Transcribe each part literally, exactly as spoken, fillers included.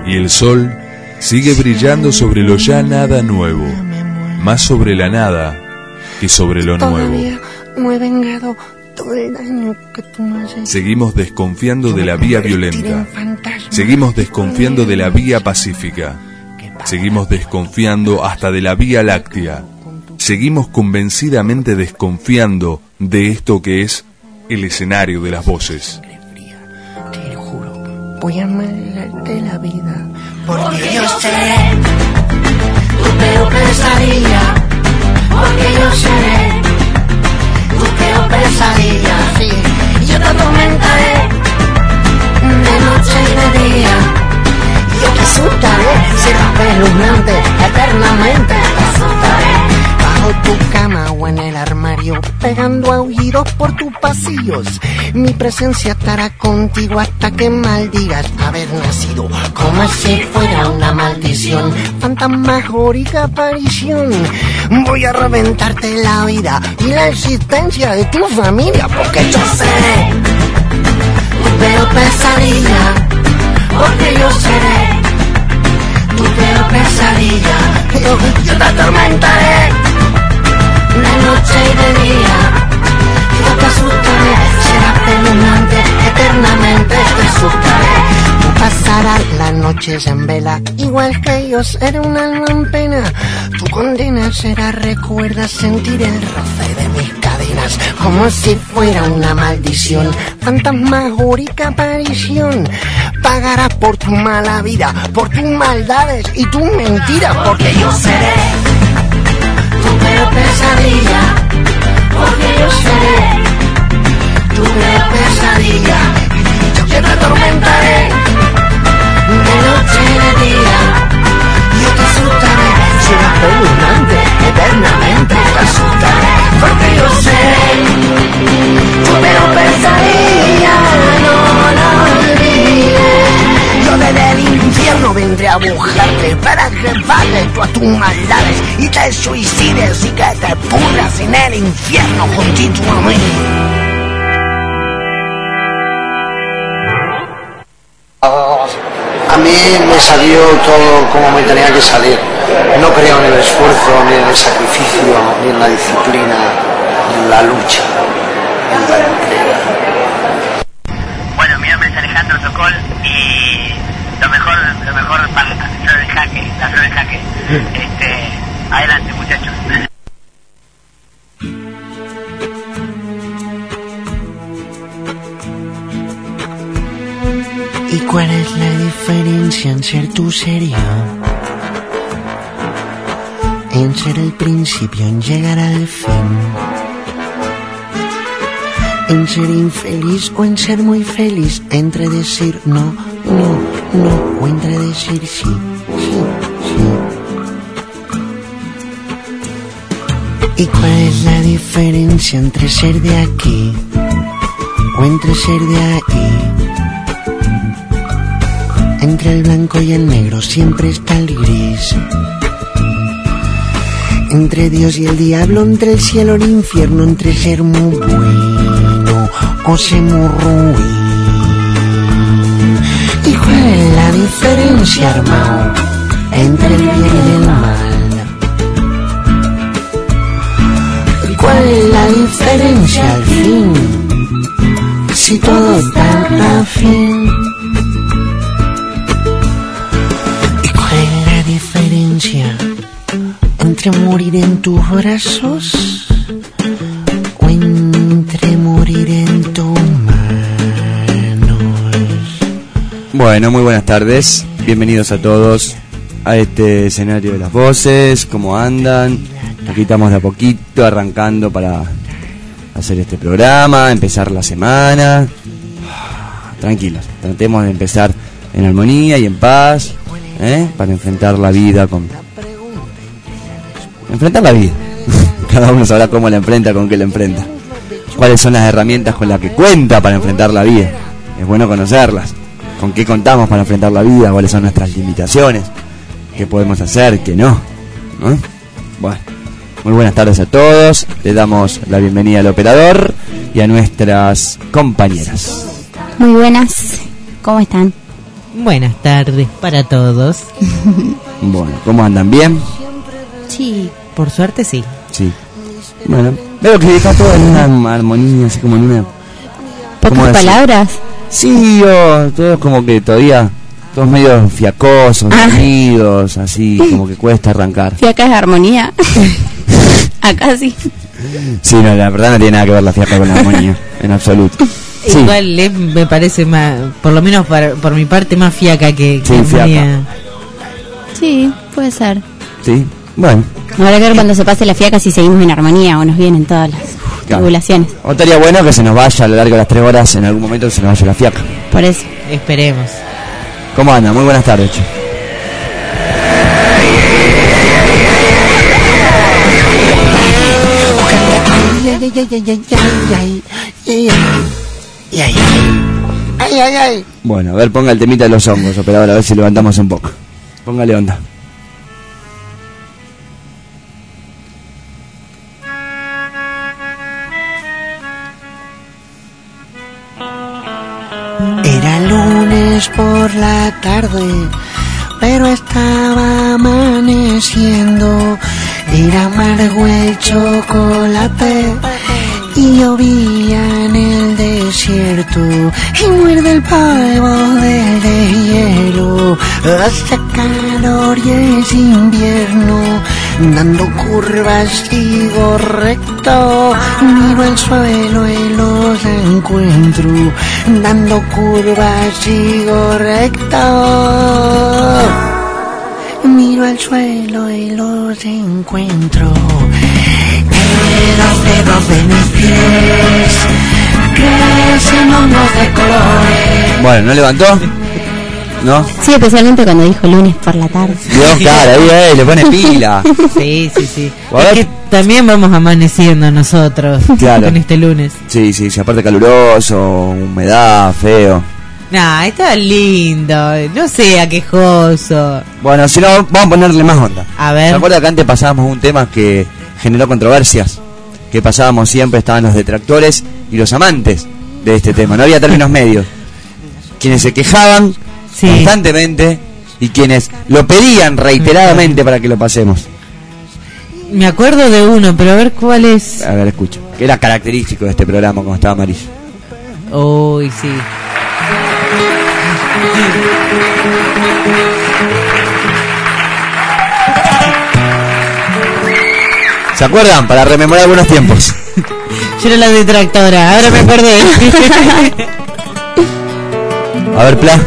y el sol sigue brillando sobre lo ya nada nuevo, más sobre la nada que sobre lo nuevo. Todavía no he vengado todo el daño que tú me has hecho. Seguimos desconfiando de la vía violenta, seguimos desconfiando de la vía pacífica, seguimos desconfiando hasta de la Vía Láctea, seguimos convencidamente desconfiando de esto que es el escenario de las voces. Te lo juro, voy a amargarte la vida, porque yo seré tu peor pesadilla, porque yo seré tu peor pesadilla, sí, yo te atormentaré de noche y de día, yo te asustaré, serás espeluznante, eternamente te asustaré. bajo tu cama o en el armario, pegando aullidos por tus pasillos. Mi presencia estará contigo hasta que maldigas haber nacido, como si fuera una maldición, fantasmagórica aparición. Voy a reventarte la vida y la existencia de tu familia, porque yo seré tu peor pesadilla, porque yo seré tu peor pesadilla, yo, yo te atormentaré de noche y de día, yo te asustaré, serás espeluznante, eternamente te asustaré. Tú pasarás las noches en vela, igual que yo seré un alma en pena. Tu condena será, recuerda, sentir el roce de mis cadenas, como si fuera una maldición, fantasmagórica aparición. Pagarás por tu mala vida, por tus maldades y tus mentiras, porque yo seré tu peor pesadilla, porque yo seré tu peor pesadilla, yo te atormentaré de noche y de día, yo te asustaré, serás espeluznante, eternamente te asustaré, porque yo seré tu peor pesadilla, no lo olvides. yo desde el infierno vendré a buscarte para que pagues todas tus maldades y te suicides y que te pudras en el infierno juntito a mí. A mí me salió todo como me tenía que salir. No creo en el esfuerzo, ni en el sacrificio, ni en la disciplina, ni en la lucha, ni en la entrega. Bueno, mi nombre es Alejandro Sokol y lo mejor, lo mejor para la flor del jaque, la flor del jaque. Este, adelante, muchachos. ¿Y cuál es la diferencia en ser tú serio? En ser el principio, en llegar al fin. En ser infeliz o en ser muy feliz. Entre decir no, no, no, o entre decir sí, sí, sí. ¿Y cuál es la diferencia entre ser de aquí o entre ser de ahí? Entre el blanco y el negro siempre está el gris. Entre Dios y el diablo, entre el cielo y el infierno, entre ser muy bueno o ser muy ruin. ¿Y cuál es la diferencia, hermano, entre el bien y el mal? ¿Y cuál es la diferencia al fin? Si todo está afín. Entre morir en tus brazos o entre morir en tus manos. Bueno, muy buenas tardes, bienvenidos a todos a este escenario de las voces. ¿Cómo andan? Aquí estamos de a poquito arrancando para hacer este programa, empezar la semana. Tranquilos, tratemos de empezar en armonía y en paz, ¿eh? Para enfrentar la vida con... Enfrentar la vida. Cada uno sabrá cómo la enfrenta, con qué la enfrenta. Cuáles son las herramientas con las que cuenta para enfrentar la vida. Es bueno conocerlas. Con qué contamos para enfrentar la vida, cuáles son nuestras limitaciones, qué podemos hacer, qué no, ¿no? Bueno, muy buenas tardes a todos. Le damos la bienvenida al operador y a nuestras compañeras. Muy buenas, ¿cómo están? Buenas tardes para todos. Bueno, ¿cómo andan? ¿Bien? Sí, por suerte sí. Sí. Bueno, veo que está todo en una armonía, así como en una... ¿Pocas palabras? Sí, oh, todos como que todavía... Todos medio fiacosos, dormidos, ah. así, como que cuesta arrancar. Fiaca es armonía. Acá sí. Sí, no, la verdad no tiene nada que ver la fiaca con la armonía, en absoluto. Sí. Igual eh, me parece más, por lo menos para, por mi parte, más fiaca que, sí, que armonía. Fiaca. Sí, puede ser. Sí, bueno. Habrá que ver cuando se pase la fiaca si seguimos en armonía o nos vienen todas las claro. tribulaciones. O estaría bueno que se nos vaya a lo largo de las tres horas, en algún momento se nos vaya la fiaca. Por eso. Esperemos. ¿Cómo anda? Muy buenas tardes, che. Bueno, a ver, ponga el temita de los hongos, operador, a ver si levantamos un poco. Póngale onda. Era lunes por la tarde, pero estaba amaneciendo. Era amargo el chocolate y llovía en el desierto y muerde el polvo del deshielo. Hace calor y es invierno, dando curvas sigo recto, miro el suelo y los encuentro, dando curvas sigo recto, miro el suelo y los encuentro. Entre los dedos de mis pies crecen hongos de colores. Bueno, ¿no levantó? ¿No? Sí, especialmente cuando dijo lunes por la tarde. Dios, cara, ahí, ahí, le pone pila. Sí, sí, sí. Es que también vamos amaneciendo nosotros claro. con este lunes. Sí, sí, sí, aparte caluroso, humedad, feo. Nah, está lindo, no sea quejoso. Bueno, si no, vamos a ponerle más onda. A ver. ¿Se acuerda que antes pasábamos un tema que generó controversias? Que pasábamos siempre, estaban los detractores y los amantes de este tema. No había términos medios. Quienes se quejaban sí. constantemente y quienes lo pedían reiteradamente para que lo pasemos. Me acuerdo de uno, pero a ver cuál es. A ver, escucho. Que era característico de este programa, como estaba amarillo. Uy, sí. ¿Se acuerdan? Para rememorar algunos tiempos. Yo era la detractora, ahora me acordé. A ver, Pla.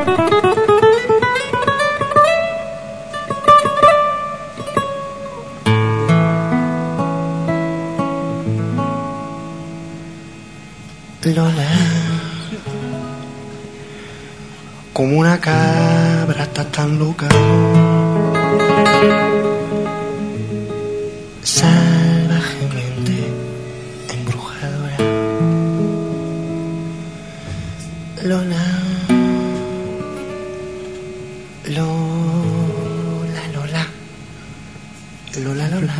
Lola, como una cabra está tan loca, salvajemente embrujadora. Lola, Lola, Lola, Lola, Lola,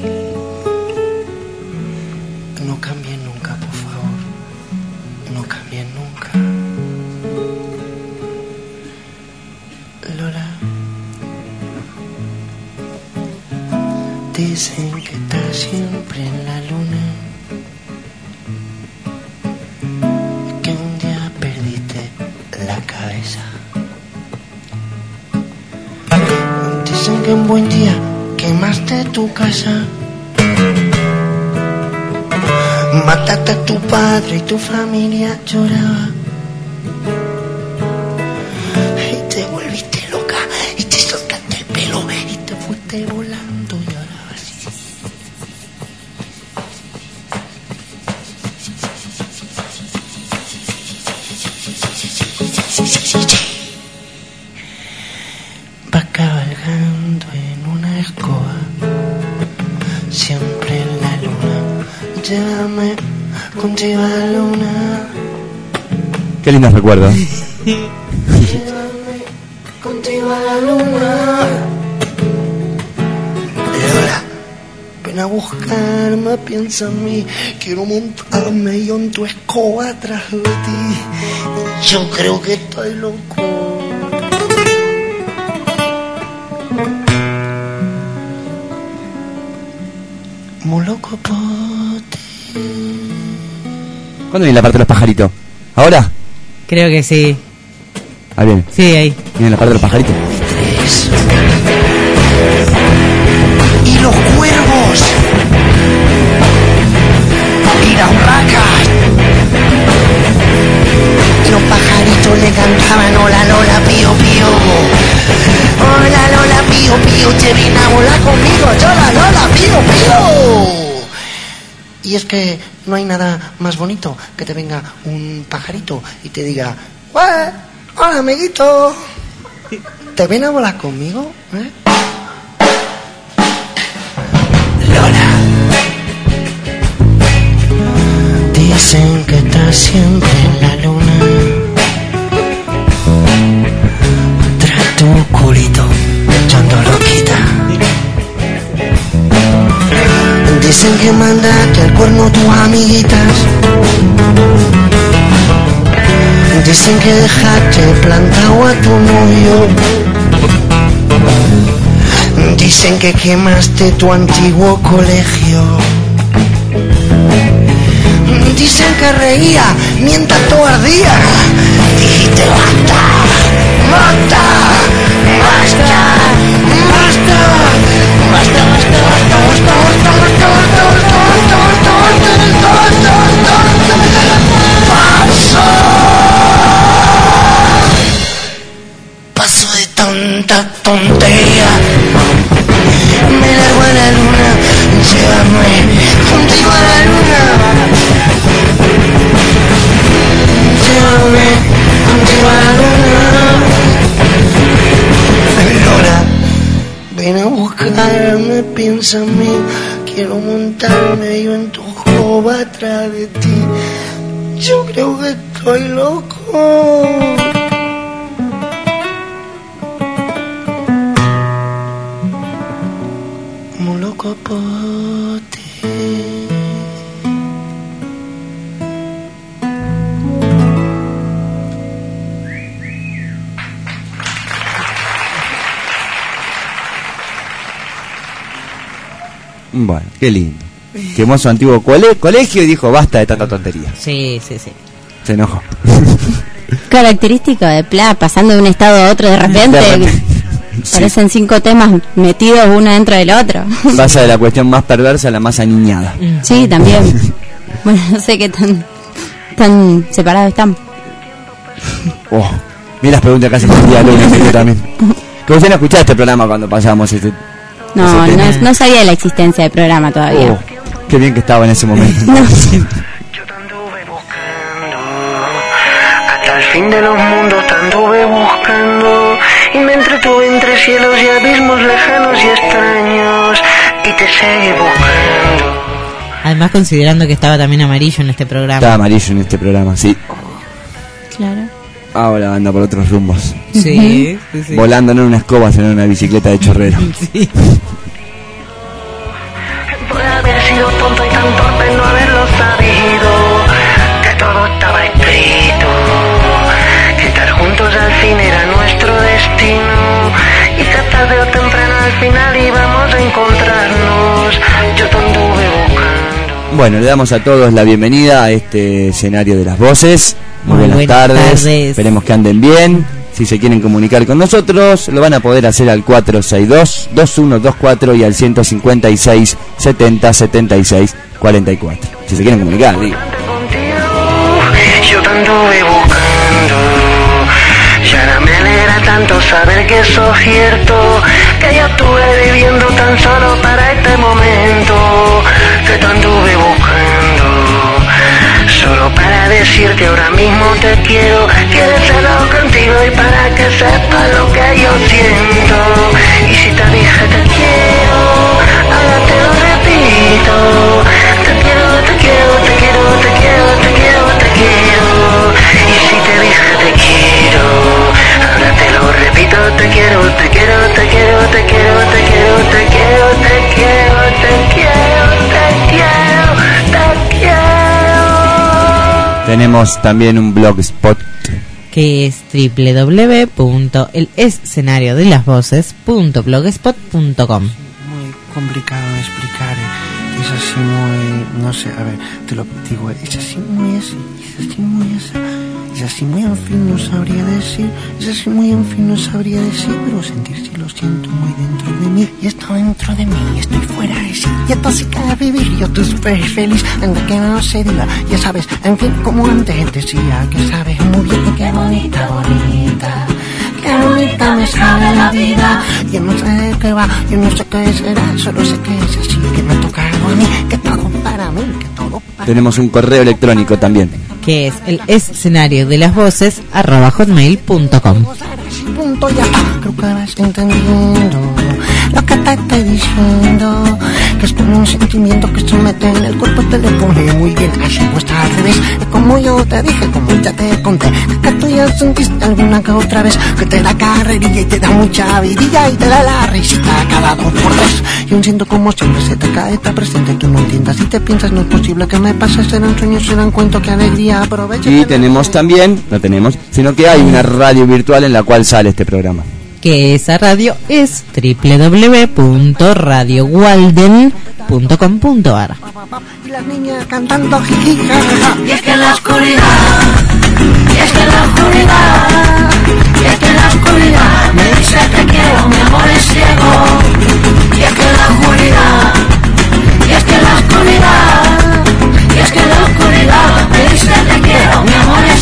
no cambien nunca, por favor, no cambien nunca. Lola, dicen que estás siempre en la luna, que un día perdiste la cabeza. Dicen que un buen día quemaste tu casa, mataste a tu padre y tu familia lloraba, y te volviste loca y te soltaste el pelo y te fuiste volando y ahora vas así. Vas cabalgando en una escoba, siempre en la luna. Llévame contigo a la luna. Qué lindos recuerdos. Llévame contigo a la luna. Y ahora, ven a buscarme, piensa en mí. Quiero montarme yo en tu escoba atrás de ti. Yo creo que estoy loco. Muy loco por ti. ¿Cuándo viene la parte de los pajaritos? ¿Ahora? Creo que sí. Ahí viene. Sí, ahí. Viene la parte de los pajaritos. Y los cuervos. Y las urracas. Y los pajaritos le cantaban hola Lola pío pío. Hola Lola pío pío, te vine a volar conmigo. Hola Lola pío pío. Y es que no hay nada más bonito que te venga un pajarito y te diga, ¡Ué! Hola amiguito, ¿te viene a volar conmigo? ¿Eh? Lola, dicen que estás siempre en la luna. Tras tu culito, echando loquita. Dicen que mandaste el cuerno a tus amiguitas. Dicen que dejaste plantado a tu novio. Dicen que quemaste tu antiguo colegio. Dicen que reía mientras tú ardías. Dijiste basta, basta, basta, basta, basta, basta, basta, basta, basta, basta, basta, paso de tanta tontería. Me largo a la luna, llévame contigo a la luna. Llévame contigo a la luna. Lola, ven a buscarme, piensa en mí. Quiero montarme yo en tu jova atrás de ti. Yo creo que estoy loco. Muy loco por ti. Bueno, qué lindo. Quemó su antiguo cole- colegio y dijo basta de tanta tontería. Sí, sí, sí. Se enojó. Característica de Pla, pasando de un estado a otro de repente. De repente. Parecen sí. cinco temas metidos uno dentro del otro. Pasa de la cuestión más perversa a la más aniñada. Sí, también. Bueno, no sé qué tan tan separados están. Oh, mira las preguntas que hacen el día lunes, yo también. Que usted no escuchaba este programa cuando pasábamos este... No, ese no, no sabía de la existencia del programa todavía. Oh, qué bien que estaba en ese momento. No. Yo te anduve buscando, hasta el fin de los mundos te anduve buscando, y me entretuve entre cielos y abismos lejanos y extraños, y te seguí buscando. Además, considerando que estaba también Amarillo en este programa. Estaba Amarillo en este programa, sí. Claro. Ahora anda por otros rumbos. Sí, sí, sí. Volando no en una escoba, sino en una bicicleta de chorrero. Sí. Por haber sido tonto y tan torpe no haberlo sabido, que todo estaba escrito, que estar juntos al fin era nuestro destino, y que tarde o temprano al final íbamos a encontrarnos. Yo te anduve buscando. Bueno, le damos a todos la bienvenida a este escenario de las voces. Muy, Muy buenas, buenas tardes. tardes. Esperemos que anden bien. Si se quieren comunicar con nosotros, lo van a poder hacer al cuatro seis dos, dos uno dos cuatro y al ciento cincuenta y seis, setenta, setenta y seis, cuarenta y cuatro. Si se quieren comunicar, digo. Yo te anduve buscando, y ahora me alegra tanto saber que eso es cierto, que yo estuve viviendo tan solo para este momento, que te anduve buscando, solo para decirte ahora mismo te quiero, quiero hacerlo contigo y para que sepas lo que yo siento, y si te dije te quiero, ahora te lo repito, te quiero, te quiero, te quiero, te quiero, te quiero, te quiero, y si te dije te quiero, ahora te lo repito, te quiero, te quiero, te quiero, te quiero, te quiero, te quiero, te quiero, te quiero, te quiero, te quiero. Tenemos también un blogspot que es doble u doble u doble u punto el escenario de las voces punto blogspot punto com. Muy complicado de explicar. es así muy, no sé, a ver, te lo digo, es así muy así, es así muy así, es así muy en fin, no sabría decir, es así muy en fin, no sabría decir, pero sentir si lo siento muy dentro de mí, y esto dentro de mí, estoy fuera de sí, y esto sí que es vivir, yo estoy súper feliz, anda que no se diga, ya sabes, en fin, como antes decía, que sabes muy bien, qué bonita, bonita, qué bonita me sabe la vida. Yo no sé de qué va, yo no sé qué será, solo sé que es así, que me ha tocado a mí, que todo para mí, que todo para mí. Tenemos un correo electrónico también, que es el escenario de las voces arroba hotmail punto com. Punto, ya está, creo que vas entendiendo lo que te estoy diciendo, que es como un sentimiento que se mete en el cuerpo, te le pone muy bien, así pues al revés, es como yo te dije, como ya te conté, que tú ya sentiste alguna que otra vez, que te da carrerilla y te da mucha vidilla y te da la risita cada dos por tres, y aún siento como siempre se te cae, está presente, tú no entiendas, si te piensas no es posible que me pase, serán sueños, serán cuentos, qué alegría, aprovecha. Y tenemos también, no tenemos, sino que hay una radio virtual en la cual sale este programa, que esa radio es doble u doble u doble u punto radio walden punto com punto a r. Y las niñas cantando jiji, jajaja. Y es que en la oscuridad, y es que en la oscuridad, y es que en la oscuridad me dice te quiero, mi amor es ciego. Y es que en la oscuridad, y es que en la oscuridad, y es que en la oscuridad me dice te quiero, mi amor es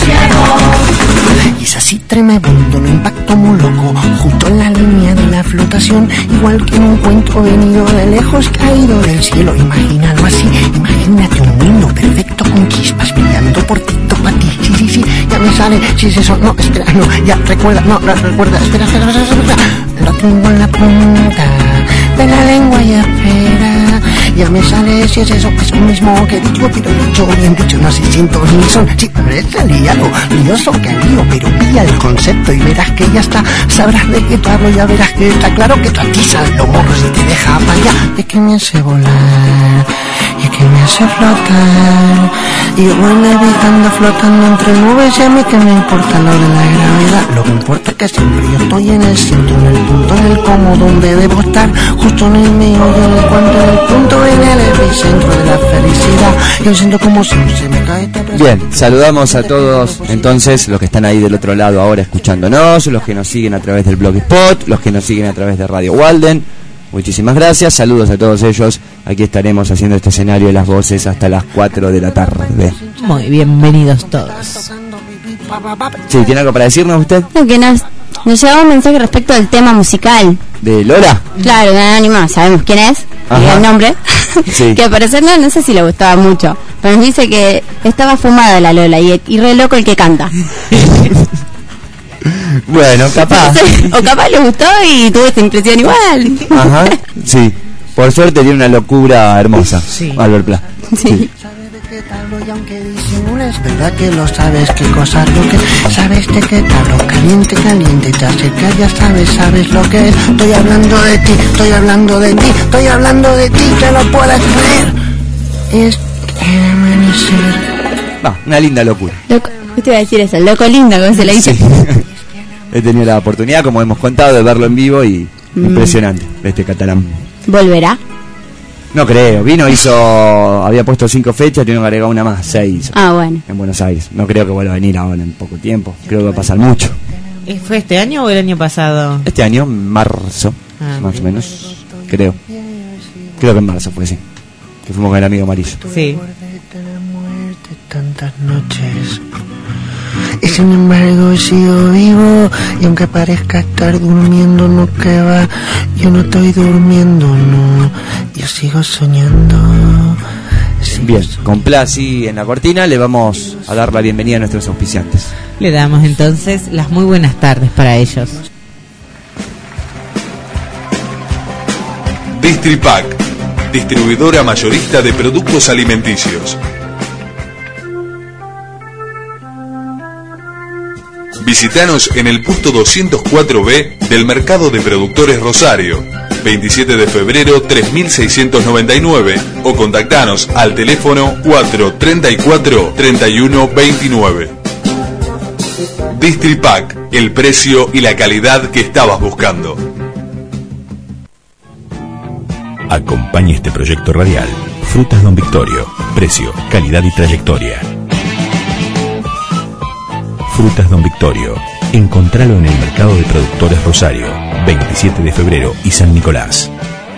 ciego. Y es así tremendo, un impacto muy loco, justo en la línea de la flotación, igual que en un cuento venido de lejos, caído del cielo. Imagínalo así, imagínate un mundo perfecto con chispas brillando por ti, para ti. Sí, sí, sí, ya me sale, sí es eso, no, espera, no, ya recuerda, no, recuerda, espera, espera, espera, espera, lo tengo en la punta de la lengua y espera, ya me sale, si es eso, eso mismo que dicho, pero dicho, bien dicho, no sé si siento ni son, sí, parece liado, lioso que lío, pero pilla el concepto y verás que ya está, sabrás de qué te hablo, ya verás que está claro que tú atizas los morros y te deja para allá, y es que me hace volar, y es que me hace flotar, y yo voy levitando, flotando entre nubes, y a mí que me importa lo de la gravedad, lo que importa es que siempre yo estoy en el centro, en el punto, en el cómo, donde debo estar, justo en el medio, en el cuanto, en el punto, en el epicentro de la felicidad. Yo siento como si se me cae esta presión. Bien, saludamos a todos entonces los que están ahí del otro lado ahora escuchándonos, los que nos siguen a través del Blogspot, los que nos siguen a través de Radio Walden. Muchísimas gracias, saludos a todos ellos. Aquí estaremos haciendo este escenario de las voces hasta las cuatro de la tarde. Muy bienvenidos todos. Sí, ¿tiene algo para decirnos usted? No, que nos, nos llegó un mensaje respecto al tema musical. ¿De Lola? Claro, de Anónima, sabemos quién es, y el nombre. Sí. Que al parecer no, no sé si le gustaba mucho, pero nos dice que estaba fumada la Lola y, y re loco el que canta. Bueno, capaz. O capaz le gustó y tuvo esta impresión igual. Ajá, sí. Por suerte tiene una locura hermosa, sí. Albert Pla. Sí. Sí. Y aunque disimules, verdad que lo sabes, qué cosas lo que sabes de qué tal, lo caliente, caliente, te acerca, ya sabes, sabes lo que es. Estoy hablando de ti, estoy hablando de ti, estoy hablando de ti, que lo puedes creer. Es el amanecer. Va, una linda locura. Loco, usted iba a decir eso, loco linda, como se le dice. Sí. He tenido la oportunidad, como hemos contado, de verlo en vivo y mm. impresionante, este catalán. ¿Volverá? No creo, vino, hizo, había puesto cinco fechas, tiene que agregar una más, seis. Ah, bueno. En Buenos Aires. No creo que vuelva a venir ahora en poco tiempo, creo que va a pasar mucho. ¿Fue este año o el año pasado? Este año, marzo, ah, más bien. o menos, creo. Creo que en marzo fue, sí. Que fuimos con el amigo Amarillo. Sí. Tantas noches. Y sin embargo sigo vivo, y aunque parezca estar durmiendo, no que va, yo no estoy durmiendo, no, yo sigo soñando. Sigo Bien, soñando. con Plasi en la cortina le vamos a dar la bienvenida a nuestros auspiciantes. Le damos entonces las muy buenas tardes para ellos. Distripac, distribuidora mayorista de productos alimenticios. Visítanos en el puesto doscientos cuatro B del Mercado de Productores Rosario, veintisiete de febrero tres mil seiscientos noventa y nueve, o contactanos al teléfono cuatro treinta y cuatro treinta y uno veintinueve. Distripac, el precio y la calidad que estabas buscando. Acompañe este proyecto radial Frutas Don Victorio. Precio, calidad y trayectoria. Frutas Don Victorio. Encontralo en el Mercado de Productores Rosario, veintisiete de febrero y San Nicolás.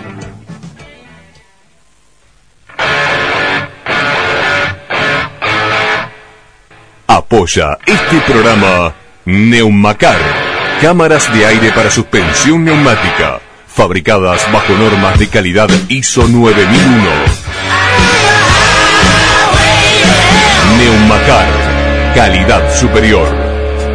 Apoya este programa Neumacar, cámaras de aire para suspensión neumática, fabricadas bajo normas de calidad I S O nueve mil uno. Neumacar, calidad superior.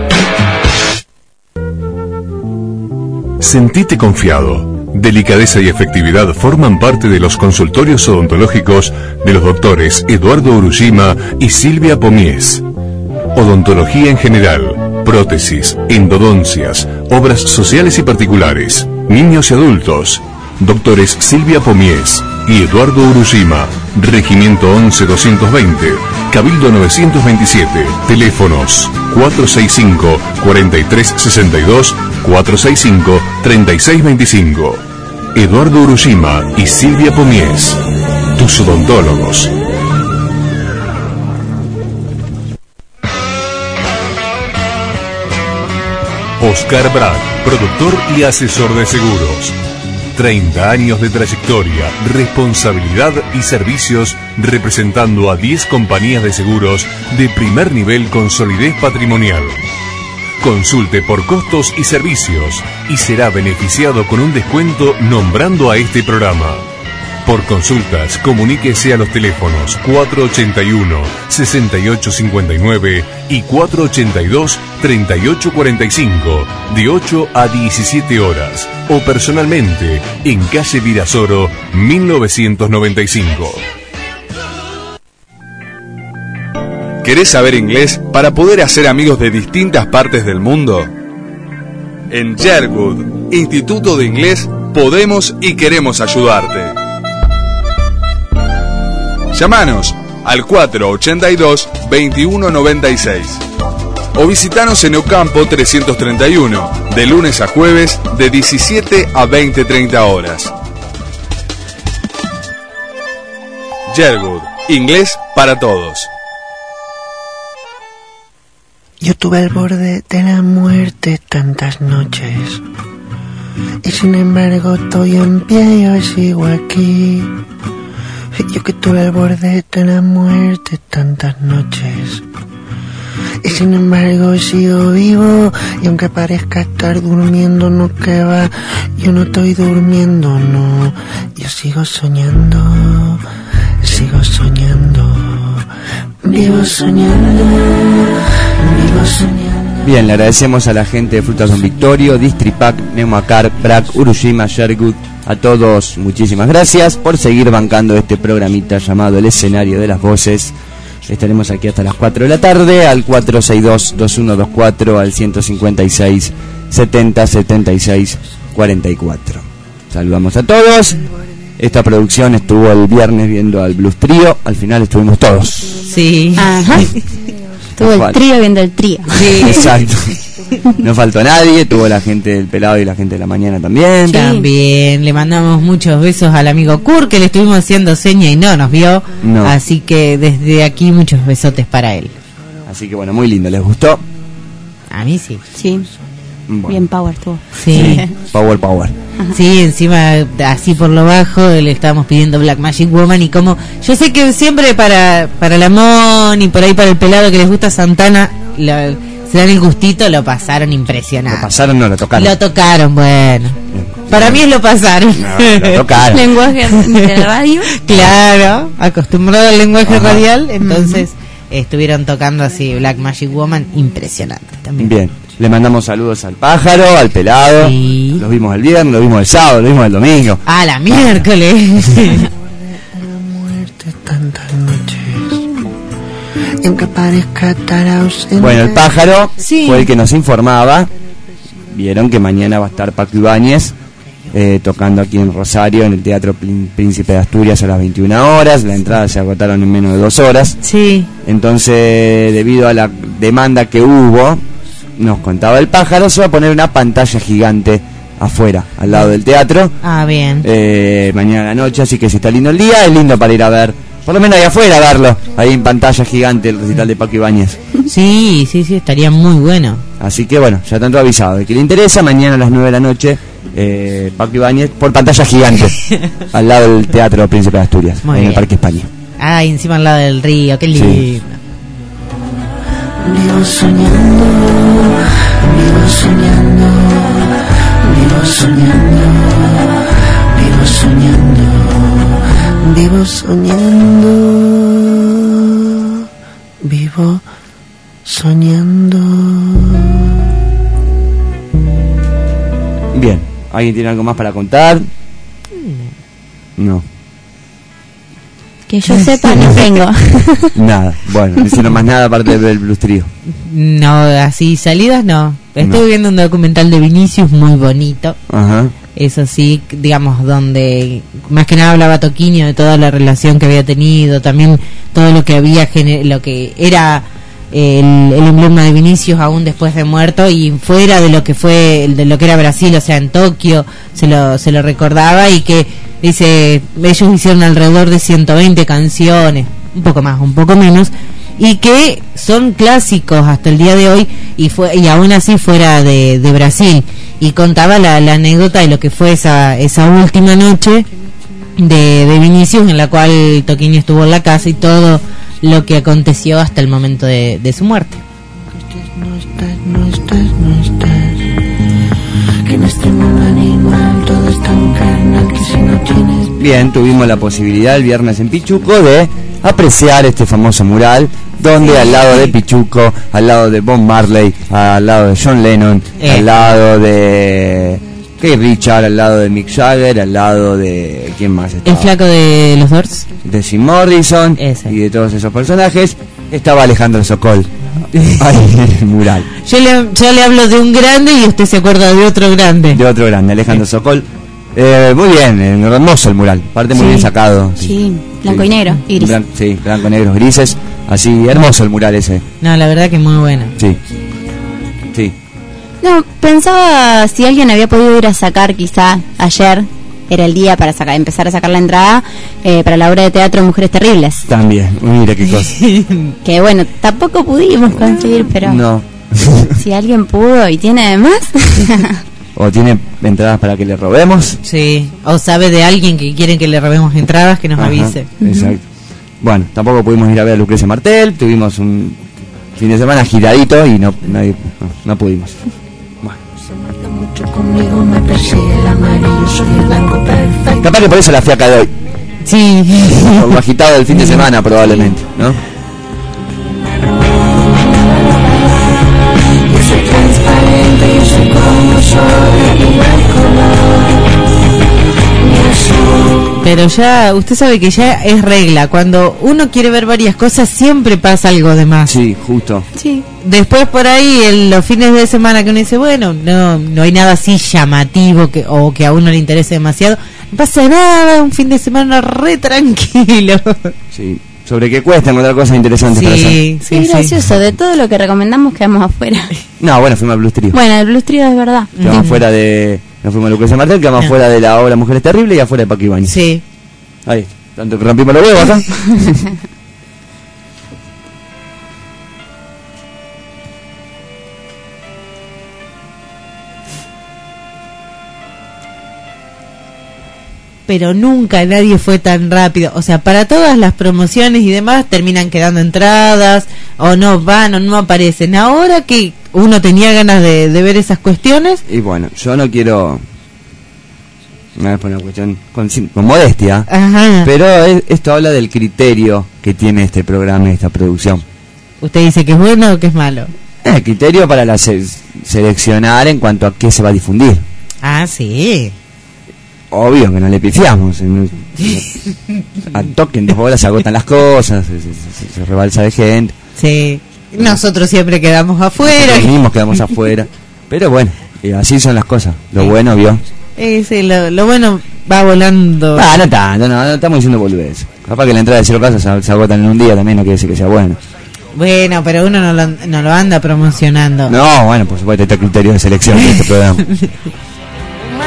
Sentite confiado. Delicadeza y efectividad forman parte de los consultorios odontológicos de los doctores Eduardo Urushima y Silvia Pomies. Odontología en general, prótesis, endodoncias, obras sociales y particulares, niños y adultos. Doctores Silvia Pomies y Eduardo Urushima, Regimiento once doscientos veinte, Cabildo novecientos veintisiete, teléfonos cuatro seis cinco, cuatro tres seis dos, cuatro seis cinco, tres seis dos cinco. Eduardo Urushima y Silvia Pomies, tus odontólogos. Oscar Brack, productor y asesor de seguros. treinta años de trayectoria, responsabilidad y servicios representando a diez compañías de seguros de primer nivel con solidez patrimonial. Consulte por costos y servicios y será beneficiado con un descuento nombrando a este programa. Por consultas, comuníquese a los teléfonos cuatro ochenta y uno, sesenta y ocho cincuenta y nueve y cuatro ochenta y dos, treinta y ocho cuarenta y cinco, de ocho a diecisiete horas, o personalmente en calle Virasoro, mil novecientos noventa y cinco. ¿Querés saber inglés para poder hacer amigos de distintas partes del mundo? En Sherwood, Instituto de Inglés, podemos y queremos ayudarte. Llámanos al cuatro ochenta y dos, veintiuno noventa y seis o visitanos en Ocampo trescientos treinta y uno, de lunes a jueves de diecisiete a veinte treinta horas. Sherwood, inglés para todos. Yo tuve al borde de la muerte tantas noches y sin embargo estoy en pie, yo sigo aquí. Yo que tuve al borde de la muerte tantas noches y sin embargo sigo vivo, y aunque parezca estar durmiendo, no que va, yo no estoy durmiendo, no, yo sigo soñando, sigo soñando, vivo soñando, vivo soñando. Bien, le agradecemos a la gente de Frutas Don Victorio, Distripac, Neumacar, Brack, Urushima, Sherwood. A todos, muchísimas gracias por seguir bancando este programita llamado El Escenario de las Voces. Estaremos aquí hasta las cuatro de la tarde, al cuatro seis dos, dos uno dos cuatro, al ciento cincuenta y seis, setenta, setenta y seis, cuarenta y cuatro. Saludamos a todos. Esta producción estuvo el viernes viendo al Blues Trío, al final estuvimos todos. Sí. Ajá. Estuvo el trío viendo el trío. Sí. Exacto. No faltó nadie, tuvo la gente del Pelado y la gente de la mañana también. Sí. También le mandamos muchos besos al amigo Kurt, que le estuvimos haciendo seña y no nos vio. No. Así que desde aquí muchos besotes para él. Así que bueno, muy lindo, ¿les gustó? A mí sí. Sí. Bueno. Bien power estuvo. Sí. Power, power. Ajá. Sí, encima así por lo bajo le estábamos pidiendo Black Magic Woman, y como yo sé que siempre para para la Mon y por ahí para el Pelado que les gusta Santana, la, se dan el gustito, lo pasaron impresionante. ¿Lo pasaron? No, lo tocaron. Lo tocaron, bueno. Bien. Para mí es lo pasaron. No, lo tocaron. Lenguaje de radio. Claro, acostumbrado al lenguaje Ajá. radial, entonces uh-huh. estuvieron tocando así Black Magic Woman, impresionante también. Bien. Le mandamos saludos al Pájaro, al Pelado. Sí. Los vimos el viernes, los vimos el sábado, los vimos el domingo. Ah, la miércoles. Bueno, el Pájaro sí. fue el que nos informaba. Vieron que mañana va a estar Paco Ibáñez eh, tocando aquí en Rosario, en el Teatro Príncipe de Asturias, a las veintiuna horas. La entrada se agotaron en menos de dos horas. Sí. Entonces, debido a la demanda que hubo, nos contaba el Pájaro, se va a poner una pantalla gigante afuera, al lado del teatro. Ah, bien. Eh, mañana a la noche, así que si está lindo el día, es lindo para ir a ver, por lo menos ahí afuera, a verlo, ahí en pantalla gigante, el recital de Paco Ibáñez. Sí, sí, sí, estaría muy bueno. Así que bueno, ya tanto avisado, de que le interesa, mañana a las nueve de la noche, eh, Paco Ibáñez, por pantalla gigante, al lado del Teatro Príncipe de Asturias, muy en bien. el Parque España. Ah, y encima al lado del río, qué lindo. Sí. Vivo soñando, vivo soñando, vivo soñando, vivo soñando, vivo soñando, vivo soñando. Bien, ¿alguien tiene algo más para contar? No. Que yo sepa, no tengo. Nada, bueno, no hicieron más nada aparte del Blues Trío. No, así salidas no. Estuve No. viendo un documental de Vinicius muy bonito. Ajá. Eso sí, digamos, donde más que nada hablaba Toquinho de toda la relación que había tenido, también todo lo que había, gener- lo que era el, el emblema de Vinicius aún después de muerto y fuera de lo que fue, de lo que era Brasil, o sea, en Tokio, se lo, se lo recordaba y que dice, ellos hicieron alrededor de ciento veinte canciones, un poco más, un poco menos, y que son clásicos hasta el día de hoy y fue y aún así fuera de, de Brasil, y contaba la, la anécdota de lo que fue esa esa última noche de, de Vinicius, en la cual Toquinho estuvo en la casa y todo lo que aconteció hasta el momento de, de su muerte. No estás, no estás, no estás. Que en este mundo animal todo es tan carnal que si no tienes. Bien, tuvimos la posibilidad el viernes en Pichuco de apreciar este famoso mural, donde al lado de Pichuco, al lado de Bob Marley, al lado de John Lennon, Eh. al lado de Keith Richards, al lado de Mick Jagger, al lado de... ¿quién más estaba? El flaco de los Doors. De Jim Morrison. Ese. Y de todos esos personajes, estaba Alejandro Sokol ahí en el mural. Yo le, yo le hablo de un grande y usted se acuerda de otro grande. De otro grande, Alejandro Sokol. Eh, muy bien, eh, hermoso el mural, aparte muy Sí. bien sacado. Sí, blanco y negro, y gris. Blan- sí, blanco, negros, grises. Así, hermoso el mural ese. No, la verdad que muy bueno. Sí. Sí. No, pensaba si alguien había podido ir a sacar, quizá ayer era el día para sacar, empezar a sacar la entrada eh, para la obra de teatro Mujeres Terribles. También, mira qué cosa. Que bueno, tampoco pudimos conseguir, pero No. si alguien pudo y tiene además. O tiene entradas para que le robemos. Sí, o sabe de alguien que quieren que le robemos entradas, que nos Ajá, avise. Exacto. Bueno, tampoco pudimos ir a ver a Lucrecia Martel, tuvimos un fin de semana giradito y no, nadie, no, no pudimos. Mucho conmigo me persigue el amarillo, soy el blanco perfecto. Capaz que por eso la fiaca de hoy, Sí. por lo agitado del fin de semana probablemente, ¿no? Yo soy transparente, yo soy como soy, y no hay color, ni azul. Pero ya, usted sabe que ya es regla. Cuando uno quiere ver varias cosas, siempre pasa algo de más. Sí, justo. Sí. Después por ahí, en los fines de semana que uno dice, bueno, no no hay nada así llamativo que o que a uno le interese demasiado, no pasa nada, un fin de semana re tranquilo. Sí. Sobre qué cuesta encontrar cosas interesantes para hacer. Sí, sí, es sí. gracioso, de todo lo que recomendamos quedamos afuera. No, bueno, fuimos al Blues Trio. Bueno, el Blues Trio es verdad. Quedamos afuera de... Nos fuimos a Lucrecia Martel, quedamos No. afuera de la obra Mujeres Terribles y afuera de Paco Ibáñez. Sí. Ahí, tanto que rompimos los huevos acá. Pero nunca nadie fue tan rápido. O sea, para todas las promociones y demás terminan quedando entradas, o no van, o no aparecen. Ahora que uno tenía ganas de, de ver esas cuestiones, Y bueno, yo no quiero... No es por una cuestión con, con modestia, ajá. pero es- esto habla del criterio que tiene este programa y esta producción. Usted dice que es bueno o que es malo. El criterio para la se- seleccionar en cuanto a qué se va a difundir. Ah, sí. Obvio que no le pifiamos. en- Al toque en dos horas se agotan las cosas, se, se- se- se rebalsa de gente. Sí. Nosotros siempre quedamos afuera. Nosotros mismos quedamos afuera. Pero bueno, y así son las cosas. Lo bueno, vio. Eh, sí, lo, lo bueno va volando. Ah, no tanto, no, no estamos diciendo boludez. Capaz que la entrada de cero casas se, se agotan en un día también, no quiere decir que sea bueno. Bueno, pero uno no lo, no lo anda promocionando. No, bueno, por supuesto, este criterio de selección de este programa.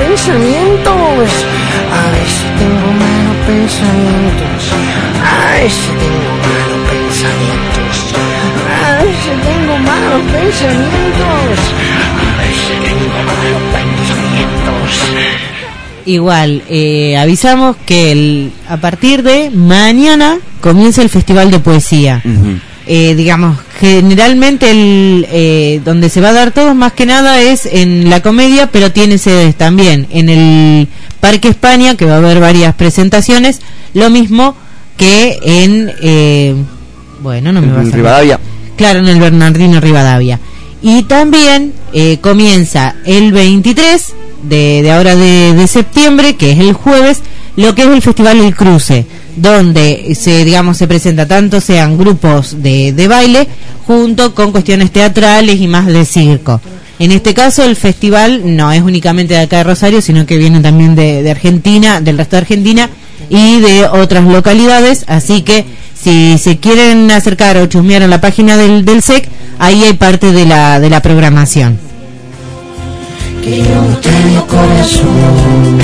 pensamientos. A ver si tengo malos pensamientos. A ver si tengo malos pensamientos. A ver si tengo malos pensamientos. A ver si tengo malos pensamientos. Igual, eh, avisamos que el, a partir de mañana comienza el Festival de Poesía. Uh-huh. Eh, digamos, generalmente el eh, donde se va a dar todo más que nada es en la Comedia, pero tiene sedes también en el Parque España, que va a haber varias presentaciones, lo mismo que en eh, bueno, no me va a salir. Rivadavia. Claro, en el Bernardino Rivadavia. Y también eh, comienza el veintitrés de, de ahora de, de septiembre, que es el jueves, lo que es el Festival El Cruce, donde se, digamos, se presenta tanto sean grupos de, de baile junto con cuestiones teatrales y más de circo. En este caso el festival no es únicamente de acá de Rosario, sino que vienen también de, de Argentina, del resto de Argentina y de otras localidades, así que si se quieren acercar o chusmear en la página del, del S E C, ahí hay parte de la, de la programación. Que yo no tengo corazón,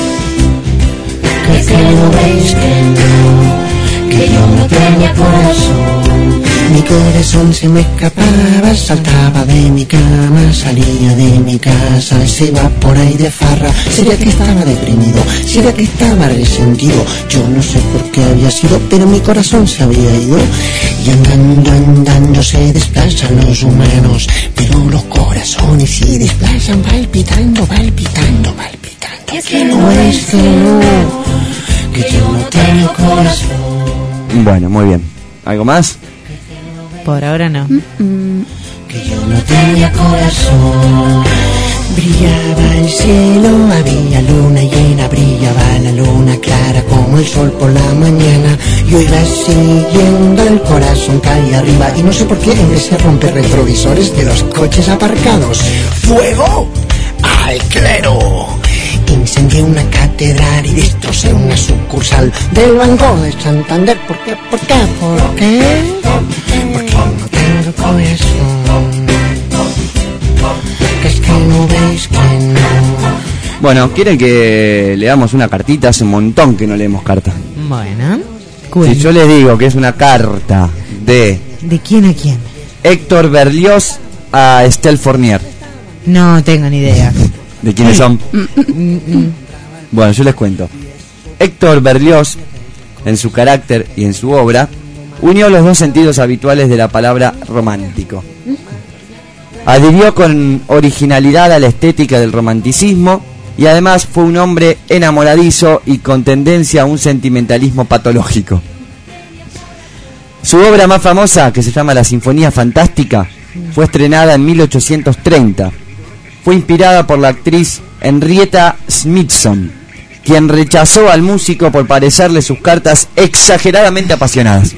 que, que no veis que no, que yo no tenía corazón. Mi corazón se me escapaba, saltaba de mi cama, salía de mi casa, se iba por ahí de farra. Sería que estaba deprimido, sería que estaba resentido, yo no sé por qué había sido, pero mi corazón se había ido. Y andando, andando se desplazan los humanos, pero los corazones se desplazan palpitando, palpitando, palpitando. Es que no es que no, que yo no tengo corazón. Bueno, muy bien. ¿Algo más? Por ahora no. Mm-mm. Que yo no tenía corazón. Brillaba el cielo, había luna llena, brillaba la luna clara como el sol por la mañana. Yo iba siguiendo el corazón calle arriba y no sé por qué empecé a romper retrovisores de los coches aparcados. ¡Fuego al clero! Incendié una catedral y destrocé una sucursal del Banco de Santander. ¿Por qué? ¿Por qué? ¿Por qué? Porque no tengo corazón. Que es que no veis que no. Bueno, ¿quieren que leamos una cartita? Hace un montón que no leemos carta. Bueno, si yo les digo que es una carta de... ¿De quién a quién? Héctor Berlioz a Estelle Fournier. No tengo ni idea. ¿De quiénes son? Bueno, yo les cuento. Héctor Berlioz, en su carácter y en su obra, unió los dos sentidos habituales de la palabra romántico. Adhirió con originalidad a la estética del romanticismo y además fue un hombre enamoradizo y con tendencia a un sentimentalismo patológico. Su obra más famosa, que se llama La Sinfonía Fantástica, fue estrenada en mil ochocientos treinta. Fue inspirada por la actriz Henrietta Smithson, quien rechazó al músico por parecerle sus cartas exageradamente apasionadas.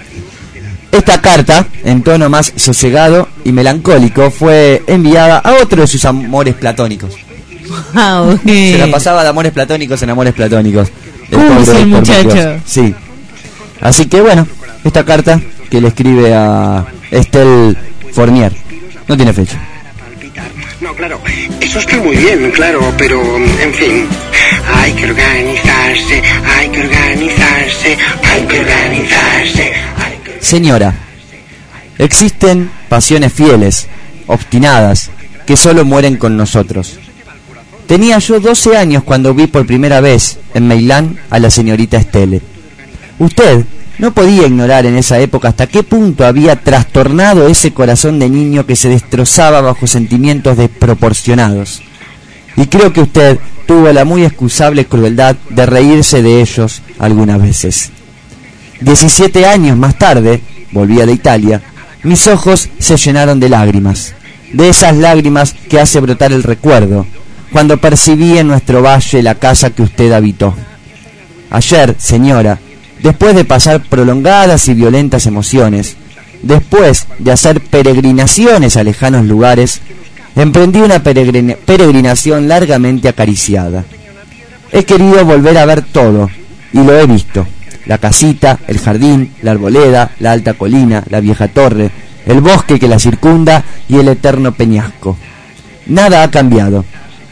Esta carta, en tono más sosegado y melancólico, fue enviada a otro de sus amores platónicos. Wow, Se la pasaba de amores platónicos en amores platónicos. ¿Cómo es el muchacho? Sí. Así que bueno, esta carta que le escribe a Estelle Fournier no tiene fecha. No, claro, eso está muy bien, claro, pero, en fin, hay que organizarse, hay que organizarse, hay que organizarse. Hay que... Señora, existen pasiones fieles, obstinadas, que solo mueren con nosotros. Tenía yo doce años cuando vi por primera vez en Meilán a la señorita Estelle. Usted no podía ignorar en esa época hasta qué punto había trastornado ese corazón de niño que se destrozaba bajo sentimientos desproporcionados. Y creo que usted tuvo la muy excusable crueldad de reírse de ellos algunas veces. Diecisiete años más tarde, volvía de Italia, mis ojos se llenaron de lágrimas, de esas lágrimas que hace brotar el recuerdo, cuando percibí en nuestro valle la casa que usted habitó. Ayer, señora, después de pasar prolongadas y violentas emociones, después de hacer peregrinaciones a lejanos lugares, emprendí una peregrina- peregrinación largamente acariciada. He querido volver a ver todo, y lo he visto. La casita, el jardín, la arboleda, la alta colina, la vieja torre, el bosque que la circunda y el eterno peñasco. Nada ha cambiado.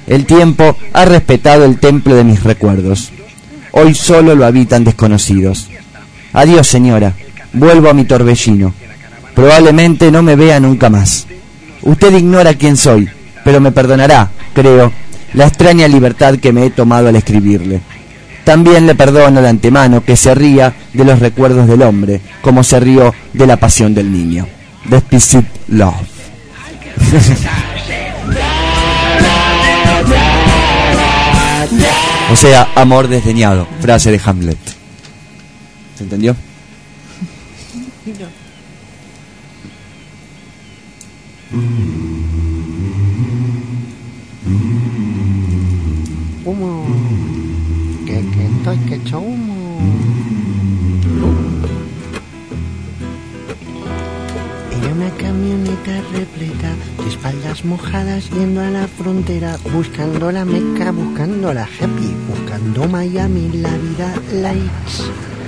El tiempo ha respetado el templo de mis recuerdos. Hoy solo lo habitan desconocidos. Adiós, señora. Vuelvo a mi torbellino. Probablemente no me vea nunca más. Usted ignora quién soy, pero me perdonará, creo, la extraña libertad que me he tomado al escribirle. También le perdono de antemano que se ría de los recuerdos del hombre, como se rió de la pasión del niño. Despicit Love. O sea, amor desdeñado, frase de Hamlet. ¿Se entendió? Humo, que, que estoy que echo humo. En una camioneta repleta de espaldas mojadas yendo a la frontera, buscando la Meca, buscando la happy, buscando Miami, la vida lights.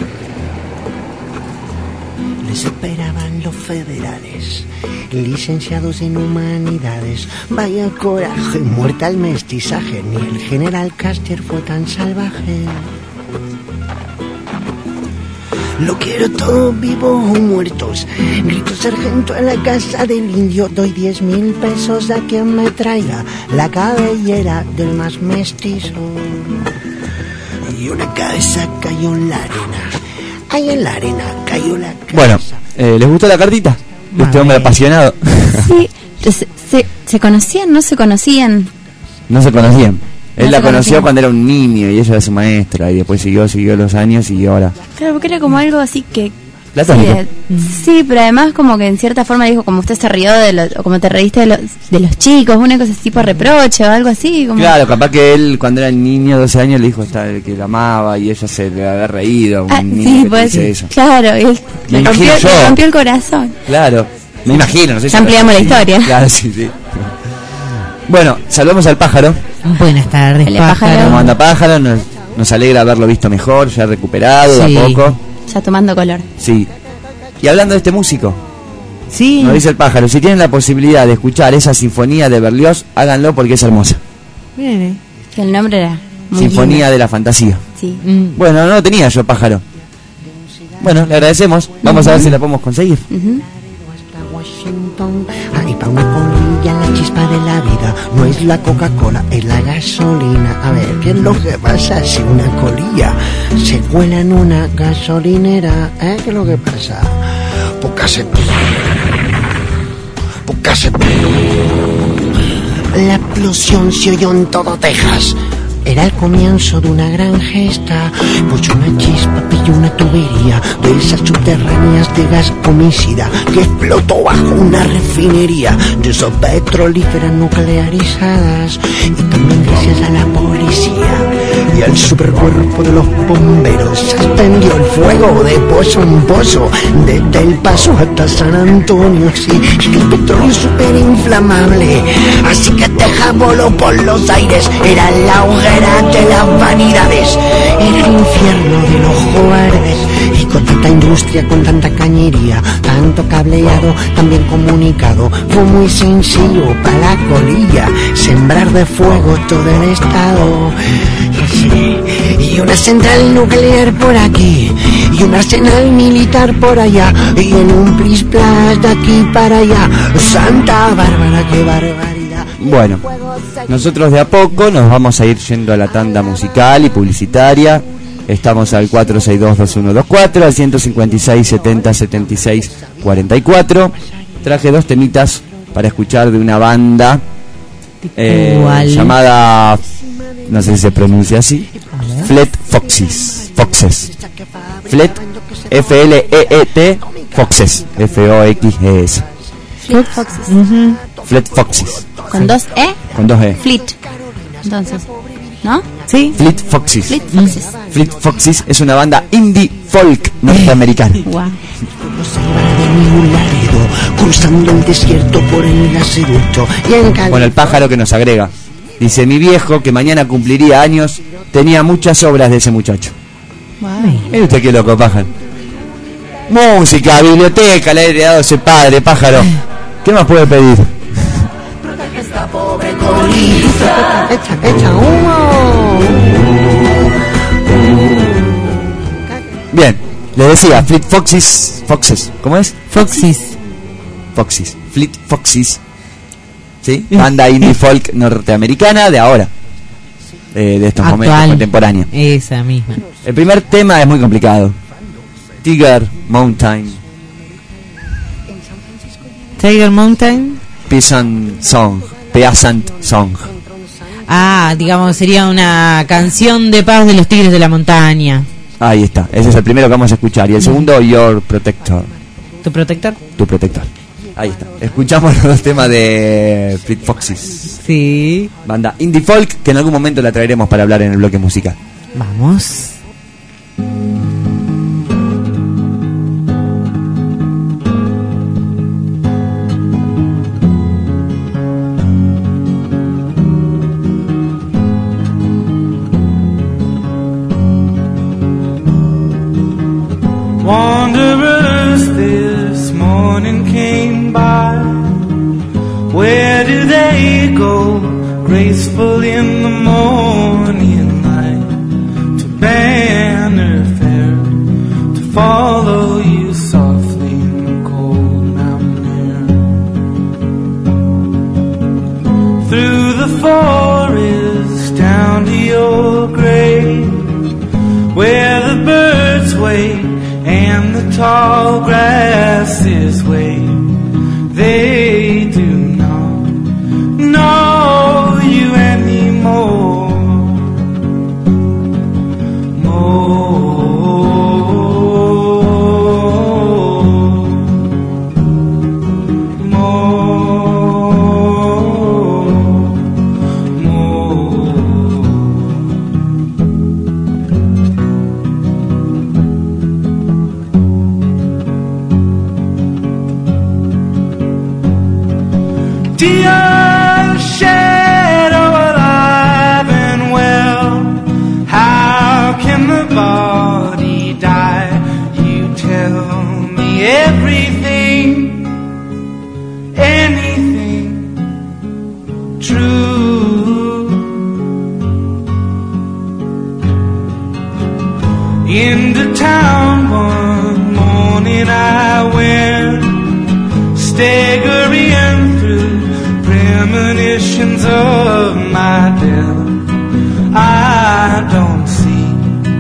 Les esperaban los federales, licenciados en humanidades. Vaya coraje, muerta el mestizaje, ni el general Custer fue tan salvaje. Lo quiero todo vivo o muertos. Grito sargento en la casa del indio. Doy diez mil pesos a quien me traiga la cabellera del más mestizo. Y una cabeza cayó en la arena. Ahí en la arena cayó la cabeza. Bueno, eh, ¿les gustó la cartita? De este hombre apasionado. Sí, se, se, ¿se conocían? ¿No se conocían? No se conocían. Él No la se conoció conocían. cuando era un niño y ella era su maestra, y después siguió, siguió los años y ahora... Claro, porque era como algo así que... Platónico. Sí, eh, sí, pero además como que en cierta forma dijo, como usted se rió de los, o como te reíste de los, de los chicos, una cosa así tipo reproche o algo así. Como... Claro, capaz que él cuando era niño, doce años, le dijo hasta que la amaba y ella se le había reído. Un Ah, niño sí, que te pues, dice eso. claro, él Me le rompió, imagino yo. le rompió el corazón. Claro, me imagino, no sé si... Ya ampliamos la historia. Claro, sí, sí. Bueno, saludamos al pájaro. Buenas tardes, Hola, pájaro. pájaro. ¿Cómo anda pájaro? Nos, nos alegra haberlo visto mejor, ya recuperado Sí. de a poco. Ya tomando color. Sí. Y hablando de este músico, Sí. nos dice el pájaro, si tienen la posibilidad de escuchar esa sinfonía de Berlioz, háganlo porque es hermosa. Bien, Que el nombre era muy Sinfonía lindo. de la fantasía. Sí. Mm. Bueno, no lo tenía yo, pájaro. Bueno, le agradecemos. Vamos a ver si la podemos conseguir. Ujú. Washington. Ay, pa' una colilla la chispa de la vida. No es la Coca-Cola, es la gasolina. A ver, ¿qué es lo que pasa si una colilla se cuela en una gasolinera? ¿Eh? ¿Qué es lo que pasa? Poca se... Poca se... La explosión se oyó en todo Texas. Era el comienzo de una gran gesta, pues una chispa pilló una tubería de esas subterráneas de gas homicida que explotó bajo una refinería de esas petrolíferas nuclearizadas. Y también gracias a la policía y al supercuerpo de los bomberos se extendió el fuego de pozo en pozo, desde El Paso hasta San Antonio. Sí, y el petróleo súper inflamable, así que Texas voló por los aires. Era la hoguera de las vanidades, era el infierno del ojo verde. Y con tanta industria, con tanta cañería, tanto cableado, tan bien comunicado, fue muy sencillo para la colilla sembrar de fuego todo el estado. Sí, y una central nuclear por aquí, y un arsenal militar por allá, y en un plis plas de aquí para allá. Santa Bárbara, qué barbaridad. Bueno, nosotros de a poco nos vamos a ir yendo a la tanda musical y publicitaria. Estamos al cuatro seis dos, dos uno dos cuatro, al ciento cincuenta y seis, setenta, setenta y seis, cuarenta y cuatro. Traje dos temitas para escuchar de una banda eh, ¿Cuál? llamada, no sé si se pronuncia así, Fleet Foxes. Foxes. Fleet, F L E E T, Foxes, F O X E S. Fleet Foxes. Ujú. Fleet Foxes. Con dos E. Con dos E. Fleet. Entonces, ¿no? Sí. Fleet Foxes. Fleet Foxes. Fleet Foxes es una banda indie folk norteamericana. Guau. Cruzando el desierto por el gasoducto y en Cali... Bueno, el pájaro que nos agrega. Dice, mi viejo, que mañana cumpliría años, tenía muchas obras de ese muchacho. Mire usted qué loco, pájaro. Música, biblioteca, le ha heredado ese padre, pájaro. ¿Qué más puede pedir? pobre colita. Echa, echa humo. Bien, le decía, Fleet Foxes, Foxes, ¿cómo es? Foxes. Foxes, Fleet Foxes, ¿sí? Banda indie folk norteamericana de ahora, eh, de estos Actual. momentos contemporáneos. Esa misma. El primer tema es muy complicado. Tiger Mountain. Tiger Mountain. Peasant Song. Peasant Song. Ah, digamos, sería una canción de paz de los tigres de la montaña. Ahí está, ese es el primero que vamos a escuchar. Y el segundo, Your Protector. ¿Tu protector? Tu protector. Ahí está. Escuchamos los dos temas de Fleet Foxes. Sí. Banda indie folk que en algún momento la traeremos para hablar en el bloque musical. Vamos. Wanderers this morning came by. Where do they go? Graceful in the morning light, to banner fair, to follow you softly in the cold mountain air. Through the forest down to your grave, where the birds wait and the tall grasses wave. They do not know you anymore. Dear shadow alive and well, how can the body die? You tell me everything, anything true. Into town one morning I went, staggering through premonitions of my death. I don't see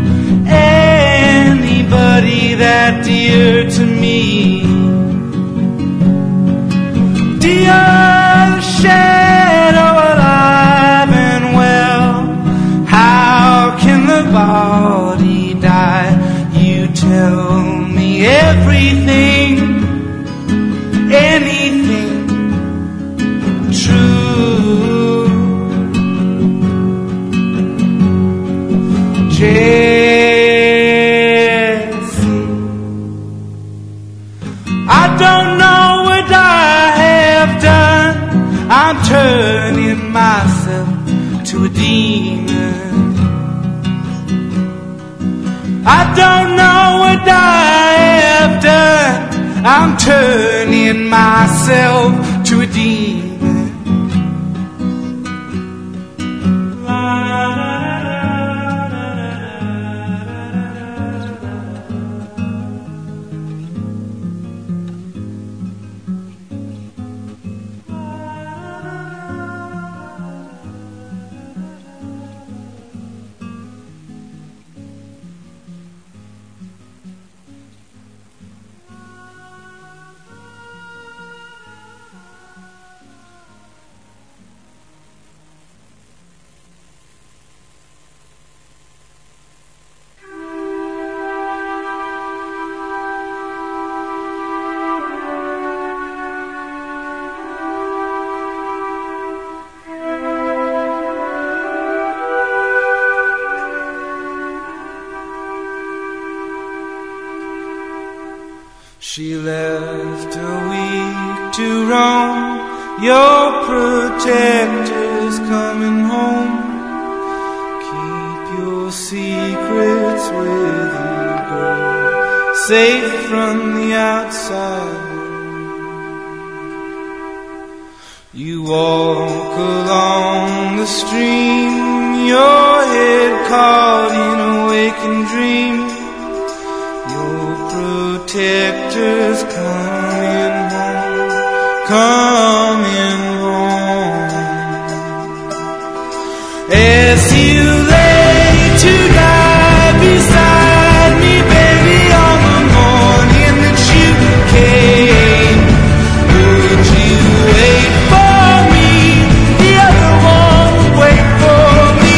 anybody that dear to me. Dear shadow alive and well, how can the body die? You tell me everything, anything true. Jessie, I don't know what I have done. I'm turning myself to a demon. I don't know what I have done. I'm turning myself to a demon. She left a week to roam. Your protector's coming home. Keep your secrets with you, girl, safe from the outside. You walk along the stream, your head caught in a waking dream. Your protector's coming home, coming home. As you lay to die beside me, baby, on the morning that you came, would you wait for me? The other one would wait for me.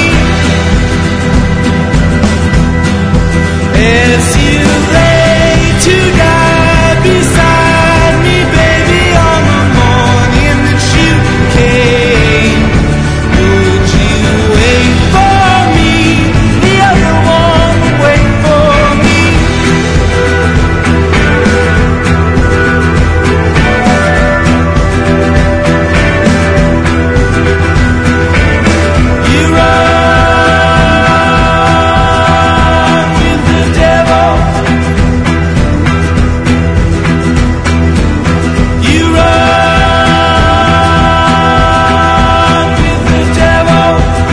As you lay to die beside me, baby, on the morning that you came, would you wait for me? The other one would wait for me. You run with the devil. You run with the devil.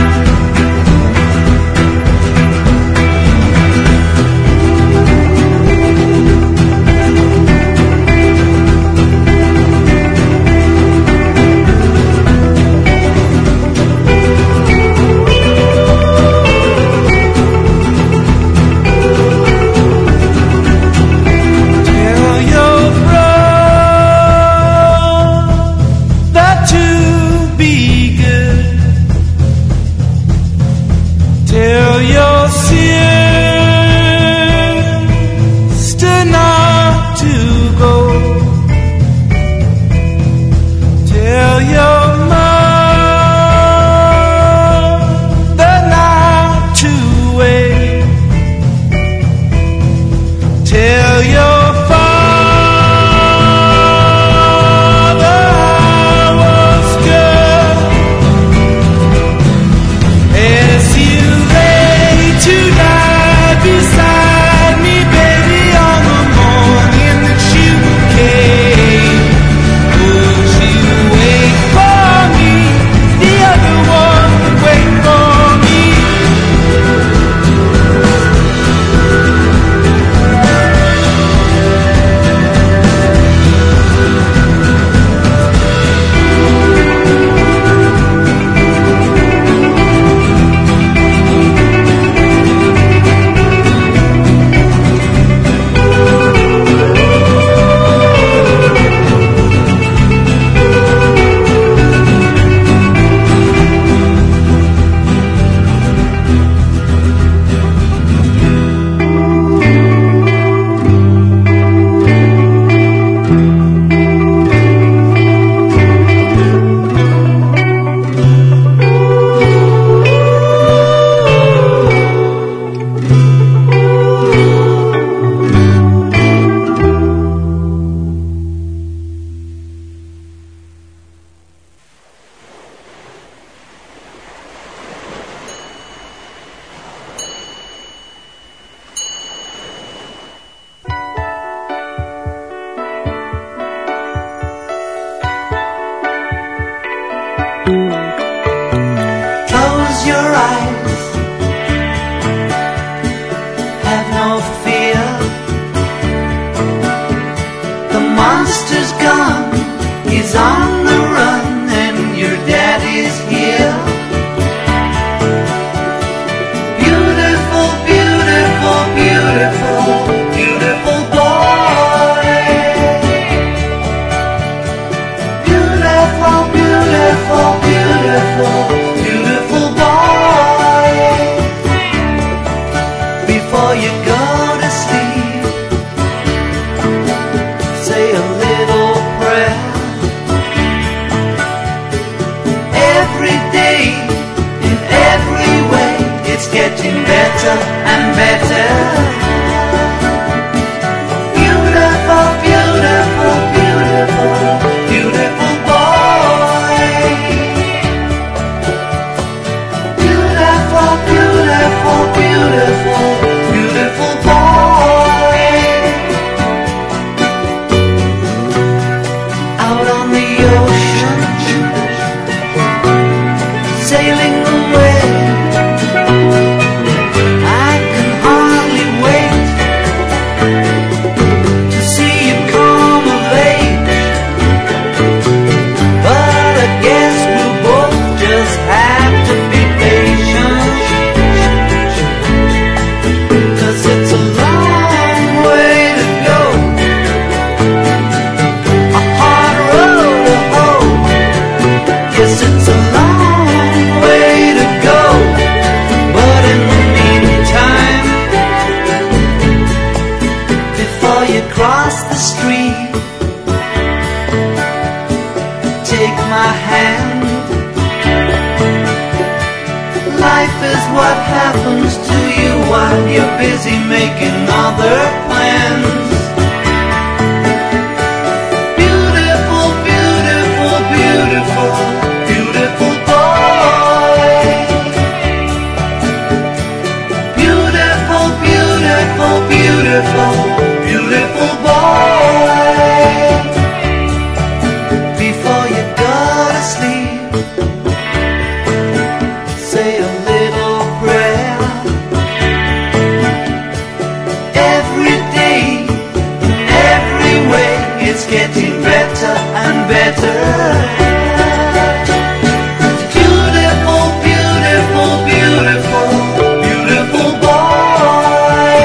Tell your brother to be good. Tell your sister not to go. Tell your mother not to wait. Tell your father I was good. As you lay to die beside me, baby, on the morning that you came, would you wait for me? The other one would wait for me. Close your eyes, have no fear. The monster's gone, he's on the run, and your daddy's here. Beautiful, beautiful, beautiful, beautiful boy. Beautiful, beautiful, beautiful, beautiful boy. Before you go to sleep, say a little prayer. Every day, in every way, it's getting better and better. Beautiful, beautiful, beautiful, beautiful boy. Beautiful, beautiful, beautiful, beautiful boy. Out on the ocean, is what happens to you while you're busy making other plans. Beautiful, beautiful, beautiful, beautiful boy. Beautiful, beautiful, beautiful, beautiful boy. Before you go to sleep, say a little prayer. Every day, in every way, it's getting better and better. Beautiful, beautiful, beautiful, beautiful boy.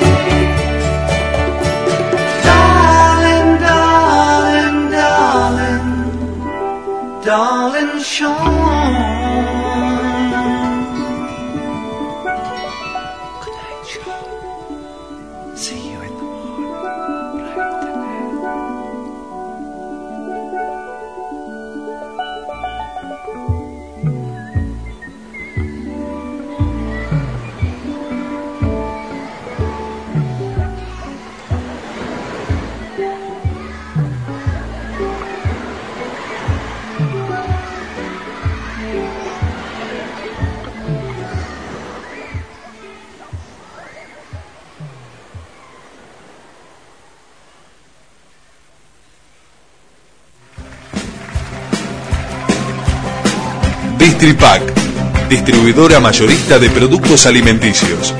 Darling, darling, darling, darling Sean. Good night, Sean. See you in the Distripac, distribuidora mayorista de productos alimenticios.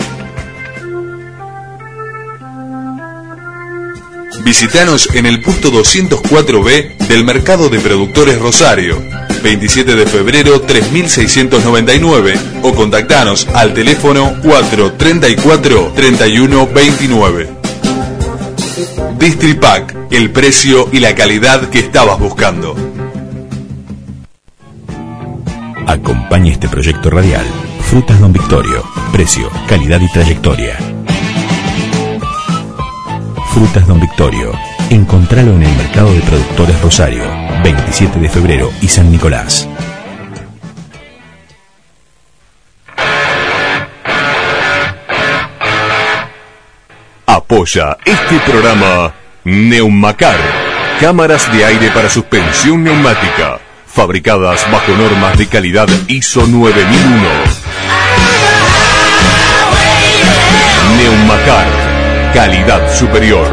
Visítanos en el puesto doscientos cuatro B del Mercado de Productores Rosario, veintisiete de febrero tres mil seiscientos noventa y nueve, o contactanos al teléfono cuatro treinta y cuatro treinta y uno veintinueve. Distripac, el precio y la calidad que estabas buscando. Acompaña este proyecto radial. Frutas Don Victorio. Precio, calidad y trayectoria. Frutas Don Victorio. Encontralo en el Mercado de Productores Rosario, veintisiete de febrero y San Nicolás. Apoya este programa Neumacar, cámaras de aire para suspensión neumática, fabricadas bajo normas de calidad I S O nueve mil uno. Neumacar, calidad superior.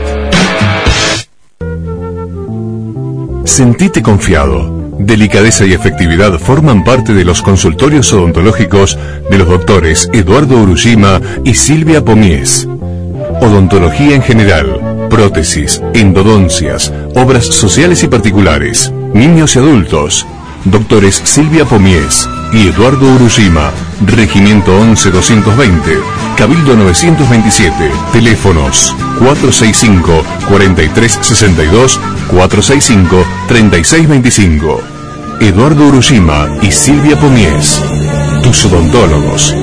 Sentite confiado. Delicadeza y efectividad forman parte de los consultorios odontológicos de los doctores Eduardo Urushima y Silvia Pomies. Odontología en general, prótesis, endodoncias, obras sociales y particulares, niños y adultos. Doctores Silvia Pomies y Eduardo Urushima, Regimiento once doscientos veinte, Cabildo novecientos veintisiete, teléfonos cuatro seis cinco, cuatro tres seis dos, cuatro seis cinco, tres seis dos cinco. Eduardo Urushima y Silvia Pomies, tus odontólogos.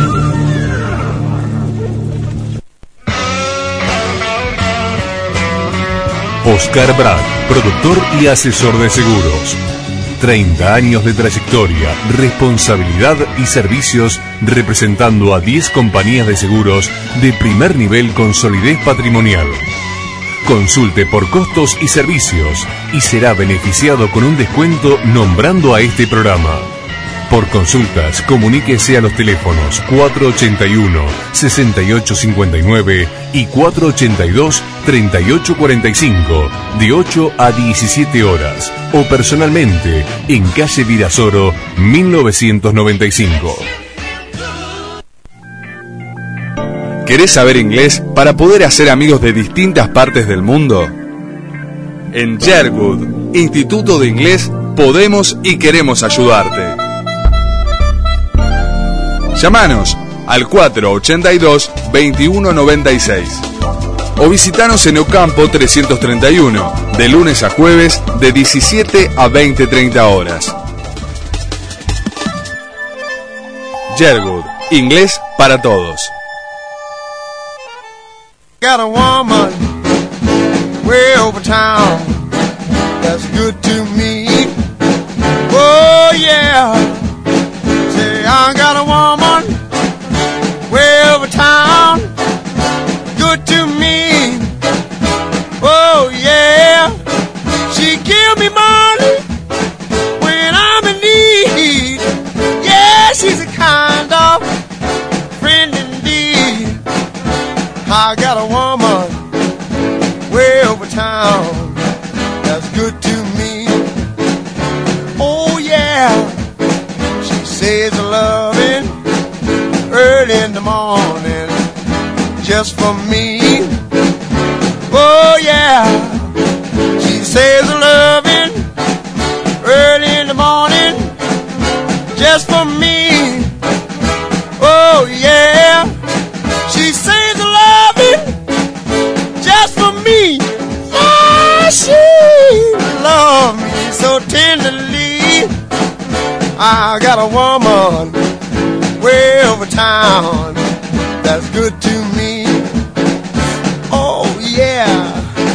Oscar Brad, productor y asesor de seguros. treinta años de trayectoria, responsabilidad y servicios representando a diez compañías de seguros de primer nivel con solidez patrimonial. Consulte por costos y servicios y será beneficiado con un descuento nombrando a este programa. Por consultas, comuníquese a los teléfonos cuatro ochenta y uno, sesenta y ocho cincuenta y nueve y cuatro ochenta y dos, treinta y ocho cuarenta y cinco, de ocho a diecisiete horas, o personalmente en calle Virasoro, mil novecientos noventa y cinco. ¿Querés saber inglés para poder hacer amigos de distintas partes del mundo? En Sherwood, Instituto de Inglés, podemos y queremos ayudarte. Llámanos al cuatro ochenta y dos, veintiuno noventa y seis o visitanos en Ocampo trescientos treinta y uno, de lunes a jueves de diecisiete a veinte treinta horas. Sherwood, inglés para todos. Got a woman way over town that's good to me. Oh yeah. Say I got a woman way over town, good to me. Oh yeah, she give me money when I'm in need. Yeah, she's a kind of friend indeed. I got a woman way over town that's good to me. Oh yeah, she says loving early in the morning just for me. Oh yeah, she says loving early in the morning just for me. Oh yeah, she says loving just for me. Yeah, she loves me so tenderly. I got a woman way over town that's good to me. Oh yeah.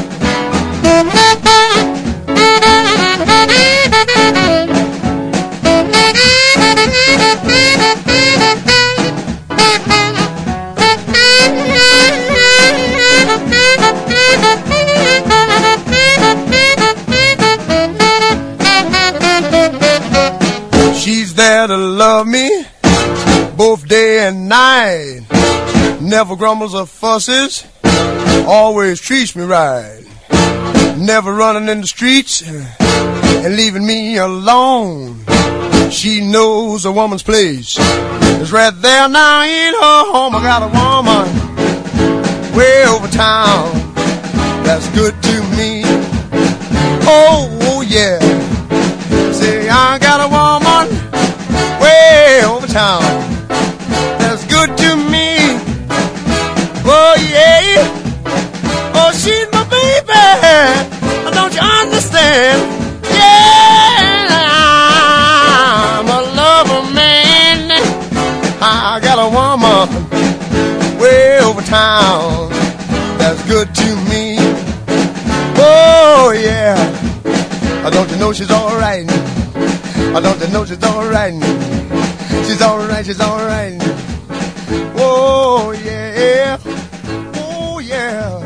She's there to love me both day and night, never grumbles or fusses, always treats me right, never running in the streets and leaving me alone. She knows a woman's place is right there now in her home. I got a woman way over town that's good to me. Oh, oh yeah, say I got a woman way over town that's good to me. Oh yeah, oh she's my baby, don't you understand? Yeah, I'm a lover man. I got a woman way over town that's good to me. Oh yeah, don't you know she's alright? Don't you know she's alright? She's alright, she's alright. Oh yeah, oh yeah.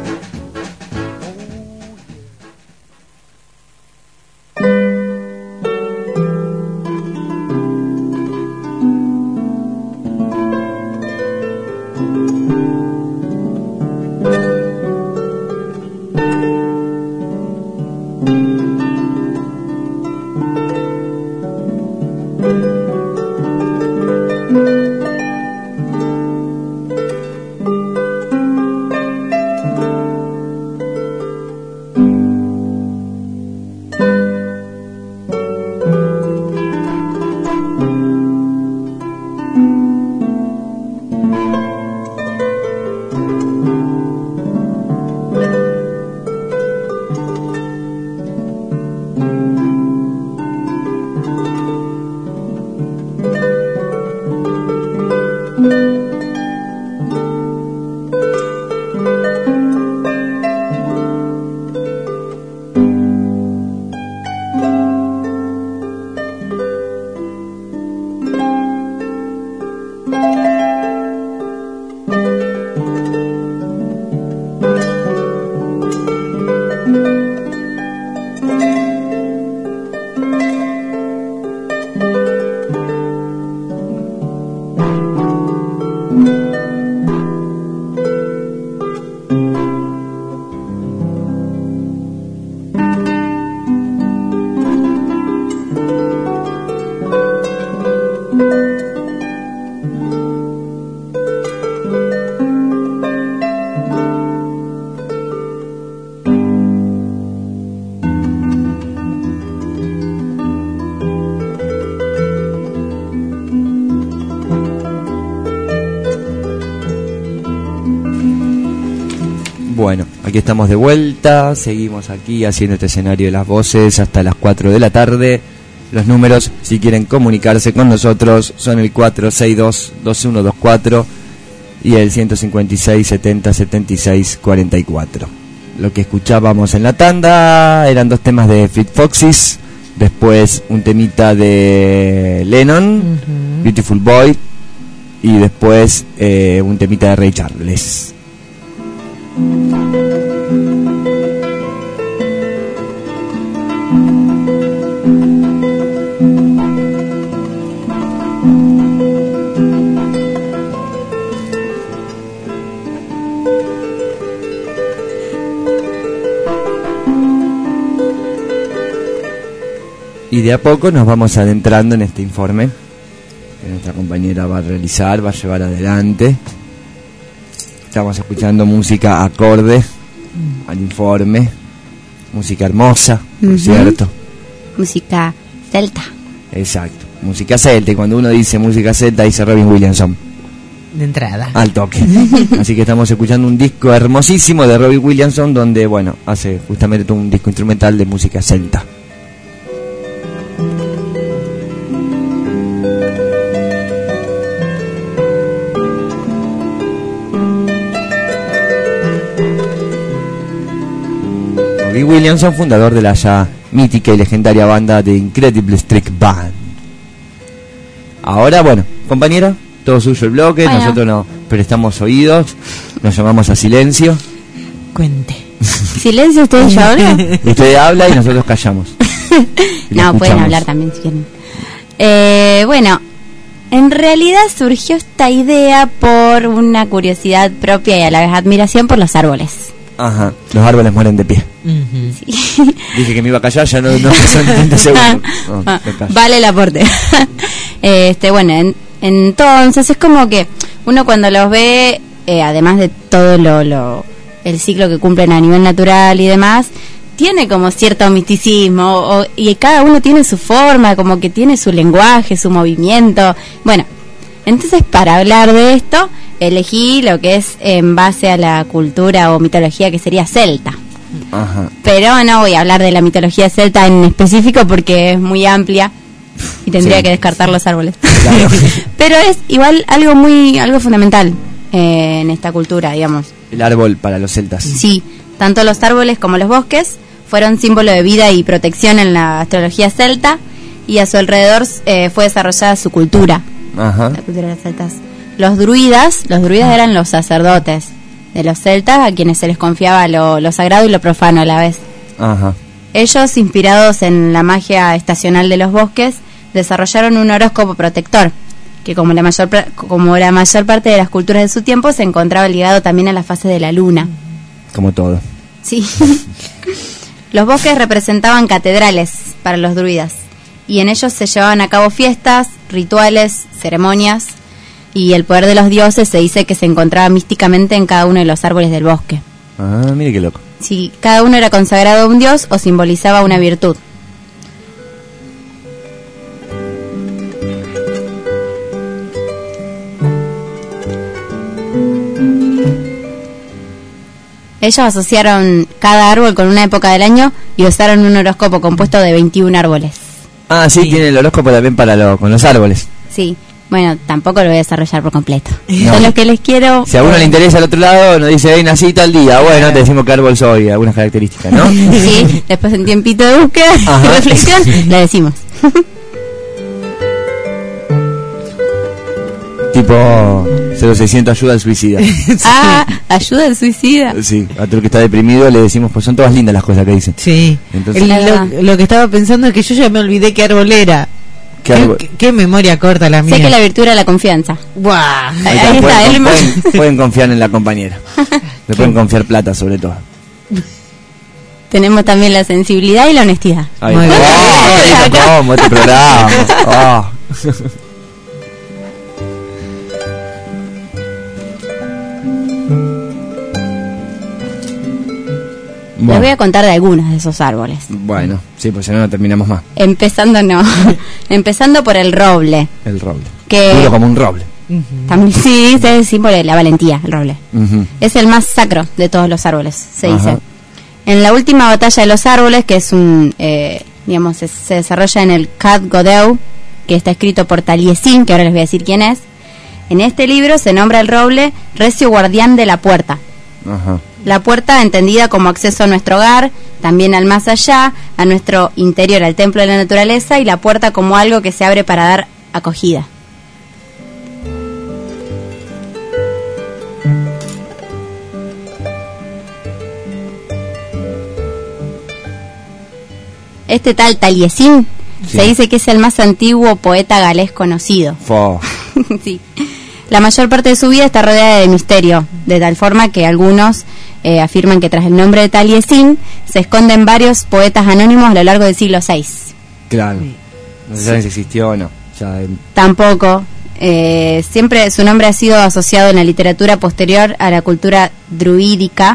Bueno, aquí estamos de vuelta, seguimos aquí haciendo este escenario de las voces hasta las cuatro de la tarde. Los números, si quieren comunicarse con nosotros, son el cuatro seis dos, dos uno dos cuatro y el ciento cincuenta y seis, setenta, setenta y seis, cuarenta y cuatro. Lo que escuchábamos en la tanda eran dos temas de Fleet Foxes, después un temita de Lennon, uh-huh. Beautiful Boy, y después eh, un temita de Ray Charles. Y de a poco nos vamos adentrando en este informe que nuestra compañera va a realizar, va a llevar adelante. Estamos escuchando música acorde al informe, música hermosa, por uh-huh. cierto. Música celta. Exacto, música celta. Y cuando uno dice música celta, dice Robin Williamson. De entrada. Al toque. Así que estamos escuchando un disco hermosísimo de Robin Williamson, donde, bueno, hace justamente un disco instrumental de música celta. Robbie Williamson, fundador de la ya mítica y legendaria banda The Incredible Street Band. Ahora, bueno, compañera, todo suyo el bloque, bueno. Nosotros nos prestamos oídos, nos llamamos a silencio. Cuente. ¿Silencio usted y yo habla? Usted habla y nosotros callamos. Y no, pueden hablar también si quieren. Eh, bueno, en realidad surgió esta idea por una curiosidad propia y a la vez admiración por los árboles. Ajá, los árboles mueren de pie. Uh-huh. Sí. Dije que me iba a callar, ya no, no pasan treinta segundos. No, vale el aporte. este, bueno, en, entonces es como que uno cuando los ve, eh, además de todo lo, lo el ciclo que cumplen a nivel natural y demás, tiene como cierto misticismo, o, y cada uno tiene su forma, como que tiene su lenguaje, su movimiento. Bueno, entonces para hablar de esto elegí lo que es en base a la cultura o mitología que sería celta. Ajá. Pero no voy a hablar de la mitología celta en específico porque es muy amplia y tendría sí. que descartar los árboles. Claro. Pero es igual algo muy algo fundamental eh, en esta cultura, digamos. El árbol para los celtas. Sí, tanto los árboles como los bosques fueron símbolo de vida y protección en la astrología celta, y a su alrededor eh, fue desarrollada su cultura. Ajá. La cultura de los celtas. Los druidas, los druidas eran los sacerdotes de los celtas, a quienes se les confiaba lo, lo sagrado y lo profano a la vez. Ajá. Ellos, inspirados en la magia estacional de los bosques, desarrollaron un horóscopo protector, que como la mayor como la mayor parte de las culturas de su tiempo se encontraba ligado también a la fase de la luna. Como todo. Sí. Los bosques representaban catedrales para los druidas, y en ellos se llevaban a cabo fiestas, rituales, ceremonias, y el poder de los dioses se dice que se encontraba místicamente en cada uno de los árboles del bosque. Ah, mire qué loco. Sí, cada uno era consagrado a un dios o simbolizaba una virtud. Ellos asociaron cada árbol con una época del año y usaron un horóscopo compuesto de veintiún árboles. Ah, sí, sí. Tiene el horóscopo también para lo, con los árboles. Sí. Bueno, tampoco lo voy a desarrollar por completo. No. Son los que les quiero... Si a uno le interesa al otro lado, nos dice, hey, nací tal día. Bueno, te decimos qué árbol soy, algunas características, ¿no? Sí, después en tiempito de búsqueda y reflexión, le decimos. Tipo cero seiscientos ayuda al suicida. Ah, ayuda al suicida. Sí, a todo el que está deprimido le decimos, pues son todas lindas las cosas que dicen. Sí. Entonces, el, lo, lo que estaba pensando es que yo ya me olvidé qué árbol era. ¿Qué, árbol? ¿Qué, qué memoria corta la mía. Sé que la virtud era la confianza. Wow. Ahí, Ahí está, pueden, él pueden, pueden confiar en la compañera. Le pueden confiar plata sobre todo. Tenemos también la sensibilidad y la honestidad. Ay, Muy bien. Oh, ¿cómo este programa? Oh. Bueno. Les voy a contar de algunos de esos árboles. Bueno, sí, pues si no, no terminamos más. Empezando, no. Empezando por el roble. El roble. Que duro como un roble. Uh-huh. También, sí, es el símbolo de la valentía, el roble. Uh-huh. Es el más sacro de todos los árboles, se uh-huh. dice. En la última batalla de los árboles, que es un, eh, digamos, se, se desarrolla en el Cad Godeu, que está escrito por Taliesin, que ahora les voy a decir quién es. En este libro se nombra el roble recio guardián de la puerta. Ajá. La puerta entendida como acceso a nuestro hogar, también al más allá, a nuestro interior, al templo de la naturaleza, y la puerta como algo que se abre para dar acogida. Este tal Taliesin sí. se dice que es el más antiguo poeta galés conocido. Sí. La mayor parte de su vida está rodeada de misterio, de tal forma que algunos eh, afirman que tras el nombre de Taliesin se esconden varios poetas anónimos a lo largo del siglo sexto. Claro. No se sabe si existió o no. Ya, eh. Tampoco. Eh, siempre su nombre ha sido asociado en la literatura posterior a la cultura druídica,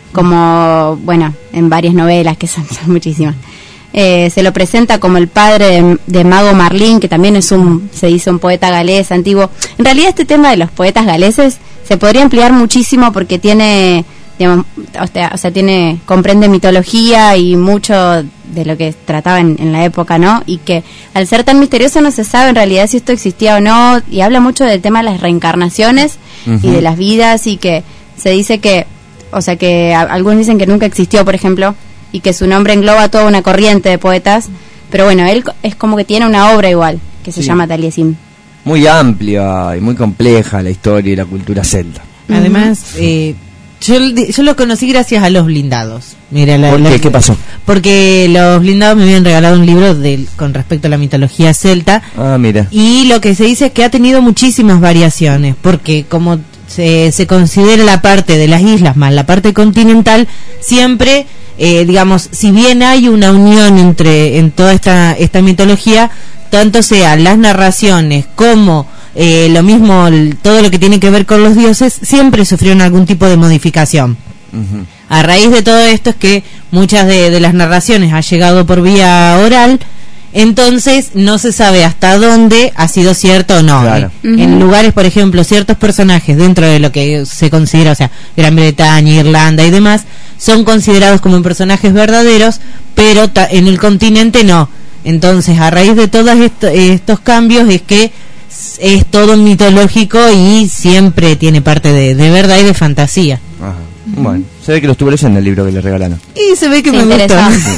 como, bueno, en varias novelas, que son, son muchísimas. Eh, se lo presenta como el padre de, de Mago Marlín, que también es un, se dice, un poeta galés antiguo. En realidad este tema de los poetas galeses se podría ampliar muchísimo porque tiene, digamos, o sea, o sea tiene, comprende mitología y mucho de lo que trataba en, en la época, ¿no? Y que al ser tan misterioso no se sabe en realidad si esto existía o no, y habla mucho del tema de las reencarnaciones uh-huh. y de las vidas, y que se dice que, o sea, que a, algunos dicen que nunca existió, por ejemplo, y que su nombre engloba toda una corriente de poetas, pero bueno, él es como que tiene una obra igual, que se sí. llama Taliesin. Muy amplia y muy compleja la historia y la cultura celta. Además, eh, yo, yo lo conocí gracias a Los Blindados. Mira, la, ¿Por qué? La, ¿Qué pasó? Porque Los Blindados me habían regalado un libro de, con respecto a la mitología celta. Ah, mira. Y lo que se dice es que ha tenido muchísimas variaciones, porque como se, se considera la parte de las islas más la parte continental, siempre... Eh, digamos, si bien hay una unión entre en toda esta esta mitología, tanto sean las narraciones como eh, lo mismo, el, todo lo que tiene que ver con los dioses, siempre sufrieron algún tipo de modificación. Uh-huh. A raíz de todo esto es que muchas de, de las narraciones han llegado por vía oral, entonces no se sabe hasta dónde ha sido cierto o no. Claro. Uh-huh. En lugares, por ejemplo, ciertos personajes dentro de lo que se considera, o sea, Gran Bretaña, Irlanda y demás, son considerados como personajes verdaderos, pero ta- en el continente no. Entonces, a raíz de todos esto, estos cambios es que es todo mitológico y siempre tiene parte de, de verdad y de fantasía. Ajá. Uh-huh. Bueno, se ve que lo estuvo leyendo el libro que le regalaron. Y se ve que se me gustó.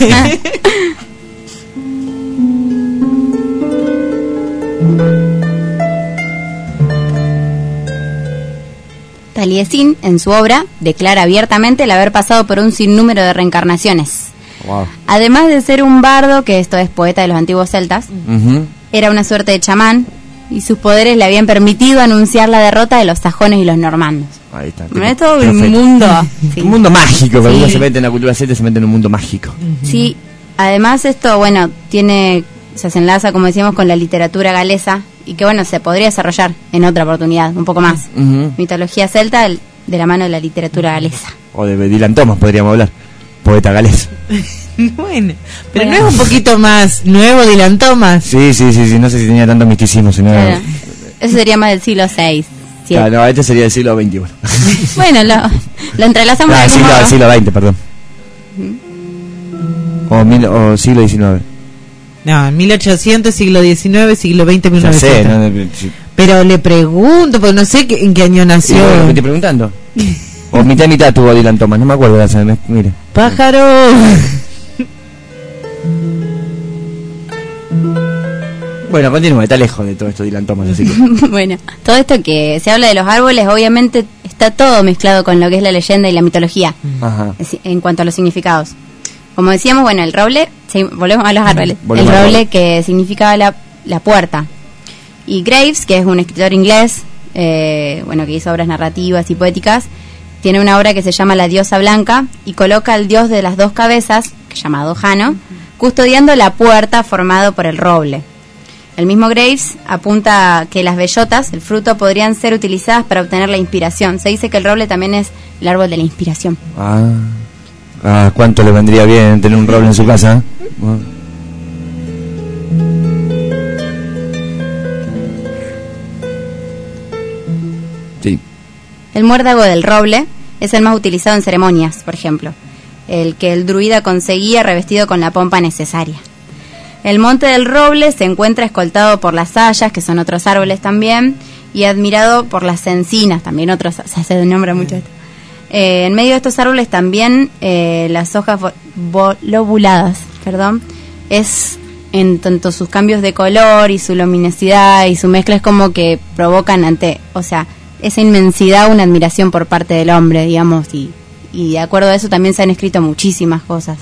Taliesin, en su obra, declara abiertamente el haber pasado por un sinnúmero de reencarnaciones. Wow. Además de ser un bardo, que esto es poeta de los antiguos celtas, uh-huh. era una suerte de chamán, y sus poderes le habían permitido anunciar la derrota de los sajones y los normandos. Ahí está. No es todo un mundo. Sí. Un mundo mágico, cuando sí. uno se mete en la cultura celta, se mete en un mundo mágico. Uh-huh. Sí, además esto, bueno, tiene, o sea, se enlaza, como decíamos, con la literatura galesa, y que bueno, se podría desarrollar en otra oportunidad, un poco más. Uh-huh. Mitología celta de la mano de la literatura galesa. O de Dylan Thomas podríamos hablar, poeta galés. Bueno, pero bueno. ¿No es un poquito más nuevo Dylan Thomas? Sí, sí, sí, sí, no sé si tenía tanto misticismo, sino... Claro. Eso sería más del siglo seis. Claro, no, este sería del siglo veintiuno. Bueno, lo, lo entrelazamos. Ah, siglo, modo. siglo veinte, perdón. ¿Mm? O, mil, o siglo diecinueve. No, mil ochocientos, siglo diecinueve, siglo veinte, mil novecientos. Ya sé, no, sí. Pero le pregunto, porque no sé qué, en qué año nació. Sí, me estoy preguntando. O mitad y mitad tuvo Dylan Thomas, no me acuerdo de esa, mire. Pájaro. Bueno, continúa, está lejos de todo esto Dylan Thomas, así que... Bueno, todo esto que se habla de los árboles, obviamente está todo mezclado con lo que es la leyenda y la mitología. Ajá. En cuanto a los significados. Como decíamos, bueno, el roble, sí, volvemos a los árboles, volvemos el roble que significaba la, la puerta. Y Graves, que es un escritor inglés, eh, bueno, que hizo obras narrativas y poéticas, tiene una obra que se llama La diosa blanca, y coloca al dios de las dos cabezas, llamado Jano, custodiando la puerta formado por el roble. El mismo Graves apunta que las bellotas, el fruto, podrían ser utilizadas para obtener la inspiración. Se dice que el roble también es el árbol de la inspiración. Ah... Ah, cuánto le vendría bien tener un roble en su casa. Bueno. Sí. El muérdago del roble es el más utilizado en ceremonias, por ejemplo, el que el druida conseguía revestido con la pompa necesaria. El monte del roble se encuentra escoltado por las hayas, que son otros árboles también, y admirado por las encinas, también otros, o sea, se nombra mucho esto. Eh, en medio de estos árboles también eh, las hojas vo- vo- lobuladas, perdón, es en tanto sus cambios de color y su luminosidad y su mezcla es como que provocan ante, o sea, esa inmensidad una admiración por parte del hombre, digamos, y, y de acuerdo a eso también se han escrito muchísimas cosas.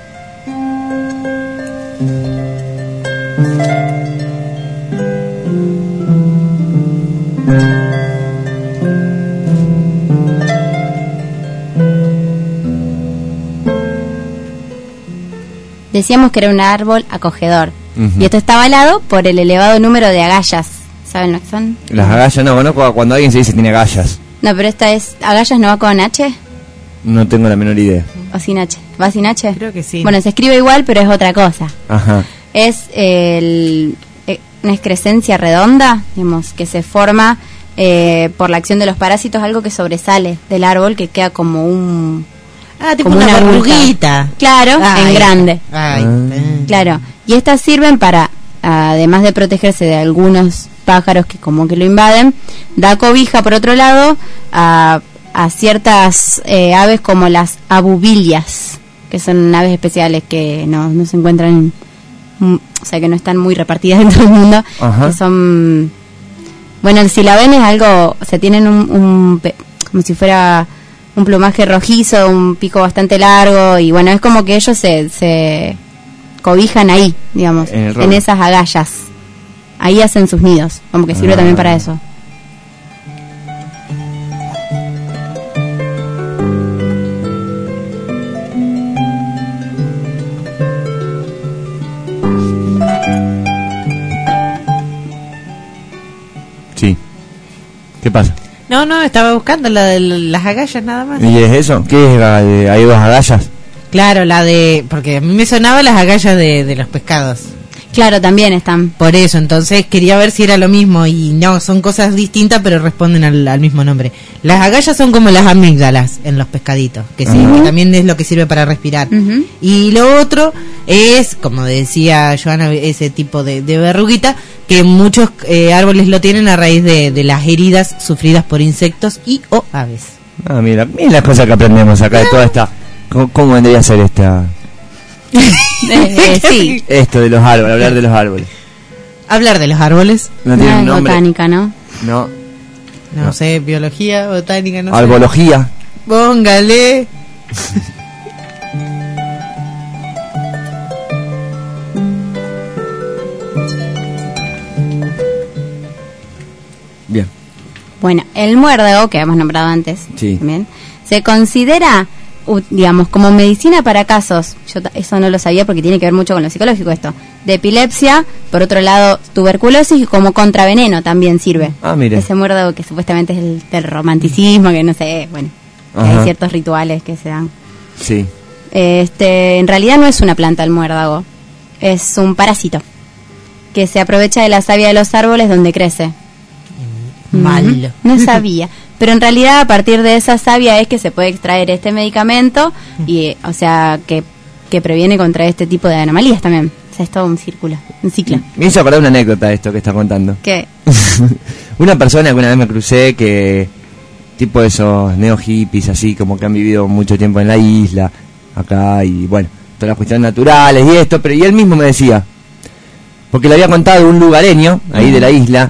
Decíamos que era un árbol acogedor. Ujú. Y esto está avalado por el elevado número de agallas. ¿Saben lo que son? Las agallas, no, conozco cuando alguien se dice tiene agallas. No, pero esta es... ¿Agallas no va con H No tengo la menor idea. o sin H? ¿Va sin H? Creo que sí. Bueno, se escribe igual, pero es otra cosa. Ajá. Es el, eh, una excrescencia redonda, digamos, que se forma eh, por la acción de los parásitos, algo que sobresale del árbol, que queda como un... Ah, tipo como una bulta. verruguita. Claro, Ay, en grande. Ay, Claro. Y estas sirven para, además de protegerse de algunos pájaros que como que lo invaden, da cobija, por otro lado, a, a ciertas eh, aves como las abubilias, que son aves especiales que no, no se encuentran, mm, o sea, que no están muy repartidas en todo el mundo, Ajá. que son... Bueno, si la ven es algo, o sea, tienen un, un pe- como si fuera un plumaje rojizo, un pico bastante largo, y bueno, es como que ellos se, se cobijan ahí, digamos, En el en, roble. esas agallas. Ahí hacen sus nidos, como que sirve Ah. también para eso. Sí. ¿Qué pasa? No, no, estaba buscando la de las agallas nada más. ¿Y es eso? ¿Qué es? eh, ¿Hay dos agallas? Claro, la de... Porque a mí me sonaba las agallas de, de los pescados. Claro, también están. Por eso, entonces quería ver si era lo mismo. Y no, son cosas distintas, pero responden al, al mismo nombre. Las agallas son como las amígdalas en los pescaditos, que sí, Ajá. que también es lo que sirve para respirar. Ujú. Y lo otro es, como decía Joana, ese tipo de, de verruguita, que muchos eh, árboles lo tienen a raíz de, de las heridas sufridas por insectos y o aves. Ah, mira, mira las cosas que aprendemos acá de toda esta... ¿Cómo, cómo vendría a ser esta... Eh, eh, sí, Esto de los árboles, hablar de los árboles? Hablar de los árboles, No tiene no un es nombre. botánica, ¿no? No. no, No. sé, biología, botánica, no sé. Arbología. Póngale. Bien. Bueno, el muérdago, que hemos nombrado antes, Sí. también, se considera, u- digamos, como medicina para casos, yo ta- eso no lo sabía porque tiene que ver mucho con lo psicológico esto, de epilepsia, por otro lado, tuberculosis y como contraveneno también sirve. Ah, mire. Ese muérdago que supuestamente es el del romanticismo, que no sé, bueno, que Ajá. hay ciertos rituales que se dan. Sí. Este, en realidad no es una planta el muérdago, es un parásito que se aprovecha de la savia de los árboles donde crece. Malo. Ujú. No sabía. Pero en realidad a partir de esa savia es que se puede extraer este medicamento y, eh, o sea, que, que previene contra este tipo de anomalías también. O sea, es todo un círculo, un ciclo. Me hizo acordar una anécdota esto que está contando. ¿Qué? Una persona que una vez me crucé que... Tipo esos neo hippies así, como que han vivido mucho tiempo en la isla, acá, y bueno, todas las cuestiones naturales y esto, pero y él mismo me decía, porque le había contado un lugareño ahí de la isla,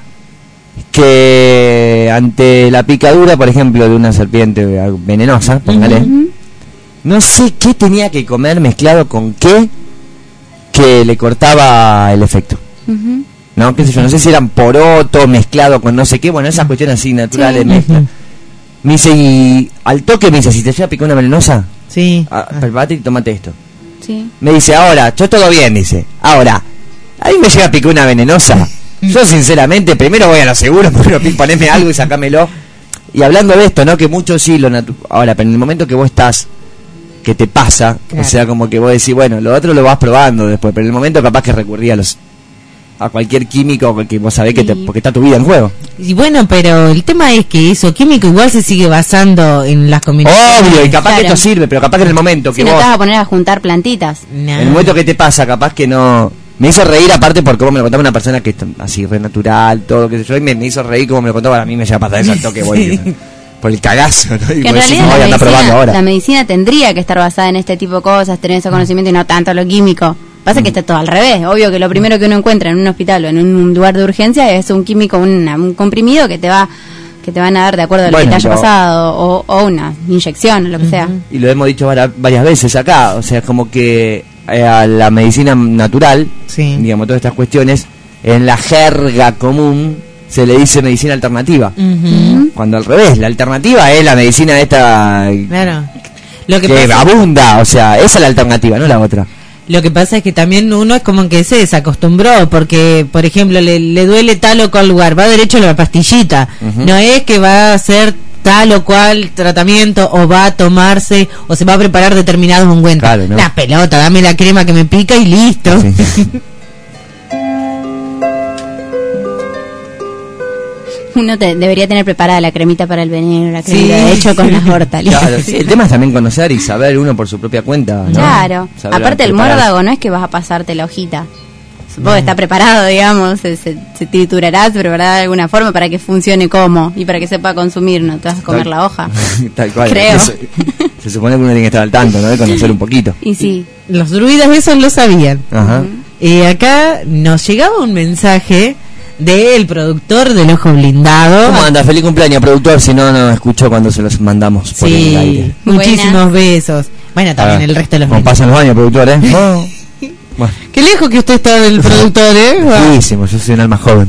que ante la picadura, por ejemplo, de una serpiente venenosa, póngale, Ujú. no sé qué tenía que comer mezclado con qué, que le cortaba el efecto. Ujú. No, qué sé yo, no sé si eran poroto mezclado con no sé qué, bueno, esas cuestiones así naturales Sí. mezcla. Me dice, y al toque me dice, si te llega a picar una venenosa, Sí. ah, prepárate y tomate esto. Sí. Me dice, ahora, yo todo bien, dice, ahora, a mí me llega a picar una venenosa. Yo sinceramente, primero voy a lo seguro, primero poneme algo y sacámelo. Y hablando de esto, ¿no? Que mucho sí lo natu- ahora, pero en el momento que vos estás, que te pasa, Claro. o sea, como que vos decís, bueno, lo otro lo vas probando después, pero en el momento capaz que recurría a los a cualquier químico que vos sabés que te, Sí. porque está tu vida en juego. Y bueno, pero el tema es que eso químico igual se sigue basando en las combinaciones. Obvio, y capaz que Claro. esto sirve, pero capaz que en el momento Si que no te vos, vas a poner a juntar plantitas. No. en el momento que te pasa, capaz que no. Me hizo reír aparte por cómo me lo contaba una persona que es así re natural, todo, qué sé yo, y me, me hizo reír como me lo contaba, a mí me llega a pasar eso al toque, voy. Sí. por el cagazo, ¿no? Y Que en vos decís, realidad no, la voy a andar probando medicina, ahora. la medicina tendría que estar basada en este tipo de cosas, tener ese conocimiento y no tanto lo químico. Pasa que está todo al revés. Obvio que lo primero que uno encuentra en un hospital o en un lugar de urgencia es un químico, una- un comprimido que te va que te van a dar de acuerdo a lo Bueno, que te haya pero- pasado, o, o una inyección, o lo que sea. Y lo hemos dicho vara- varias veces acá, o sea, es como que eh, a la medicina natural, digamos, todas estas cuestiones, en la jerga común se le dice medicina alternativa. Ujú. Cuando al revés, la alternativa es la medicina esta Claro. Lo que, que pasa, abunda, o sea, esa es la alternativa, no la otra. lo que pasa es que también uno es como que se desacostumbró, porque, por ejemplo, le, le duele tal o cual lugar, va derecho a la pastillita. Ujú. No es que va a hacer tal o cual tratamiento o va a tomarse o se va a preparar determinados ungüentos. Claro, ¿no? La pelota, dame la crema que me pica y listo. Uno te- debería tener preparada la cremita para el veneno, la cremita Sí. de hecho con las hortalizas. Claro, sí, el tema es también conocer y saber uno por su propia cuenta, ¿no? Claro. Saber Aparte el prepararse. muérdago no es que vas a pasarte la hojita. Supongo que está preparado, digamos, se, se, se triturará, se preparará de alguna forma para que funcione como y para que sepa consumir, no te vas a comer Tal- la hoja. Tal cual. Creo. Eso- se supone que uno tiene que estar al tanto, ¿no? De conocer un poquito. Y sí. Los druidas eso lo sabían. Ajá. Eh, acá nos llegaba un mensaje del productor del Ojo Blindado. ¿Cómo anda? Feliz cumpleaños, productor, si no, no escuchó cuando se los mandamos por el Sí, aire. muchísimos besos. Bueno, también Ah, el resto de los como niños. pasan los años, productor, ¿eh? No. Bueno, Qué lejos que usted está del productor, ¿eh? buenísimo, yo soy un alma joven.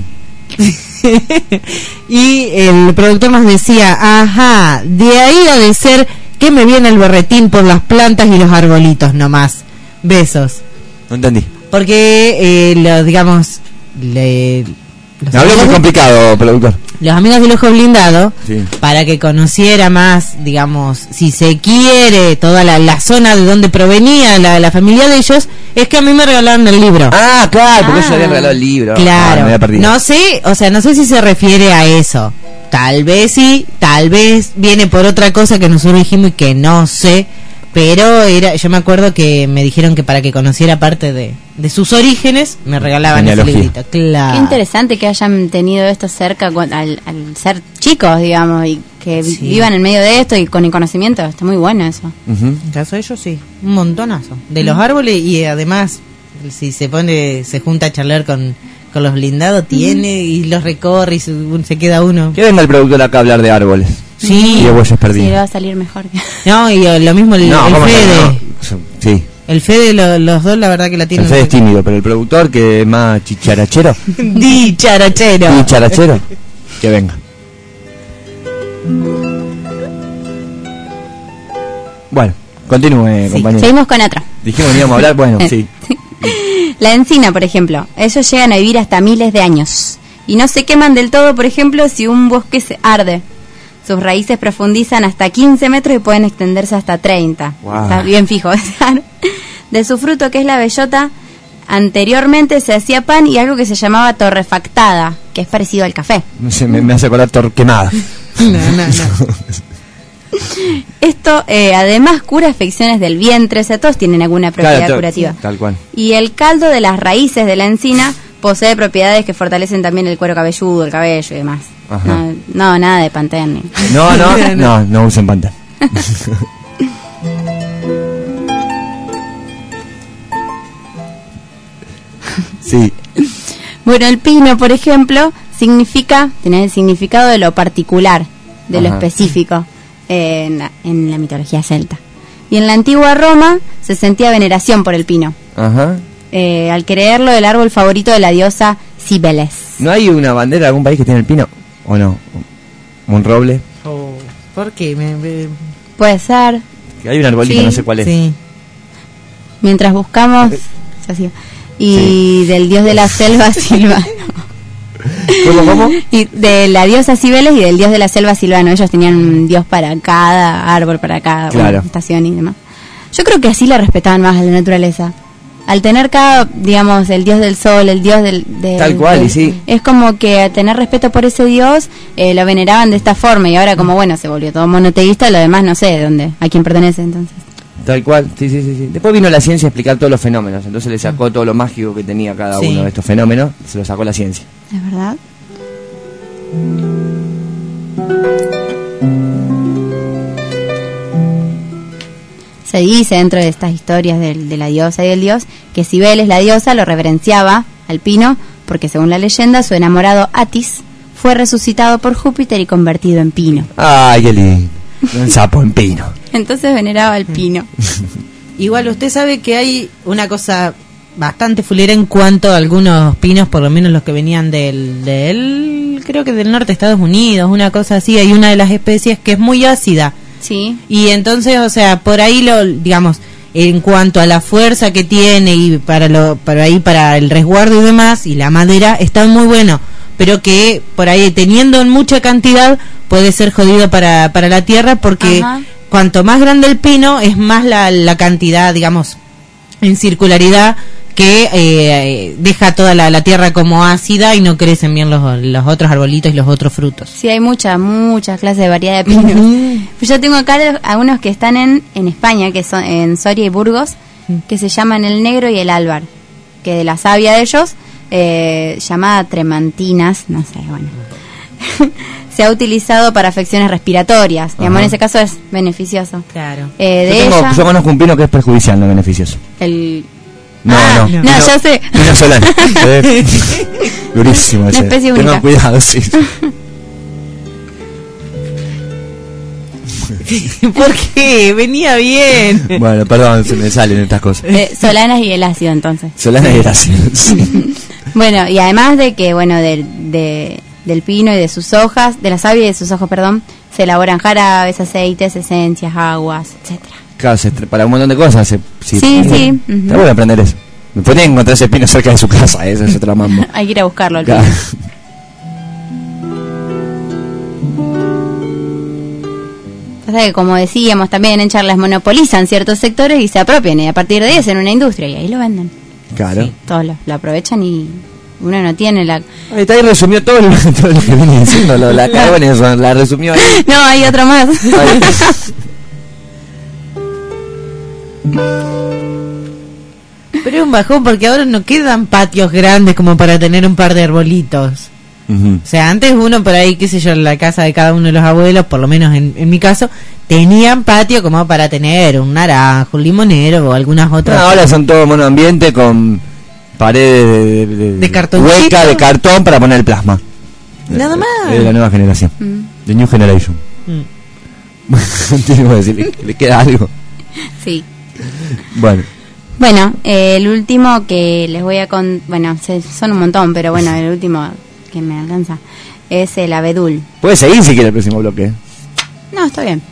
Y el productor nos decía, ajá, de ahí ha de ser que me viene el berretín por las plantas y los arbolitos nomás. Besos. No entendí. Porque, eh, lo, digamos, le, los, Me habló muy amigos, complicado, productor. los amigos del Ojo Blindado, Sí. para que conociera más, digamos, si se quiere, toda la, la zona de donde provenía la, la familia de ellos, es que a mí me regalaron el libro. Ah, claro, porque Ah. ellos habían regalado el libro. Ah, me Claro, había perdido. no sé, o sea, no sé si se refiere a eso. Tal vez sí, tal vez viene por otra cosa que nosotros dijimos y que no sé, pero era, yo me acuerdo que me dijeron que para que conociera parte de, de sus orígenes me regalaban ese Genealogía. librito. Claro. Qué interesante que hayan tenido esto cerca cu- al, al ser chicos, digamos, y que vi- Sí. vivan en medio de esto y con el conocimiento. Está muy bueno eso. Ujú. En caso de ellos sí, un montonazo. De los árboles y además, si se pone, se junta a charlar con, con los blindados, tiene y los recorre y se, se queda uno. Que venga el productor acá a hablar de árboles. Sí. Y de huellas Sí, perdidas. le va a salir mejor. No, y eh, lo mismo el, No, el ¿cómo Fede. no? No. Sí. El Fede, lo- los dos, la verdad que la El tienen. Fede es tímido, pero el productor, que es más chicharachero. Dicharachero. Chicharachero. Que venga. Bueno, continúe, Sí. compañero. Seguimos con otra. Dijimos que íbamos a hablar, bueno, sí. La encina, por ejemplo, ellos llegan a vivir hasta miles de años y no se queman del todo, por ejemplo, si un bosque se arde. Sus raíces profundizan hasta quince metros y pueden extenderse hasta treinta. Wow. Está bien fijo. De su fruto, que es la bellota, anteriormente se hacía pan y algo que se llamaba torrefactada, que es parecido al café. No sé, me, me hace acordar Torquemada. No, no, no. Esto eh, además cura afecciones del vientre, o sea, todos tienen alguna propiedad Claro, to- curativa. Tal cual. Y el caldo de las raíces de la encina posee propiedades que fortalecen también el cuero cabelludo, el cabello y demás. Ajá. No, no, nada de Pantene. No, no, no, no usen pantalla. Sí. Bueno, el pino, por ejemplo, significa, tiene el significado de lo particular, de lo Ajá. específico eh, en, la, en la mitología celta. Y en la antigua Roma se sentía veneración por el pino, Ajá. eh, al creerlo el árbol favorito de la diosa Cibeles. ¿No hay una bandera de algún país que tiene el pino? ¿O no? ¿Un roble? Oh, ¿por qué? Me- me- Puede ser. Que hay un arbolito, Sí. no sé cuál es. Sí. Mientras buscamos, ya sigo. Y del dios de la selva Silvano. ¿Cómo, cómo? Y de la diosa Cibeles y del dios de la selva Silvano. Ellos tenían un dios para cada árbol, para cada bueno, Claro. estación y demás. Yo creo que así le respetaban más a la naturaleza. Al tener cada, digamos, el dios del sol, el dios del... del- Tal cual, del- y sí. Es como que a tener respeto por ese dios, eh, lo veneraban de esta forma. Y ahora como, bueno, se volvió todo monoteísta, lo demás no sé de dónde, a quién pertenece entonces. Tal cual, sí, sí, sí, sí. Después vino la ciencia a explicar todos los fenómenos. Entonces le sacó todo lo mágico que tenía cada Sí. uno de estos fenómenos. Se lo sacó la ciencia. ¿Es verdad? Se dice dentro de estas historias de, de la diosa y del dios que Cibeles, la diosa, lo reverenciaba al pino porque según la leyenda su enamorado Atis fue resucitado por Júpiter y convertido en pino. Ay, qué lindo. Un sapo en pino. Entonces veneraba al pino. Igual usted sabe que hay una cosa bastante fulera en cuanto a algunos pinos, por lo menos los que venían del, del creo que del norte de Estados Unidos, una cosa así. Hay una de las especies que es muy ácida. Sí. Y entonces, o sea, por ahí lo, digamos, en cuanto a la fuerza que tiene y para lo, para ahí para el resguardo y demás, y la madera está muy bueno, pero que por ahí teniendo en mucha cantidad puede ser jodido para, para la tierra porque Ajá. cuanto más grande el pino es más la, la cantidad, digamos, en circularidad que eh, deja toda la, la tierra como ácida y no crecen bien los, los otros arbolitos y los otros frutos. Sí, hay muchas, muchas clases de variedad de pinos. Uh-huh. Yo tengo acá algunos que están en, en España, que son en Soria y Burgos, uh-huh. que se llaman el negro y el álvar, que de la savia de ellos, eh, llamada tremantinas, no sé, bueno, se ha utilizado para afecciones respiratorias. Digamos, en ese caso es beneficioso. Claro. Eh, de yo, tengo, ella, yo conozco un pino que es perjudicial, no beneficioso. El... No, ah, no, no, no, ya sé. Pino solano. Durísimo ese. Una especie única. Tengan cuidado, sí. ¿Por qué? Venía bien. Bueno, perdón, se me salen estas cosas. Eh, solanas y el ácido, entonces. Solanas y el ácido, sí. Bueno, y además de que, bueno, de, de, del pino y de sus hojas, de la savia y de sus hojas, perdón, se elaboran jarabes, aceites, esencias, aguas, etcétera. Claro, se, para un montón de cosas. Se, sí, sí. sí. Uh-huh. Está bueno aprender eso. Me podría encontrar ese pino cerca de su casa, eso es otra mambo. Hay que ir a buscarlo al claro. Pasa que, como decíamos, también en charlas monopolizan ciertos sectores y se apropian, y a partir de ahí hacen una industria y ahí lo venden. Claro. Sí, todos lo, lo aprovechan y uno no tiene la... Ahí está, ahí resumió todo lo, todo lo que venía diciendo, lo, la cagó en eso, la resumió ahí. No, hay otro más. Pero es un bajón porque ahora no quedan patios grandes como para tener un par de arbolitos. Uh-huh. O sea, antes uno por ahí, qué sé yo, en la casa de cada uno de los abuelos, por lo menos en, en mi caso, tenían patio como para tener un naranjo, un limonero o algunas otras. No, ahora son todo monoambiente con paredes de, de, de, de cartón hueca de cartón para poner el plasma. Nada más. De la nueva generación. Mm. The New Generation. Mm. Tengo que decir, ¿le, ¿le queda algo? Sí. Bueno. Bueno, eh, el último que les voy a con, bueno, se, son un montón, pero bueno, el último que me alcanza es el abedul. Puede seguir si quiere el próximo bloque. No, está bien.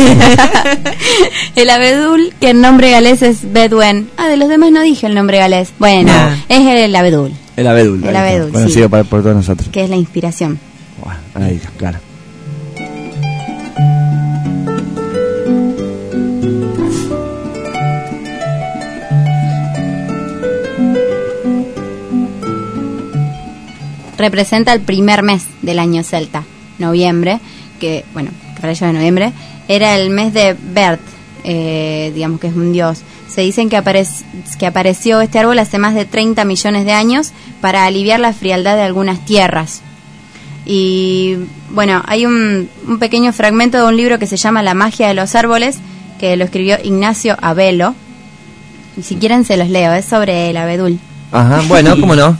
El abedul, que el nombre galés es bedouin. Ah, de los demás no dije el nombre galés. Bueno, nah. es el abedul. El abedul. El abedul, conocido sí. para, por todos nosotros. Que es la inspiración. Bueno, ahí, claro. Representa el primer mes del año celta, noviembre, que, bueno, que para ellos de noviembre, era el mes de Bert, eh, digamos que es un dios. Se dicen que, aparec- que apareció este árbol hace más de treinta millones de años para aliviar la frialdad de algunas tierras. Y, bueno, hay un, un pequeño fragmento de un libro que se llama La magia de los árboles, que lo escribió Ignacio Abelo. Y si quieren se los leo, es sobre el abedul. Ajá, bueno, cómo no.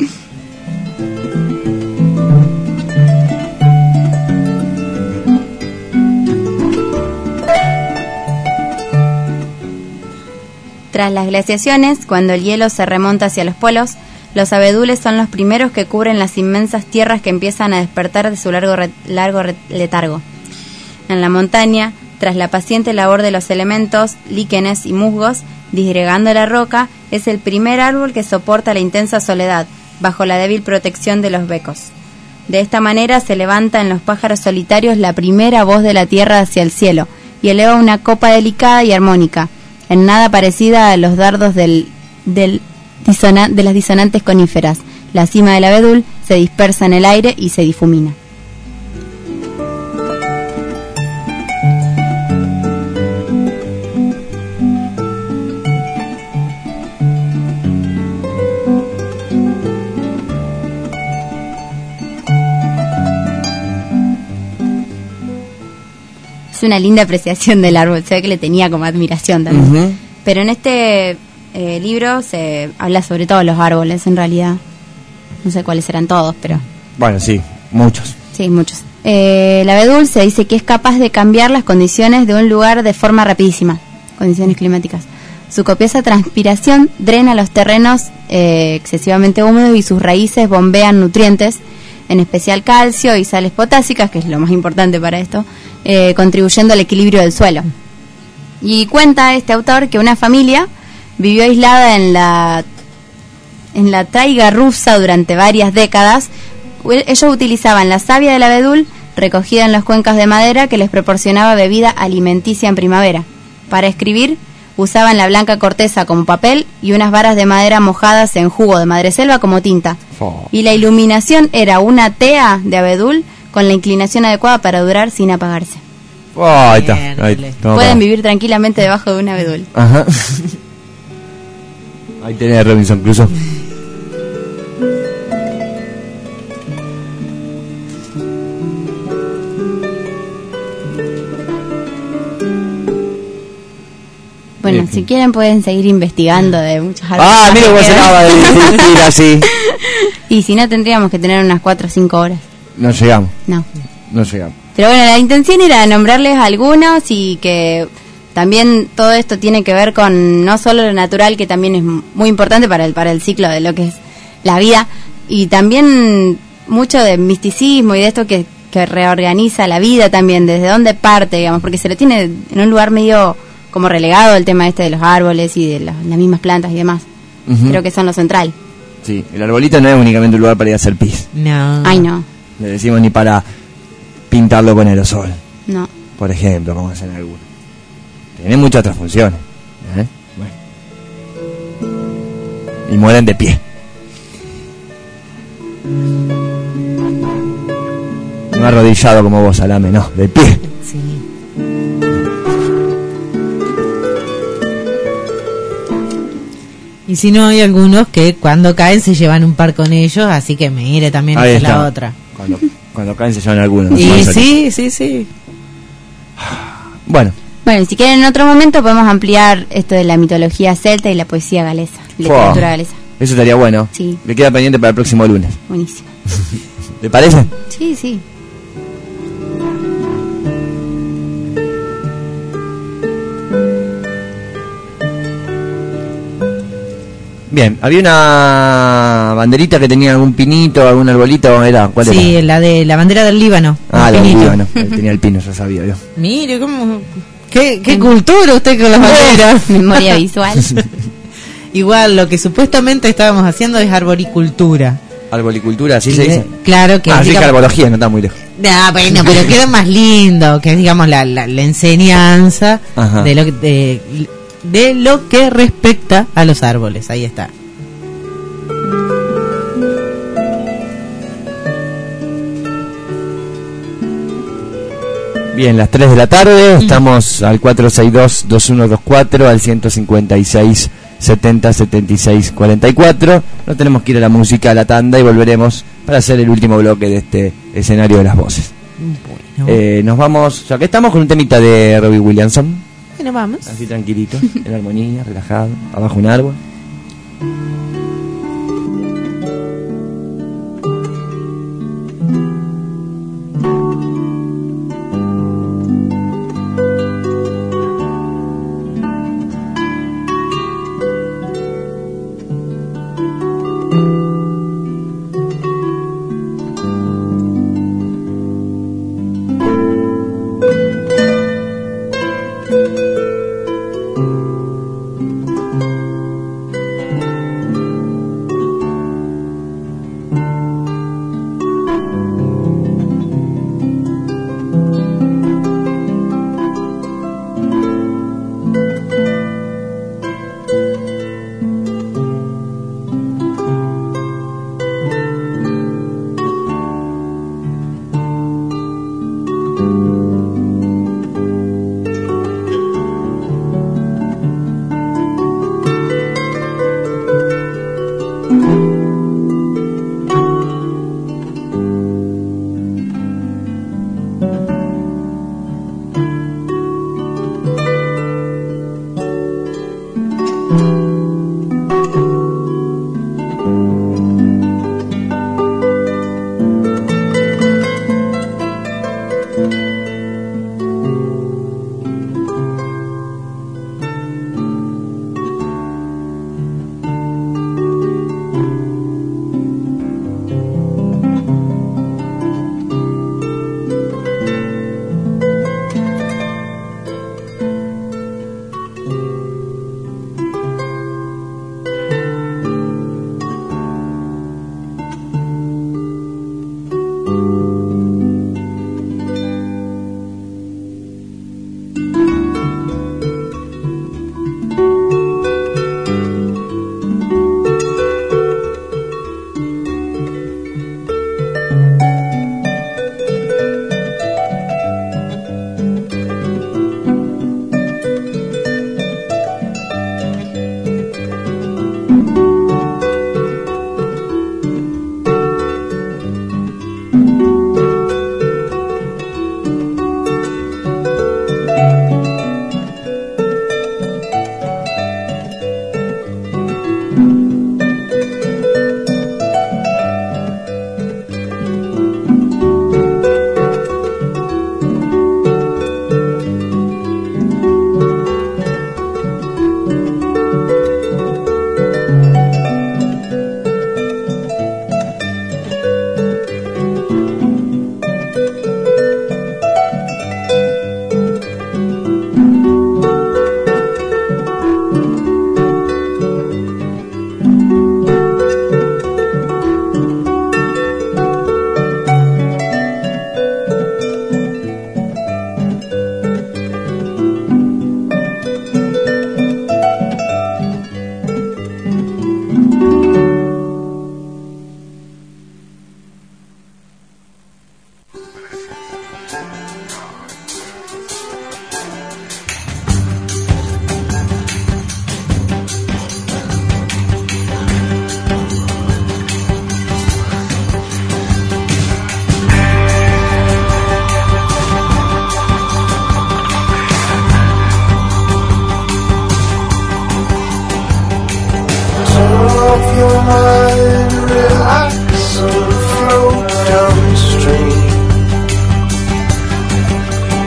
Tras las glaciaciones, cuando el hielo se remonta hacia los polos, los abedules son los primeros que cubren las inmensas tierras que empiezan a despertar de su largo, re- largo re- letargo. En la montaña, tras la paciente labor de los elementos, líquenes y musgos, disgregando la roca, es el primer árbol que soporta la intensa soledad, bajo la débil protección de los becos. De esta manera se levanta en los pájaros solitarios la primera voz de la tierra hacia el cielo, y eleva una copa delicada y armónica, en nada parecida a los dardos del, del disona, de las disonantes coníferas. La cima del abedul se dispersa en el aire y se difumina. hace una linda apreciación del árbol, se ve que le tenía como admiración también. Ujú. Pero en este eh, libro se habla sobre todos los árboles, en realidad. No sé cuáles eran todos, pero Bueno, sí, muchos. sí, muchos. Eh, el abedul se dice que es capaz de cambiar las condiciones de un lugar de forma rapidísima, condiciones climáticas. Su copiosa transpiración drena los terrenos eh, excesivamente húmedos y sus raíces bombean nutrientes, en especial calcio y sales potásicas, que es lo más importante para esto, eh, contribuyendo al equilibrio del suelo. Y cuenta este autor que una familia vivió aislada en la en la taiga rusa durante varias décadas. Ellos utilizaban la savia del abedul recogida en las cuencas de madera que les proporcionaba bebida alimenticia en primavera. Para escribir usaban la blanca corteza como papel y unas varas de madera mojadas en jugo de madreselva como tinta. Oh. Y la iluminación era una tea de abedul con la inclinación adecuada para durar sin apagarse. Oh, ahí está. Ahí, toma Pueden para- vivir tranquilamente debajo de un abedul. Ajá. Ahí tenés Robinson Crusoe. Bueno, Sí. si quieren pueden seguir investigando de muchos árboles. Ah, mira cómo se acaba de ir así. Y si no, tendríamos que tener unas cuatro o cinco horas. No llegamos, No. no llegamos. Pero bueno, la intención era nombrarles algunos y que también todo esto tiene que ver con no solo lo natural, que también es muy importante para el, para el ciclo de lo que es la vida, y también mucho de misticismo y de esto que, que reorganiza la vida también, desde dónde parte, digamos, porque se lo tiene en un lugar medio como relegado el tema este de los árboles y de las, las mismas plantas y demás. Ujú. Creo que son lo central. Sí, el arbolito no es únicamente un lugar para ir a hacer pis. No. Ay, no, Le decimos ni para pintarlo con aerosol, no. por ejemplo, como hacen algunos. Tiene muchas otras funciones. ¿eh? Bueno. Y mueren de pie. No arrodillado como vos, Salame, no, de pie. Sí. Y si no, hay algunos que cuando caen se llevan un par con ellos, así que me iré también Ahí a está. la otra. Cuando, cuando caen se llevan algunos. Y Más sí, sí, sí. Bueno, Bueno, y si quieren en otro momento podemos ampliar esto de la mitología celta y la poesía galesa, literatura Fua. galesa. eso estaría bueno. Sí. Le queda pendiente para el próximo lunes. Buenísimo. ¿Le parece? Sí, sí. Bien, había una banderita que tenía algún pinito, algún arbolito, ¿era? ¿Cuál Sí, era? la de la bandera del Líbano. Ah, el la del pinito. Líbano. Ahí tenía el pino, ya sabía yo. Mire, cómo... ¿Qué, qué cultura usted con las banderas? Memoria visual. Igual, lo que supuestamente estábamos haciendo es arboricultura. Arbolicultura, así Sí, se dice. claro que Ah, es, sí, que digamos- arbología, no está muy lejos. Ah, bueno, pero queda más lindo, que es, digamos, la, la, la enseñanza Ajá. de lo, que- de, de lo que respecta a los árboles. Ahí está. Bien, las tres de la tarde, estamos al cuatro seis dos, dos uno dos cuatro, al ciento cincuenta y seis, setenta, setenta y seis, cuarenta y cuatro. No tenemos que ir a la música, a la tanda, y volveremos para hacer el último bloque de este escenario de las voces. Bueno, Eh, nos vamos, ya que estamos con un temita de Robbie Williamson, bueno, vamos. así tranquilito, en armonía, relajado, abajo un árbol.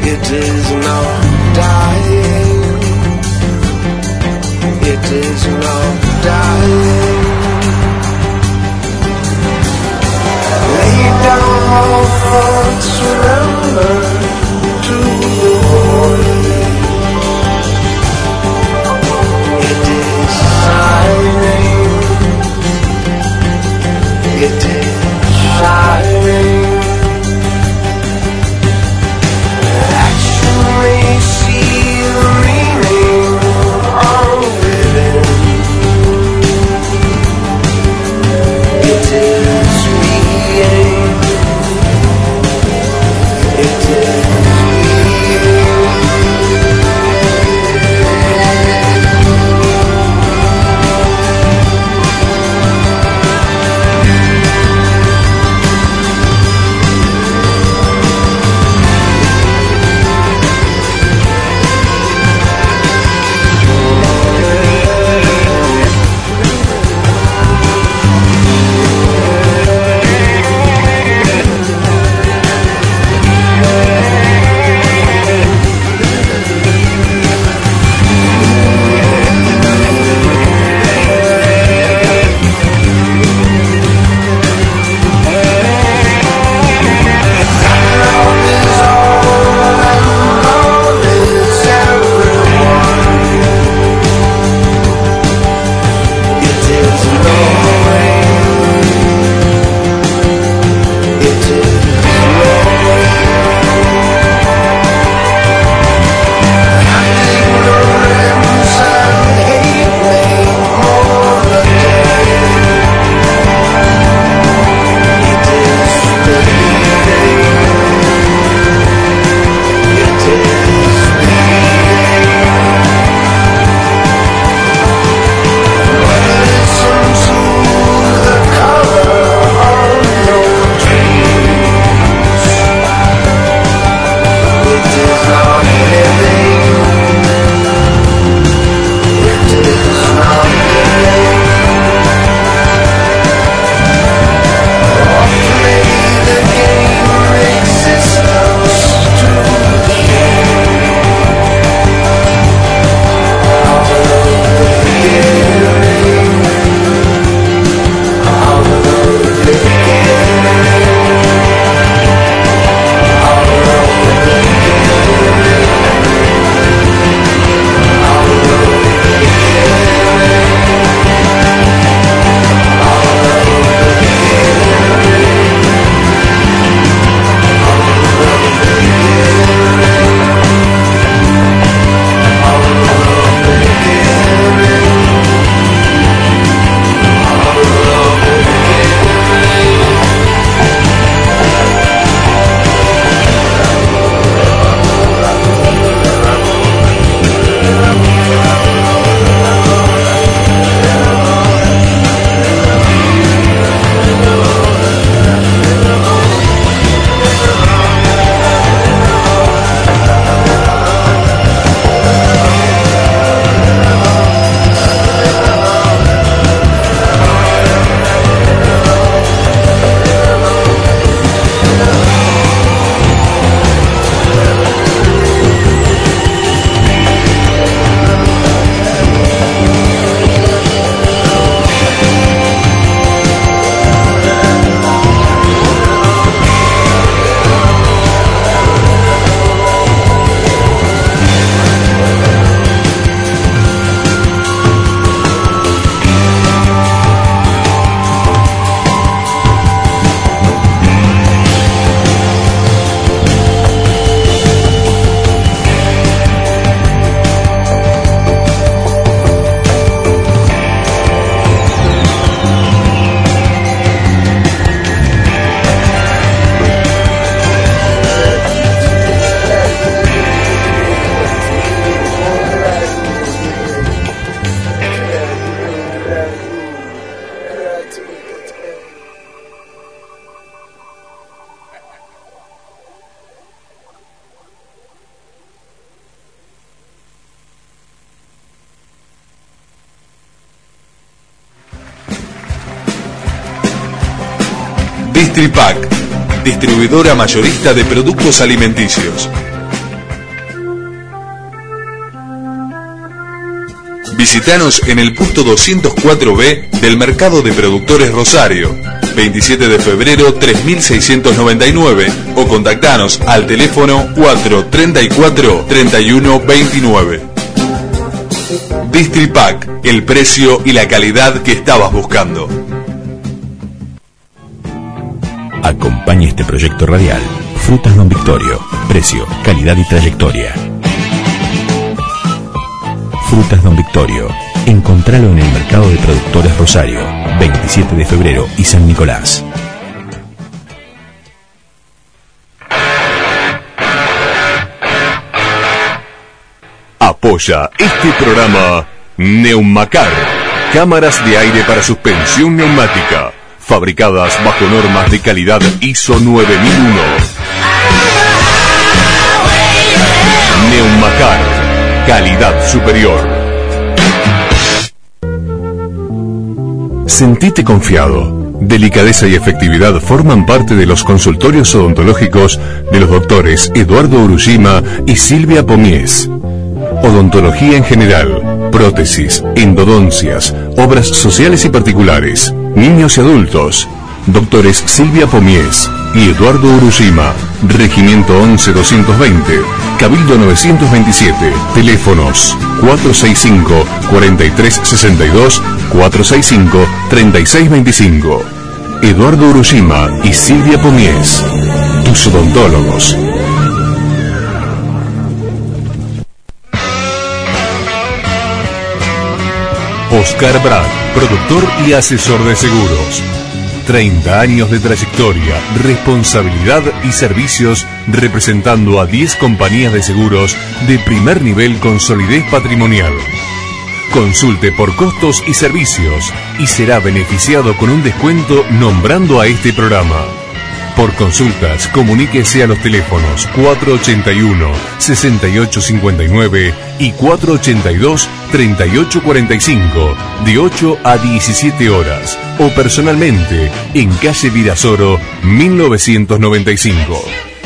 It is not dying. It is not dying. Lay down all thoughts, surrender to the void. It is shining. It is shining. Action may see the meaning of living. It is being. It is Distripac, distribuidora mayorista de productos alimenticios. Visítanos en el puesto doscientos cuatro B del Mercado de Productores Rosario, veintisiete de febrero tres mil seiscientos noventa y nueve, o contactanos al teléfono cuatro treinta y cuatro treinta y uno veintinueve. Distripac, el precio y la calidad que estabas buscando. Acompaña este proyecto radial. Frutas Don Victorio. Precio, calidad y trayectoria. Frutas Don Victorio. Encontralo en el Mercado de Productores Rosario, veintisiete de febrero y San Nicolás. Apoya este programa Neumacar, cámaras de aire para suspensión neumática, fabricadas bajo normas de calidad I S O nueve mil uno. Neumacar, calidad superior. Sentite confiado. Delicadeza y efectividad forman parte de los consultorios odontológicos de los doctores Eduardo Urushima y Silvia Pomies. Odontología en general, prótesis, endodoncias, obras sociales y particulares, niños y adultos. Doctores Silvia Pomies y Eduardo Urushima. Regimiento once doscientos veinte, Cabildo novecientos veintisiete. Teléfonos cuatro seis cinco, cuatro tres seis dos, cuatro seis cinco, tres seis dos cinco. Eduardo Urushima y Silvia Pomies, tus odontólogos. Oscar Brad, productor y asesor de seguros. treinta años de trayectoria, responsabilidad y servicios representando a diez compañías de seguros de primer nivel con solidez patrimonial. Consulte por costos y servicios y será beneficiado con un descuento nombrando a este programa. Por consultas, comuníquese a los teléfonos cuatro ochenta y uno, sesenta y ocho cincuenta y nueve y cuatro ochenta y dos, treinta y ocho cuarenta y cinco, de ocho a diecisiete horas, o personalmente en calle Virasoro, mil novecientos noventa y cinco.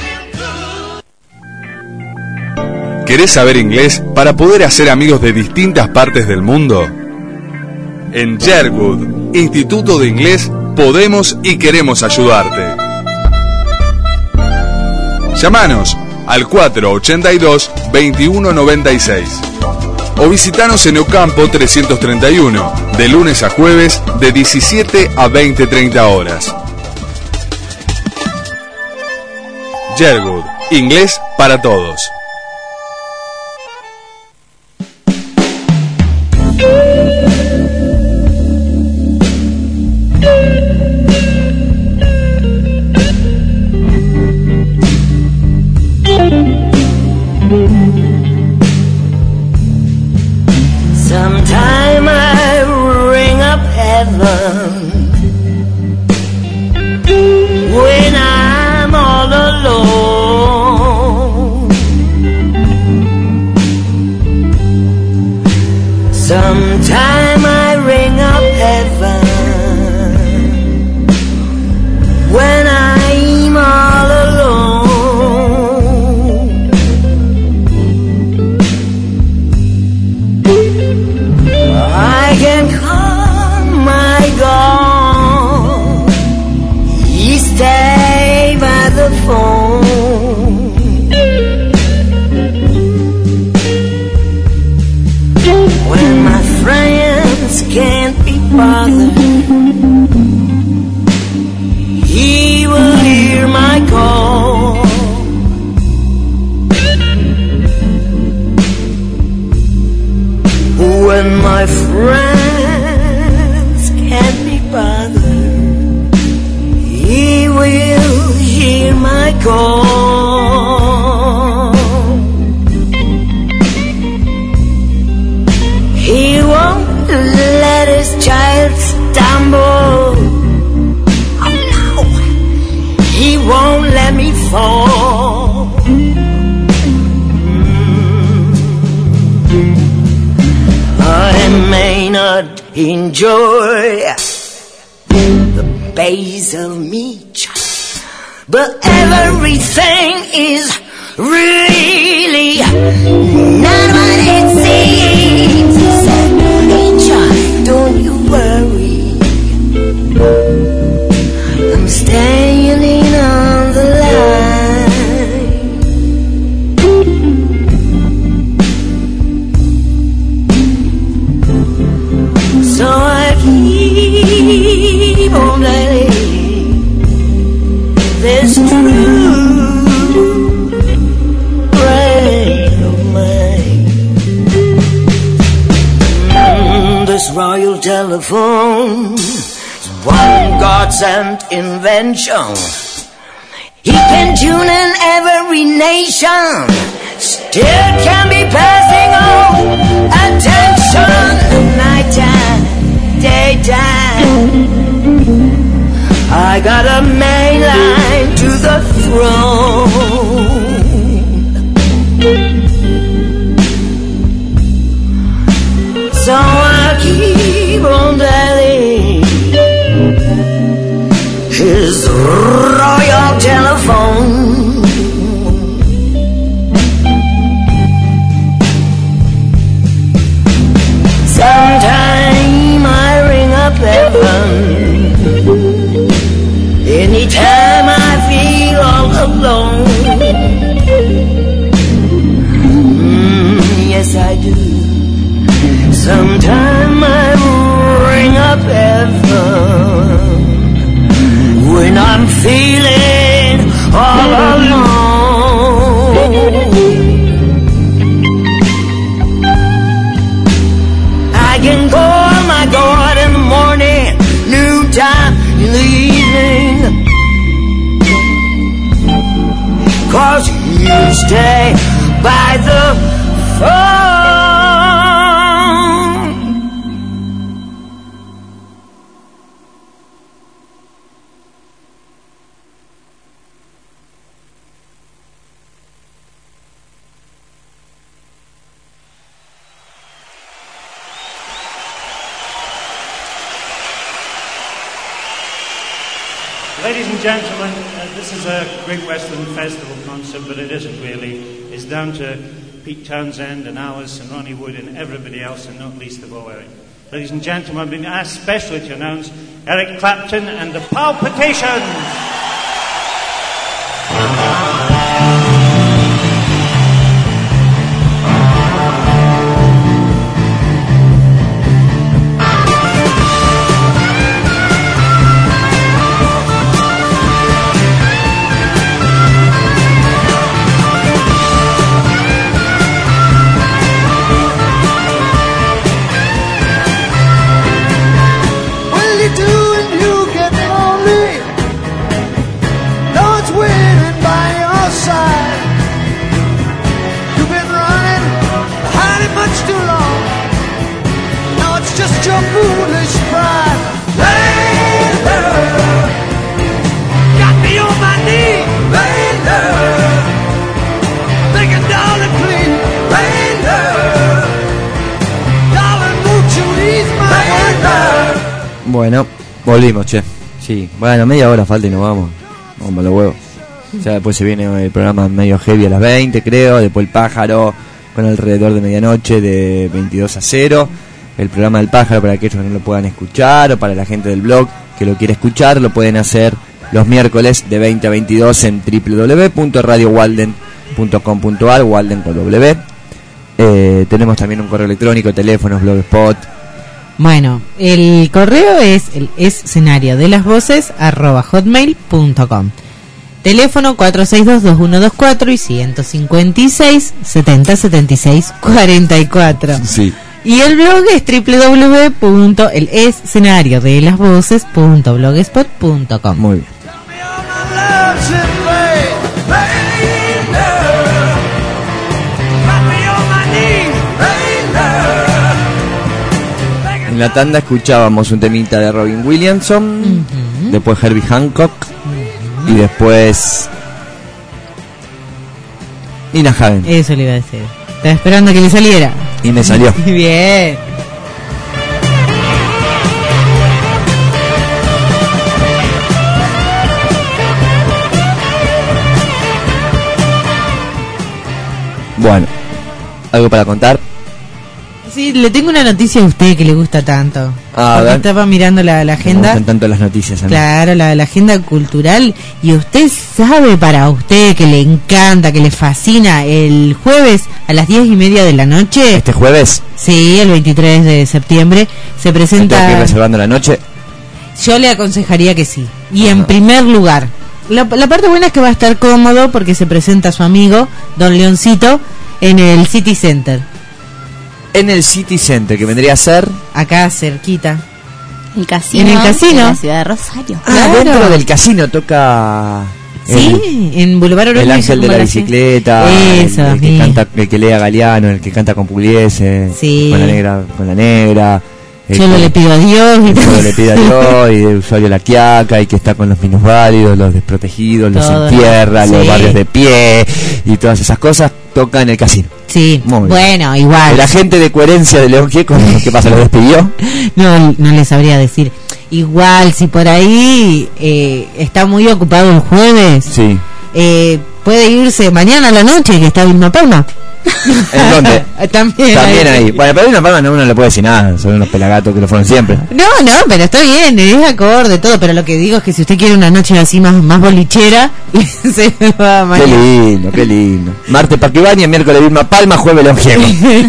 ¿Querés saber inglés para poder hacer amigos de distintas partes del mundo? En Sherwood, Instituto de Inglés, podemos y queremos ayudarte. Llámanos al cuatro ochenta y dos, veintiuno noventa y seis o visitanos en Ocampo trescientos treinta y uno, de lunes a jueves de diecisiete a veinte treinta horas. Sherwood, inglés para todos. Sometime I ring up heaven when I'm all alone. Sometime I ring up heaven when I'm all alone. I can call my God, he stay by the phone. When my friends can't be bothered, he will hear my call. When my friends can't be bothered, he will hear my call. He won't let his child stumble. Oh no, he won't let me fall. I may not enjoy the basil meat, but everything is really not what it seems. royal telephone, one God-sent invention. He can tune in every nation, still can be passing on attention. Nighttime, daytime, I got a main line to the throne. So I keep on dialing his royal telephone. Sometime I ring up heaven, anytime I feel all alone. Mm, yes I do. Sometime I ring up heaven when I'm feeling all alone. I can call my God in the morning, noontime, in the evening, 'cause you stay by the phone. Ladies and gentlemen, uh, this is a Great Western Festival concert, but it isn't really. It's down to Pete Townsend and Alice and Ronnie Wood and everybody else, and not least of all Eric. Ladies and gentlemen, I've been asked specially to announce Eric Clapton and the Palpitations. Bueno, volvimos, che. Sí, bueno, media hora falta y nos vamos. Vamos para los huevos. Ya después se viene el programa medio heavy a las veinte, creo. Después el pájaro con alrededor de medianoche de veintidós a cero. El programa del pájaro para aquellos que no lo puedan escuchar, o para la gente del blog que lo quiere escuchar, lo pueden hacer los miércoles de veinte a veintidós en w w w punto radio walden punto com punto a r, Walden con W. Eh, tenemos también un correo electrónico, teléfonos, blogspot. Bueno, el correo es el escenario de las voces arroba hotmail punto com. Teléfono cuatro seis dos, dos uno dos cuatro y ciento cincuenta y seis, setenta setenta y seis, cuarenta y cuatro. Sí. Y el blog es w w w punto el escenario de las voces punto blogspot punto com. Muy bien. En la tanda escuchábamos un temita de Robin Williamson, uh-huh. Después Herbie Hancock, uh-huh. Y después Nina Hagen. Eso le iba a decir. Estaba esperando que le saliera. Y me salió. Bien. Bueno, ¿algo para contar? Sí, le tengo una noticia a usted que le gusta tanto. Ah, porque estaba mirando la, la agenda. Me gustan tanto las noticias a mí. Claro, la, la agenda cultural. Y usted sabe, para usted que le encanta, que le fascina, el jueves a las diez y media de la noche. ¿Este jueves? Sí, el veintitrés de septiembre se presenta. ¿Tengo que ir reservando la noche? Yo le aconsejaría que sí. Y uh-huh. En primer lugar, la, la parte buena es que va a estar cómodo porque se presenta su amigo Don Leoncito en el City Center. en el City Center, que vendría a ser acá cerquita. El casino. En el casino. De la ciudad de Rosario. Ah, Claro. dentro del casino toca. Sí, en Boulevard Oroño. El ángel de como la la- bicicleta, Eso, el, el que sí. canta, el que lea Galeano, el que canta con Pugliese, Sí. con la negra, con la negra. el Solo que- le pido a Dios. Y el solo le pide a Dios, y de usuario La Quiaca, y que está con los minusválidos, los desprotegidos, los Todo. sin tierra, los Sí. barrios de pie, y todas esas cosas toca en el casino. Sí, Muy bien. bueno, igual. El agente de coherencia de León Gieco, ¿qué pasa? ¿Lo despidió? No, no le sabría decir. Igual, si por ahí eh, está muy ocupado el jueves, Sí. eh, puede irse mañana a la noche, que está Vilma Palma. ¿En dónde? También, También ahí. Bueno, pero una palma no uno le puede decir nada, son unos pelagatos que lo fueron siempre. No, no, pero está bien, es acorde, todo. Pero lo que digo es que si usted quiere una noche así más, más bolichera, se va Qué mañana. lindo, qué lindo. Martes Paquibaña, miércoles Vilma Palma, jueves León Gieco.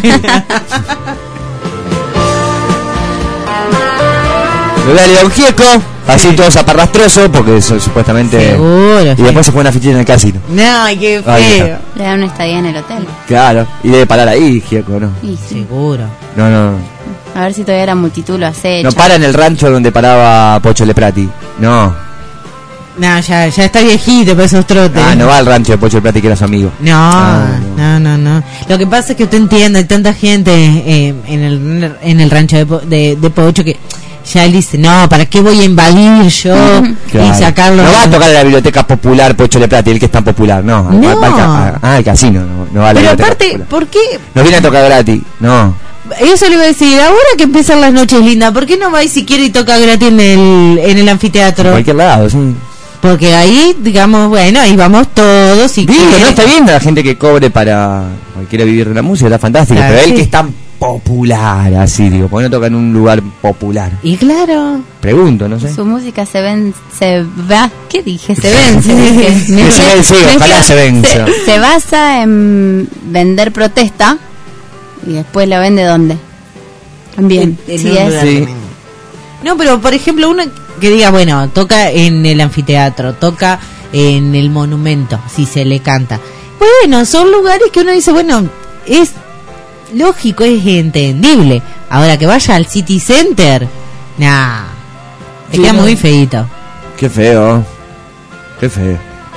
Lo ve a León Gieco, así todos aparrastrosos, porque eso supuestamente. Seguro, Y sí. después se juega una fichita en el casino. No, qué Ahí feo. está. Le dan una estadía en el hotel. Claro, y debe parar ahí, Gieco, ¿no? Y sí. Seguro. No, no. A ver si todavía la multitud lo acecha. No para en el rancho donde paraba Pocho Leprati. No. No, ya, ya está viejito para esos trotes. Ah, no va al rancho de Pocho Leprati, que era su amigo. No, Ah, no, no, no. Lo que pasa es que usted entiende, hay tanta gente eh, en, el, en el rancho de, Po- de, de Pocho que ya él dice, no, ¿para qué voy a invadir yo Claro. y sacarlo? No va a tocar en la biblioteca popular Pocho Leprati, el que es tan popular, no. No. Va- va al ca- ah, al casino, no, no va a la Pero biblioteca aparte, popular. ¿por qué? No viene a tocar gratis, no. Eso le iba a decir, ahora que empiezan las noches lindas, ¿por qué no va y si quiere y toca gratis en el, en el En anfiteatro? cualquier lado, sí. Porque ahí, digamos, bueno, ahí vamos todos y Digo, quiere- no está bien la gente que cobre para cualquiera vivir de la música, está fantástico, Claro, pero él sí. que es tan popular, así digo, ¿por qué no toca en un lugar popular? Y claro, Pregunto, no sé. Su música se ven, se va, ¿qué dije? Se vence. dije. Que se vence, Me ojalá queda- se venza. Se, se basa en vender protesta y después la vende ¿dónde? También. En- en Sí, un es. lugar Sí. no, pero por ejemplo, uno que diga, bueno, toca en el anfiteatro, toca en el monumento, si se le canta. Bueno, son lugares que uno dice, bueno, es lógico, es entendible. Ahora que vaya al City Center, nah, te Sí, queda no. muy feíto. Qué feo, qué feo.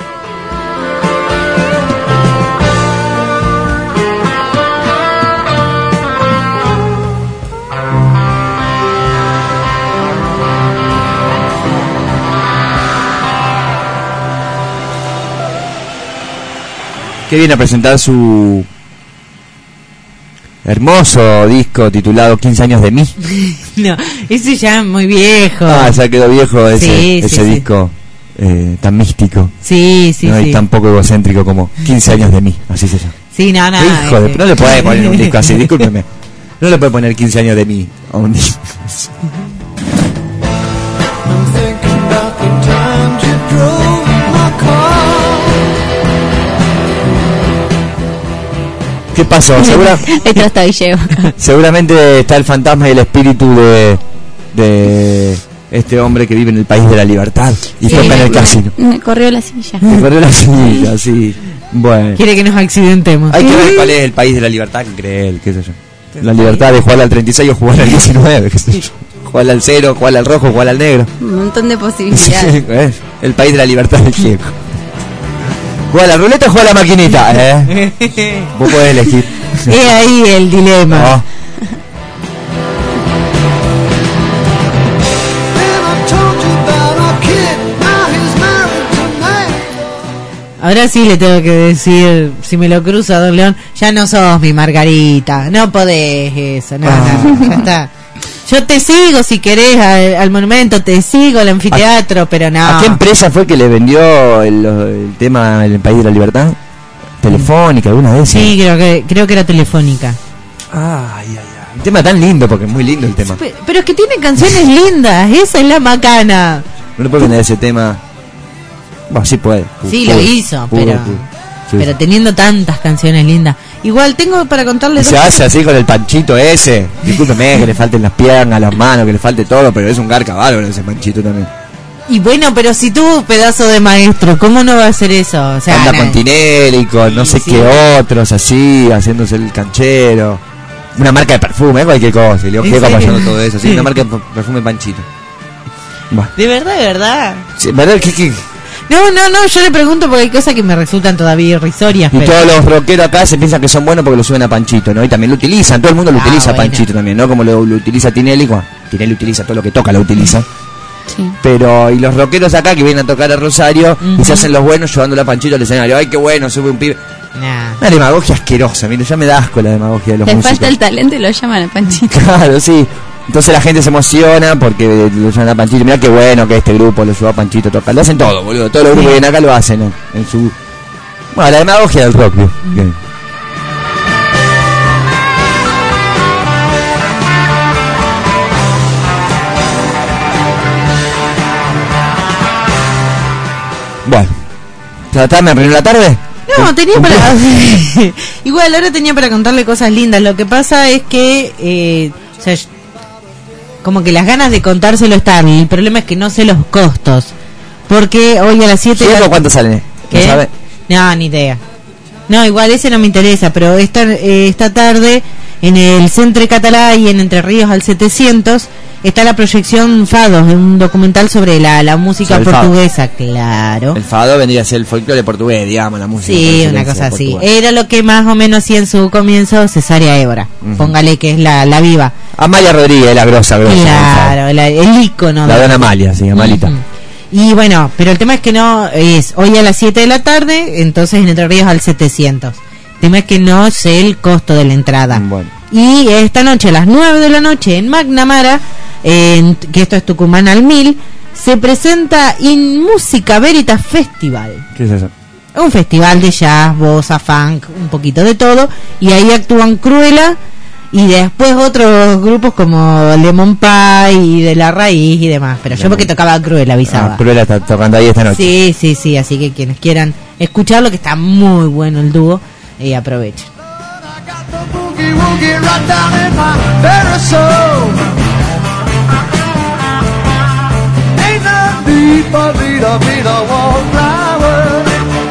Que viene a presentar su hermoso disco titulado quince años de mí. No, ese ya es muy viejo. Ah, ya quedó viejo ese, Sí, sí, ese sí. disco eh, tan místico. Sí, sí, no, sí. y tan poco egocéntrico como quince años de mí, así se llama. Sí, no, no. Hijo de, eh, no le puede poner un disco así, discúlpeme. No le puede poner quince años de mí a un disco. ¿Qué pasó? Segura- Esto está ahí llevo. seguramente está el fantasma y el espíritu de, de este hombre que vive en el país de la libertad y Sí. toca en el casino. Me corrió la silla. Me corrió la silla, sí. Bueno. Quiere que nos accidentemos. Hay que ver cuál es el país de la libertad que cree él, qué sé yo. La libertad de jugar al treinta y seis o jugar al diecinueve, qué sé yo. Jugar al cero, jugar al rojo, jugar al negro. Un montón de Sí, posibilidades. ¿ves? El país de la libertad de Gieco. ¿Juega la ruleta o juega la maquinita? ¿Eh? Vos podés elegir. Es ahí el dilema. Oh. Ahora sí le tengo que decir, si me lo cruzo a Don León, ya no sos mi Margarita, no podés eso, no, no, ya está. Yo te sigo si querés al, al monumento, te sigo al anfiteatro, pero no. ¿A qué empresa fue que le vendió el, el tema El País de la Libertad? Telefónica, alguna vez. Sí, creo que creo que era Telefónica. Ay, ay, ay. Un tema tan lindo, porque es muy lindo el tema. Pe- Pero es que tiene canciones lindas, esa es la macana. No le puede vender ese tema. Bueno, sí puede. Sí, Pudo, lo hizo, pudo, pero pudo. Sí, pero sí. teniendo tantas canciones lindas. Igual tengo para Y contarles se dos hace así con el panchito ese. Discúlpeme que le falten las piernas, las manos, que le falte todo, pero es un garca bárbaro ese panchito también. Y bueno, pero si tuvo pedazo de maestro, ¿cómo no va a hacer eso? O sea, Anda na- con Tinelli, con no sé Sí. qué otros así, haciéndose el canchero. Una marca de perfume, cualquier cosa. Y le ¿En digo, serio? apoyando todo eso. Sí, una marca de perfume Panchito. Bah. De verdad, de verdad. Sí, ¿verdad? ¿Qué, qué? No, no, no, yo le pregunto porque hay cosas que me resultan todavía irrisorias. Y pero... todos los rockeros acá se piensan que son buenos porque lo suben a Panchito, ¿no? Y también lo utilizan, todo el mundo lo Ah, utiliza a bueno. Panchito también, ¿no? Como lo, lo utiliza Tinelli, bueno, Tinelli utiliza todo lo que toca, lo utiliza. Sí. Pero, y los rockeros acá que vienen a tocar a Rosario y Ujú. se hacen los buenos llevándole a Panchito al escenario. Ay, qué bueno, sube un pibe. Nah. Una demagogia asquerosa, mire, ya me da asco la demagogia de los Le músicos. falta el talento y lo llaman a Panchito. Claro, sí. Entonces la gente se emociona porque lo llaman a Panchito. Mira qué bueno que este grupo lo llevó a Panchito a tocar. Lo hacen todo, boludo. Todos los grupos que vienen acá lo hacen en, en su... Bueno, la demagogia del rock, bien. Bueno. ¿Ya me arruinó la tarde? No, tenía para... Igual, ahora tenía para contarle cosas lindas. Lo que pasa es que... Eh, o sea, como que las ganas de contárselo están. El problema es que no sé los costos. Porque hoy a las siete... ¿Sí, o cuánto salen? ¿No ¿Qué? sabe? No, ni idea. No, igual ese no me interesa, pero esta, eh, esta tarde en el Centre Catalá y en Entre Ríos al setecientos está la proyección Fados, un documental sobre la, la música Sobre el fado. portuguesa, claro. El fado vendría a ser el folclore portugués, digamos, la música. Sí, por una excelencia cosa así. portuguesa. Era lo que más o menos hacía en su comienzo Cesárea Évora. Ujú. Póngale que es la, la viva. Amalia Rodríguez, la grosa, grosa. Claro, la- el ícono. La de- dona Amalia, sí, Amalita. Ujú. Y bueno, pero el tema es que no es hoy a las siete de la tarde, entonces en Entre Ríos al setecientos. El tema es que no sé el costo de la entrada. Bueno. Y esta noche a las nueve de la noche en McNamara, en, que esto es Tucumán al mil, se presenta In Música Veritas Festival. ¿Qué es eso? Un festival de jazz, bossa, funk, un poquito de todo. Y ahí actúan Cruella y después otros grupos como Lemon Pie y De la Raíz y demás. Pero yo porque tocaba Cruella avisaba. Ah, Cruella está tocando ahí esta noche. Sí, sí, sí. Así que quienes quieran escucharlo, que está muy bueno el dúo, eh, aprovechen. Boogie woogie right down in my very soul. Ain't no need for me to be the wallflower.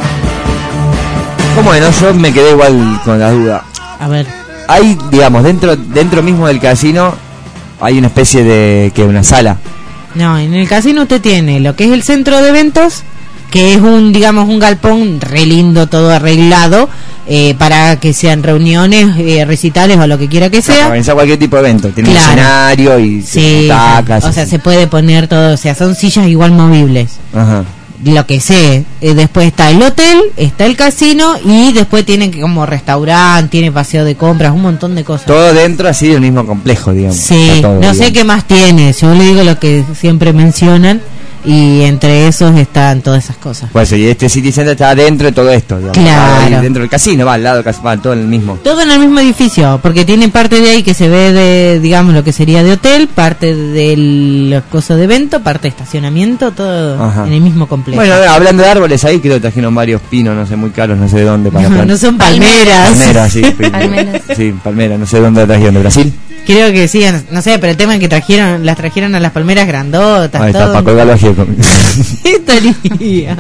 ¿Cómo no? Yo me quedé igual con la duda. A ver. Hay, digamos, dentro dentro mismo del casino hay una especie de... que una sala. No, en el casino usted tiene lo que es el centro de eventos, que es un, digamos, un galpón re lindo, todo arreglado, eh, para que sean reuniones, eh, recitales o lo que quiera que Para sea. organizar cualquier tipo de evento. Tiene Claro. un escenario y Sí, butacas. o sea, se puede poner todo, o sea, son sillas igual movibles. Ajá. Lo que sé, eh, después está el hotel, está el casino y después tiene que como restaurante, tiene paseo de compras, un montón de cosas. Todo dentro así del mismo complejo, digamos. Sí, Está todo, no digamos. sé qué más tiene, yo le digo lo que siempre mencionan y entre esos están todas esas cosas. Pues y este City Center está dentro de todo esto, digamos. Claro. Ahí dentro del casino, va al lado, casi- va todo en el mismo. Todo en el mismo edificio, porque tiene parte de ahí que se ve de, digamos, lo que sería de hotel, parte del coso de evento, parte de estacionamiento, todo Ajá. en el mismo complejo. Bueno, hablando de árboles ahí, creo que trajeron varios pinos, no sé, muy caros, no sé de dónde. Para no, plantar. no son palmeras. Palmeras, sí. Palmeras. Sí, palmeras, no sé de dónde trajeron, ¿de Brasil? Creo que sí, no sé, pero el tema es que trajeron, las trajeron a las palmeras grandotas, Ahí está, todo. para colgarlo aquí. Estaría.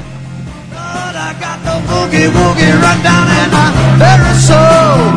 Boogie woogie right down in my very soul.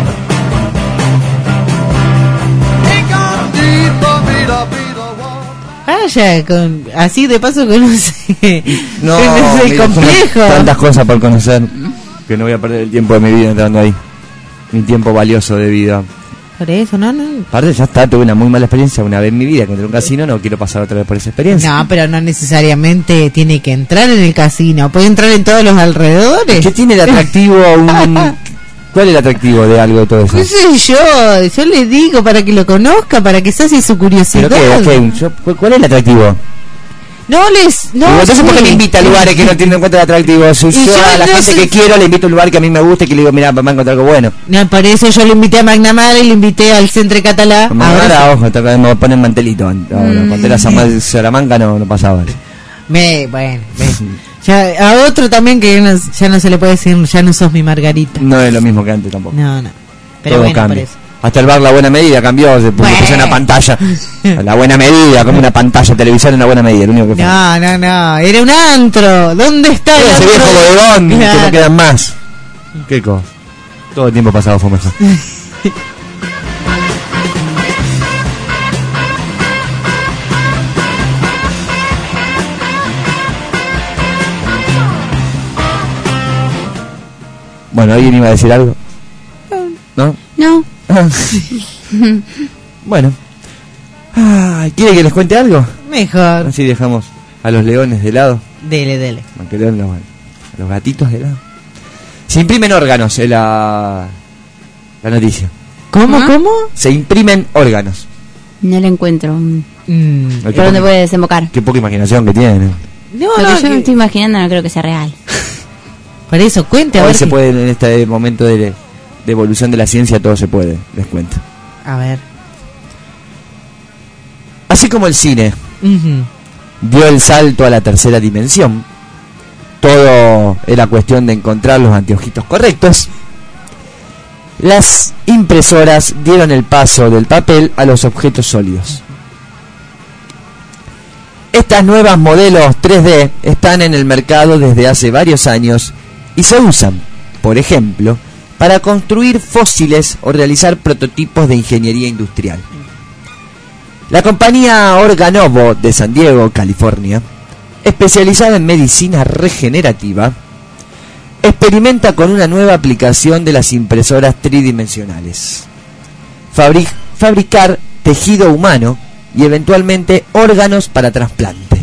Ain't gonna need for me to be the wallflower. Vaya, con, así de paso conoce, No, conoce el mira, son complejo. tantas cosas por conocer que no voy a perder el tiempo de mi vida entrando ahí. Mi tiempo valioso de vida. Por eso, no, no. Aparte ya está, tuve una muy mala experiencia una vez en mi vida que entré a un casino, no quiero pasar otra vez por esa experiencia. No, pero no necesariamente tiene que entrar en el casino, puede entrar en todos los alrededores. ¿Qué tiene de atractivo un... ¿Cuál es el atractivo de algo de todo eso? ¿Qué sé yo? Yo le digo para que lo conozca, para que sacie su ¿Pero curiosidad. qué? qué? Yo- ¿Cuál cuál es el atractivo? No les... No Digo, entonces, ¿por qué sé. me invita a lugares que no tienen en cuenta el atractivo? Si Y yo yo a la no gente sé- que quiero le invito a un lugar que a mí me gusta y que le digo, mira, va a encontrar algo bueno. No, por eso yo le invité a McNamara y le invité al Centre Catalá. Me Ahora ahora, sí. ojo, toca- me ponen mantelito. Ahora, cuando era Samuel Salamanca no, no pasaba. Me, bueno, me- ya, a otro también que ya no, ya no se le puede decir, ya no sos mi Margarita. No es lo mismo que antes tampoco. No, no. Pero Todo bueno, cambia. por eso. Hasta el bar La Buena Medida cambió, se puso Bueno. puso una pantalla. La Buena Medida, como una pantalla televisor en La Buena Medida, lo único que fue. No, no, no. Era un antro. ¿Dónde está el Ese antro? viejo bodegón, que Claro. no quedan más. Qué cosa. Todo el tiempo pasado fue mejor. Bueno, ¿alguien iba a decir algo? ¿No? No. Bueno. Ay, ¿quiere que les cuente algo? Mejor. Así dejamos a los leones de lado. Dele, dele. A que león los- a los gatitos de lado. Se imprimen órganos en la, la noticia. ¿Cómo, ¿Ah? cómo? Se imprimen órganos. No lo encuentro. Mm. Mm. Ay, ¿Por qué dónde poca- puede desembocar? Qué poca imaginación que tienen. No, Lo no, que yo me que- estoy imaginando no creo que sea real. por eso, cuente a Hoy ver. se si- puede, en este momento de, de evolución de la ciencia, todo se puede, les cuento. A ver. Así como el cine Ujú. dio el salto a la tercera dimensión, todo era cuestión de encontrar los anteojitos correctos, las impresoras dieron el paso del papel a los objetos sólidos. Estas nuevas modelos tres D están en el mercado desde hace varios años y se usan, por ejemplo, para construir fósiles o realizar prototipos de ingeniería industrial. La compañía Organovo de San Diego, California, especializada en medicina regenerativa, experimenta con una nueva aplicación de las impresoras tridimensionales. Fabri- fabricar tejido humano y eventualmente órganos para trasplante.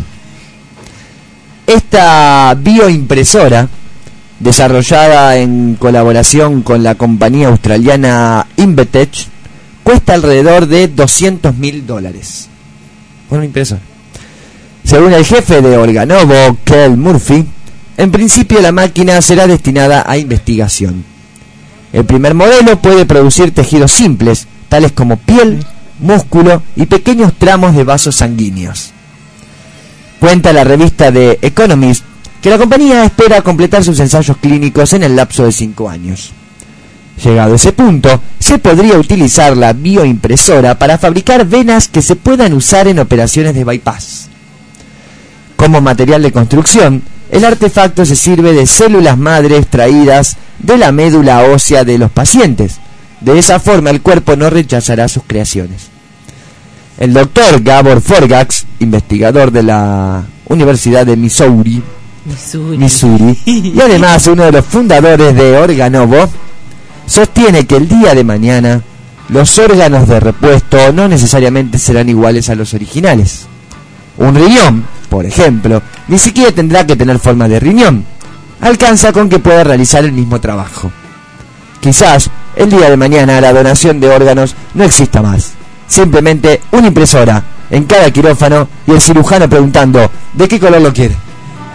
Esta bioimpresora, desarrollada en colaboración con la compañía australiana Invetech, cuesta alrededor de doscientos mil dólares. Por una impresora. Según el jefe de Organovo, Kel Murphy, en principio la máquina será destinada a investigación. El primer modelo puede producir tejidos simples, tales como piel, músculo y pequeños tramos de vasos sanguíneos. Cuenta la revista The Economist que la compañía espera completar sus ensayos clínicos en el lapso de cinco años. Llegado ese punto, se podría utilizar la bioimpresora para fabricar venas que se puedan usar en operaciones de bypass. Como material de construcción, el artefacto se sirve de células madre extraídas de la médula ósea de los pacientes. De esa forma el cuerpo no rechazará sus creaciones. El doctor Gabor Forgax, investigador de la Universidad de Missouri, Missouri. Missouri, y además uno de los fundadores de Organovo, sostiene que el día de mañana los órganos de repuesto no necesariamente serán iguales a los originales. Un riñón, por ejemplo, ni siquiera tendrá que tener forma de riñón. Alcanza con que pueda realizar el mismo trabajo. Quizás el día de mañana la donación de órganos no exista más. Simplemente una impresora en cada quirófano y el cirujano preguntando ¿de qué color lo quiere?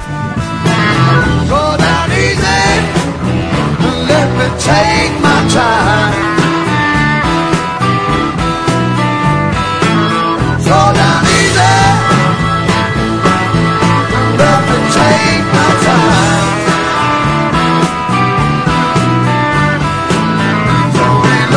Go down easy, let me take my time. Go down easy, let me take my time. Don't be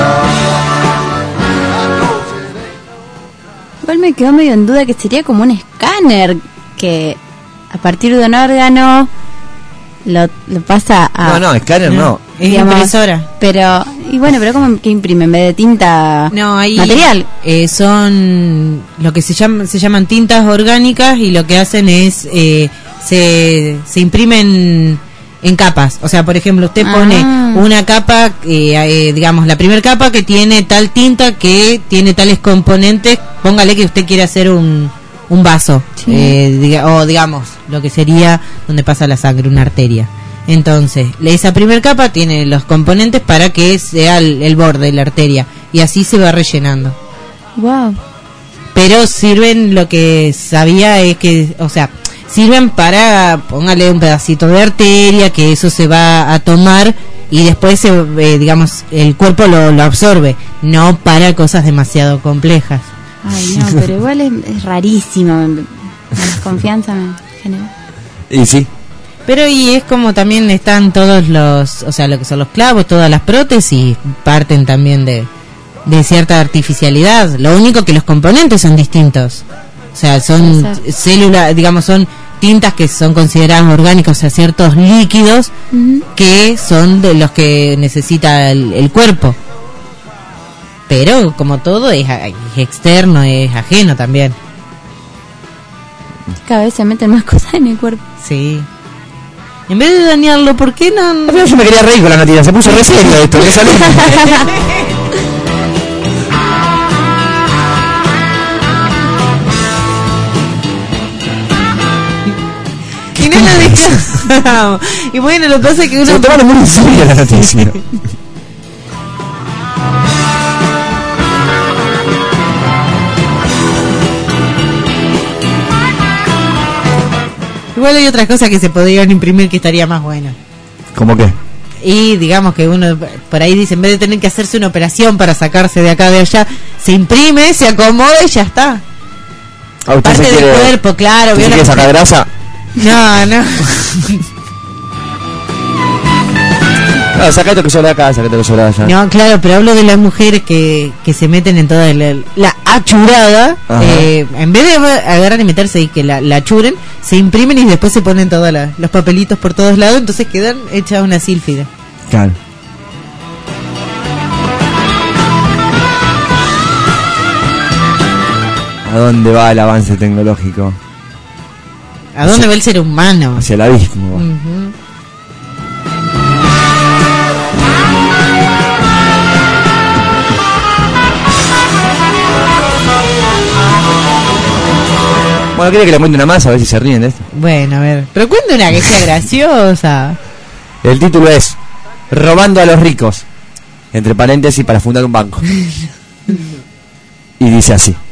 Igual me quedó medio en duda que sería como un escáner que a partir de un órgano lo, lo pasa a... No, no, escáner no. Es impresora. Pero, y bueno, pero ¿cómo que imprime? En vez de tinta No, ahí material. eh, son lo que se llaman se llaman tintas orgánicas y lo que hacen es eh, se, se imprimen en capas. O sea, por ejemplo, usted Ah. pone una capa, eh, eh, digamos, la primera capa que tiene tal tinta que tiene tales componentes. Póngale que usted quiere hacer un, un vaso, Sí. eh, diga- o digamos, lo que sería donde pasa la sangre, una arteria. Entonces, esa primera capa tiene los componentes para que sea el, el borde de la arteria y así se va rellenando. Wow. Pero sirven, lo que sabía es que, o sea, sirven para, póngale un pedacito de arteria, que eso se va a tomar y después, se, eh, digamos, el cuerpo lo, lo absorbe, no para cosas demasiado complejas. Ay, no, pero igual es, es rarísimo. Me- La desconfianza me genera. Y sí. Pero y es como también están todos los, o sea, lo que son los clavos, todas las prótesis parten también de, de cierta artificialidad. Lo único que los componentes son distintos. O sea, son Puede células, digamos, son tintas que son consideradas orgánicas, o sea, ciertos líquidos Ujú. que son de los que necesita el, el cuerpo. Pero como todo es, a- es externo, es ajeno también. Cada vez se meten más cosas en el cuerpo. Sí. En vez de dañarlo, ¿por qué no? Al final yo me quería reír con la noticia, se puso re serio esto, ¿qué salió? Y no lo dejamos. Y bueno, lo que pasa es que uno... Se lo tomaron muy en serio la noticia. Igual hay otras cosas que se podrían imprimir que estaría más bueno. ¿Cómo qué? Y digamos que uno por ahí dice, en vez de tener que hacerse una operación para sacarse de acá de allá, se imprime, se acomoda y ya está. ¿A usted Parte se del quiere, cuerpo, claro. ¿usted se quiere sacar grasa? No, no. No, sacate que sobra acá, sacate que sobra allá. No, claro, pero hablo de las mujeres que, que se meten en toda la, la achurada. Eh, en vez de agarrar y meterse y que la, la achuren, se imprimen y después se ponen todos los papelitos por todos lados, entonces quedan hechas una sílfide. Claro. ¿A dónde va el avance tecnológico? ¿A dónde hacia, va el ser humano? Hacia el abismo. Uh-huh. Bueno, quiero que le cuente una más a ver si se ríen de esto. Bueno, a ver. Pero cuente una que sea graciosa. El título es Robando a los ricos. Entre paréntesis, para fundar un banco. Y dice así: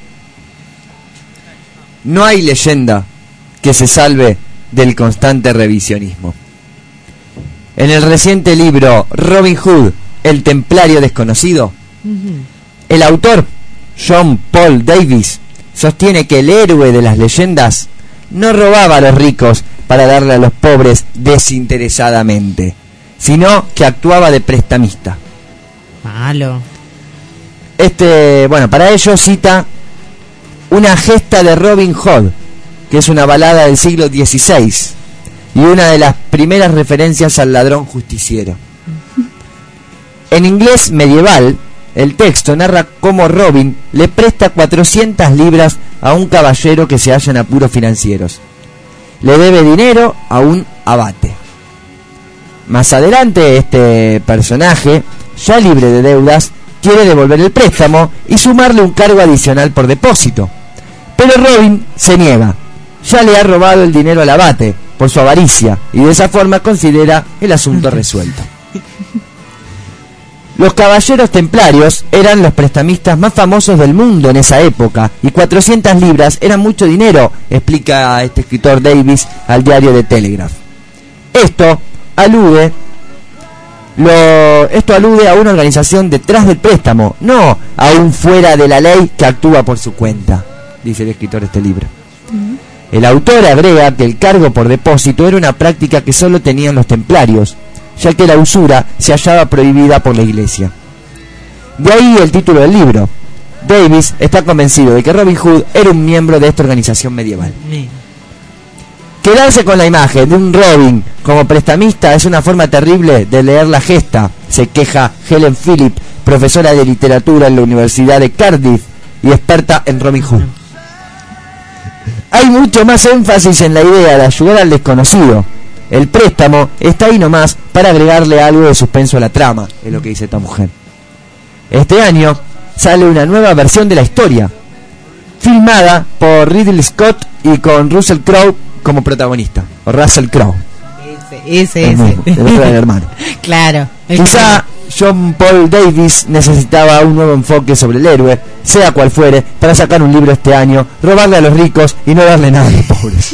no hay leyenda que se salve del constante revisionismo. En el reciente libro Robin Hood, el templario desconocido, uh-huh. el autor John Paul Davis sostiene que el héroe de las leyendas no robaba a los ricos para darle a los pobres desinteresadamente, sino que actuaba de prestamista. Malo. Este, bueno, para ello cita una gesta de Robin Hood, que es una balada del siglo dieciséis y una de las primeras referencias al ladrón justiciero. En inglés medieval, el texto narra cómo Robin le presta cuatrocientas libras a un caballero que se halla en apuros financieros. Le debe dinero a un abate. Más adelante, este personaje, ya libre de deudas, quiere devolver el préstamo y sumarle un cargo adicional por depósito. Pero Robin se niega. Ya le ha robado el dinero al abate por su avaricia y de esa forma considera el asunto resuelto. Los caballeros templarios eran los prestamistas más famosos del mundo en esa época y cuatrocientas libras eran mucho dinero, explica este escritor Davis al diario The Telegraph. Esto alude lo, esto alude a una organización detrás del préstamo, no a un fuera de la ley que actúa por su cuenta, dice el escritor de este libro. El autor agrega que el cargo por depósito era una práctica que solo tenían los templarios, ya que la usura se hallaba prohibida por la iglesia. De ahí el título del libro. Davis está convencido de que Robin Hood era un miembro de esta organización medieval. Quedarse con la imagen de un Robin como prestamista es una forma terrible de leer la gesta, se queja Helen Phillip, profesora de literatura en la Universidad de Cardiff y experta en Robin Hood. Hay mucho más énfasis en la idea de ayudar al desconocido. El préstamo está ahí nomás para agregarle algo de suspenso a la trama, es lo que dice esta mujer. Este año sale una nueva versión de la historia, filmada por Ridley Scott y con Russell Crowe como protagonista, o Russell Crowe. Ese, ese, el ese. Mismo, el otro del hermano. Claro. Quizá John Paul Davis necesitaba un nuevo enfoque sobre el héroe, sea cual fuere, para sacar un libro este año, robarle a los ricos y no darle nada a los pobres.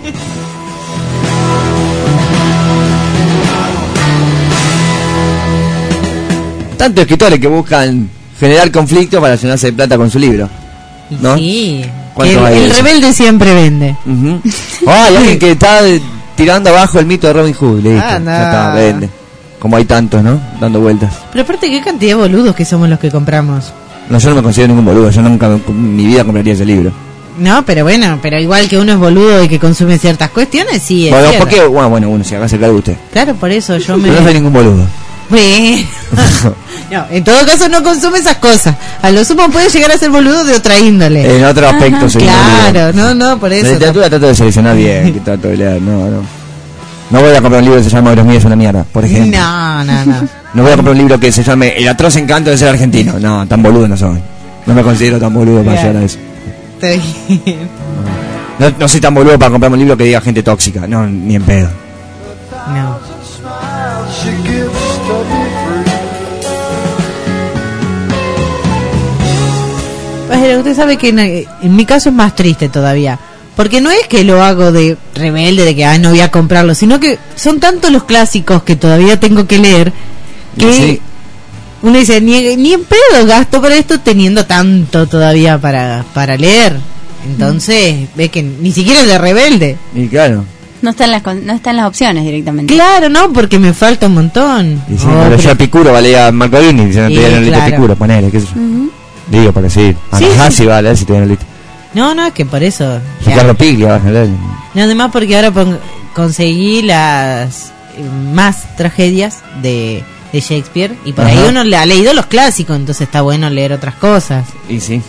Tantos escritores que buscan generar conflicto para llenarse de plata con su libro, ¿no? Sí. El, el rebelde siempre vende. Uh-huh. Oh, hay alguien que está tirando abajo el mito de Robin Hood. Listo, ah, no. Ya está, vende. Como hay tantos, ¿no? Dando vueltas. Pero aparte, ¿qué cantidad de boludos que somos los que compramos? No, yo no me considero ningún boludo. Yo nunca en mi vida compraría ese libro. No, pero bueno, pero igual que uno es boludo y que consume ciertas cuestiones, sí, es bueno, cierto. ¿por qué? Bueno, bueno, uno, si haga cargo usted. Claro, por eso yo me... Pero no soy ningún boludo. Bueno. No, en todo caso no consume esas cosas. A lo sumo puede llegar a ser boludo de otra índole. En otro aspecto soy claro, no, no, por eso. La literatura trato de seleccionar bien, que trato de leer, no, no. No voy a comprar un libro que se llama Los míos es una mierda, por ejemplo. No, no, no. No voy a comprar un libro que se llame El atroz encanto de ser argentino. No, tan boludo no soy. No me considero tan boludo para Claro. llegar a eso. Está bien. No, no soy tan boludo para comprarme un libro que diga gente tóxica. No, ni en pedo. No. She gives stubby Pero usted sabe que en, en mi caso es más triste todavía. Porque no es que lo hago de rebelde, de que ah, no voy a comprarlo, sino que son tantos los clásicos que todavía tengo que leer que Sí. uno dice, ni, ni en pedo gasto para esto teniendo tanto todavía para, para leer. Entonces, ve que ni siquiera es de rebelde. Y claro. No están las con- no están las opciones directamente. Claro, no, porque me falta un montón. Y sí, Oh, pero pero- yo a Picuro valía Marcolini, si no te Sí, dieron el claro. Picuro, ponele, qué sé yo. Ujú. Digo, para seguir. Sí, Ajá, sí. sí, vale, a ver si te dieron el listo. No, no, es que por eso. Ricardo Piglia, vas a leer. No, además porque ahora pon- conseguí las eh, más tragedias de, de Shakespeare y por Ajá. ahí uno le ha leído los clásicos, entonces está bueno leer otras cosas. Y sí.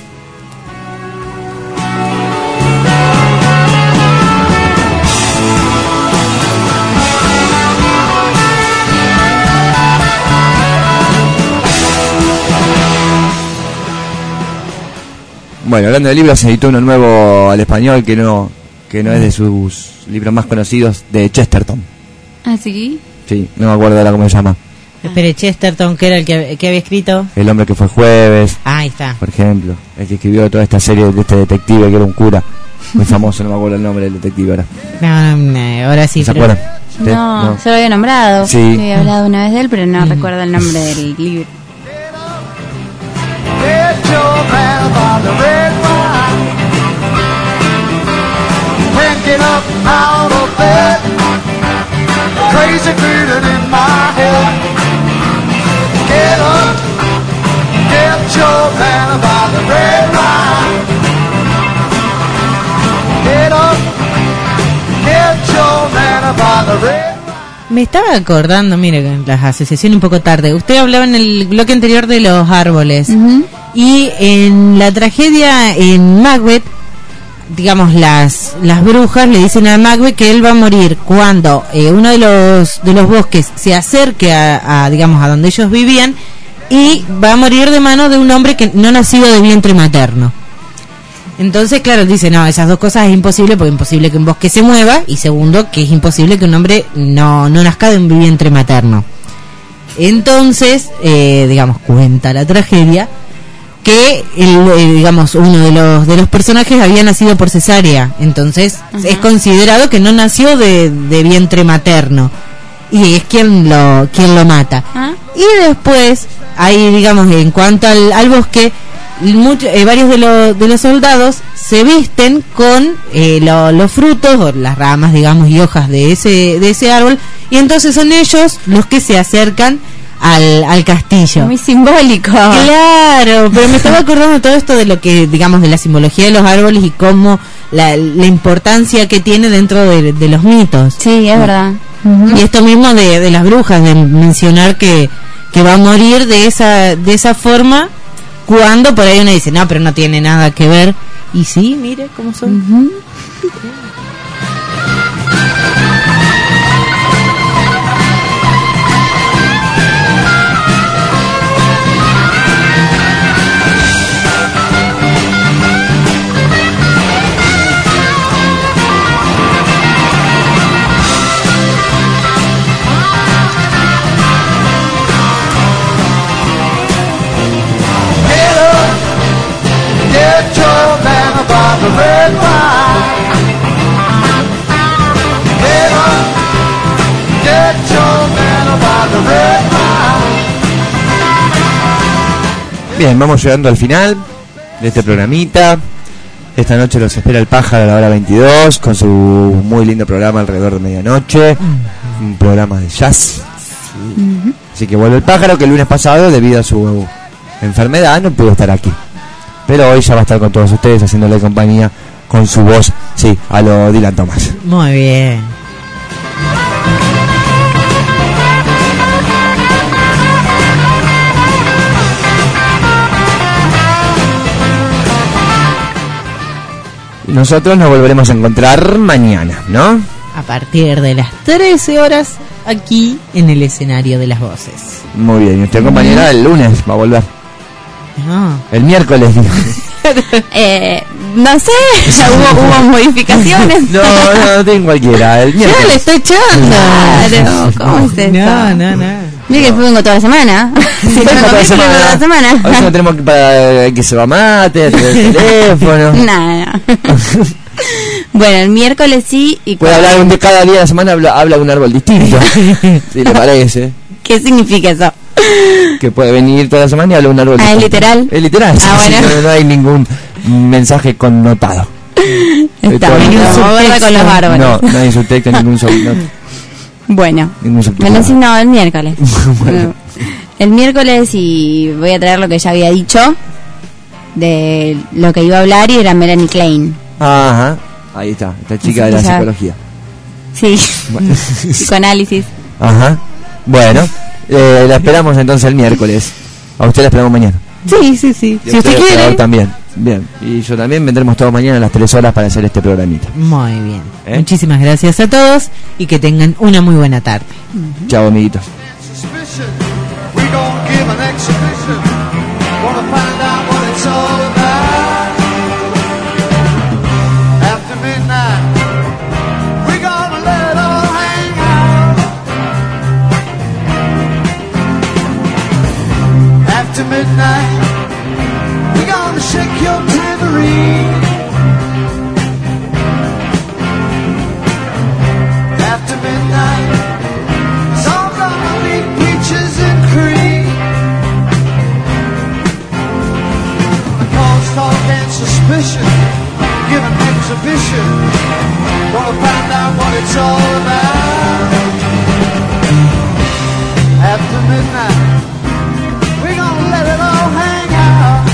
Bueno, hablando de libros, se editó uno nuevo al español que no que no es de sus libros más conocidos, de Chesterton. ¿Ah, sí? Sí, no me acuerdo ahora cómo se llama. Espere, Chesterton, que era el que, que había escrito. El hombre que fue jueves, Ah, ahí está. por ejemplo. El que escribió toda esta serie de este detective que era un cura. Muy famoso, no me acuerdo el nombre del detective ahora. No, no, no, ahora sí. ¿Se pero- acuerdan? ¿Sí? No, se lo había nombrado. Sí. Había hablado una vez de él, pero no recuerdo el nombre del libro. Get your man by the red wine. Waking up out of bed. Crazy feeling in my head. Get up. Get your man by the red wine. Get up. Get your man by the red. Me estaba acordando, mire, que las asociaciones un poco tarde. Usted hablaba en el bloque anterior de los árboles. Y en la tragedia en Macbeth, digamos, las las brujas le dicen a Macbeth que él va a morir cuando eh, uno de los de los bosques se acerque a, a, digamos, a donde ellos vivían y va a morir de mano de un hombre que no nacido de vientre materno. Entonces, claro, dice, no, esas dos cosas es imposible, porque es imposible que un bosque se mueva, y segundo, que es imposible que un hombre no, no nazca de un vientre materno. Entonces, eh, digamos, cuenta la tragedia que, el, eh, digamos, uno de los de los personajes había nacido por cesárea, entonces Ajá. es considerado que no nació de, de vientre materno, y es quien lo, quien lo mata. ¿Ah? Y después, ahí, digamos, en cuanto al, al bosque, mucho- eh, varios de, los de los soldados se visten con eh, lo- los frutos o las ramas, digamos, y hojas de ese de ese árbol, y entonces son ellos los que se acercan al, al castillo. Muy simbólico. Claro, pero me estaba acordando todo esto de lo que, digamos, de la simbología de los árboles y cómo la, la importancia que tiene dentro de, de los mitos. Sí, es verdad. Y esto mismo de, de las brujas, de mencionar que, que va a morir de esa de esa forma, cuando por ahí uno dice, no, pero no tiene nada que ver. Y sí, mire cómo son. Get up, get your man by the red wine. Get up, get your man by the red wine. Bien, vamos llegando al final de este programita. Esta noche los espera el Pájaro a la hora veintidós con su muy lindo programa alrededor de medianoche. Un programa de jazz. Así que vuelve el Pájaro, que el lunes pasado, debido a su enfermedad, no pudo estar aquí. Pero hoy ya va a estar con todos ustedes haciéndole compañía con su voz, sí, a lo Dylan Thomas. Muy bien. Y nosotros nos volveremos a encontrar mañana, ¿no? a partir de las trece horas aquí en el escenario de las voces. Muy bien, y usted, compañera, el lunes va a volver. No. El miércoles, digo. eh, no sé, ya hubo, hubo modificaciones. No, no, no tengo cualquiera. El Yo miércoles. le estoy echando. Claro, ¿cómo es esto? No, no, no. Mira que vengo toda la semana. Si Vengo vengo toda la bien, vengo toda la semana. A veces no tenemos que para que se va mate, el teléfono. Nada. Bueno, el miércoles sí. Y Puede hablar un de cada día de la semana, habla, habla un árbol distinto. Si le parece. ¿Qué significa eso? Que puede venir toda la semana y habla un árbol Ah, ¿es distinto. literal? Es literal. Ah, sí, bueno. no, no hay ningún mensaje connotado. Está Todo- bien, vamos a ver con los árboles. No, no hay subtexto, ningún sub, no, Bueno, ningún subtítulo. bueno, sí, no, el miércoles. Bueno. El miércoles y voy a traer lo que ya había dicho de lo que iba a hablar y era Melanie Klein. Ajá, ahí está, esta chica de la Así que ya- psicología. Sí, Bueno. psicoanálisis. Ajá, bueno, eh, la esperamos entonces el miércoles. A usted la esperamos mañana. Sí, sí, sí. Y a Si usted el operador quiere. también. Bien, y yo también vendremos todos mañana a las tres horas para hacer este programita. Muy bien. ¿Eh? Muchísimas gracias a todos y que tengan una muy buena tarde. Chao, amiguitos. We gon' give an exhibition. Wanna find out what it's all about. After midnight, we gonna let it all hang out. After midnight, we gonna shake your tambourine. After midnight, it's all gonna be peaches and cream. The calls, talk, and suspicion. Give an exhibition. Wanna find out what it's all about. After midnight, we're gonna let it all hang out.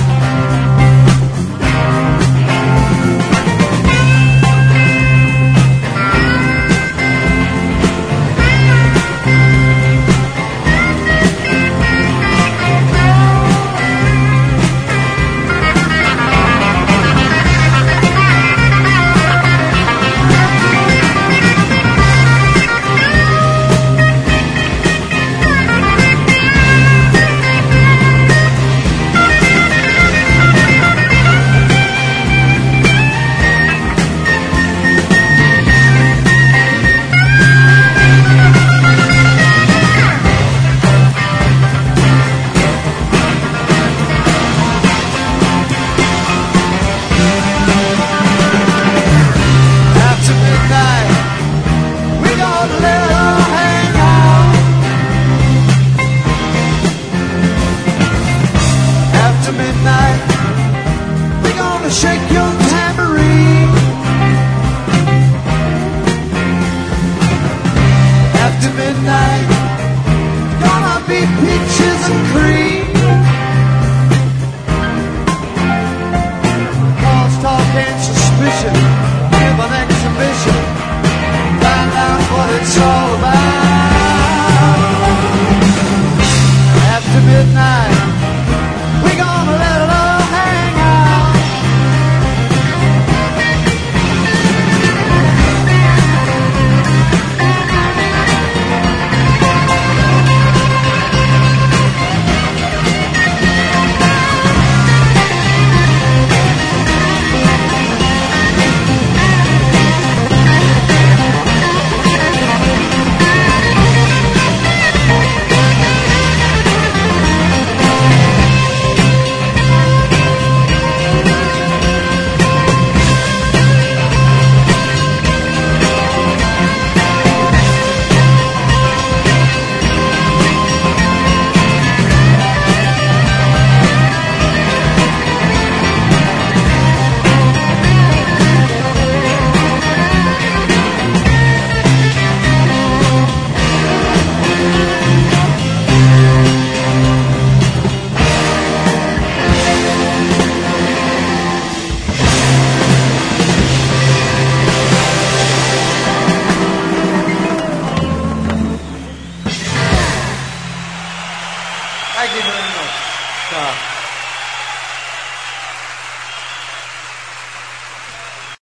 After midnight, we gonna let it all hang out. After midnight,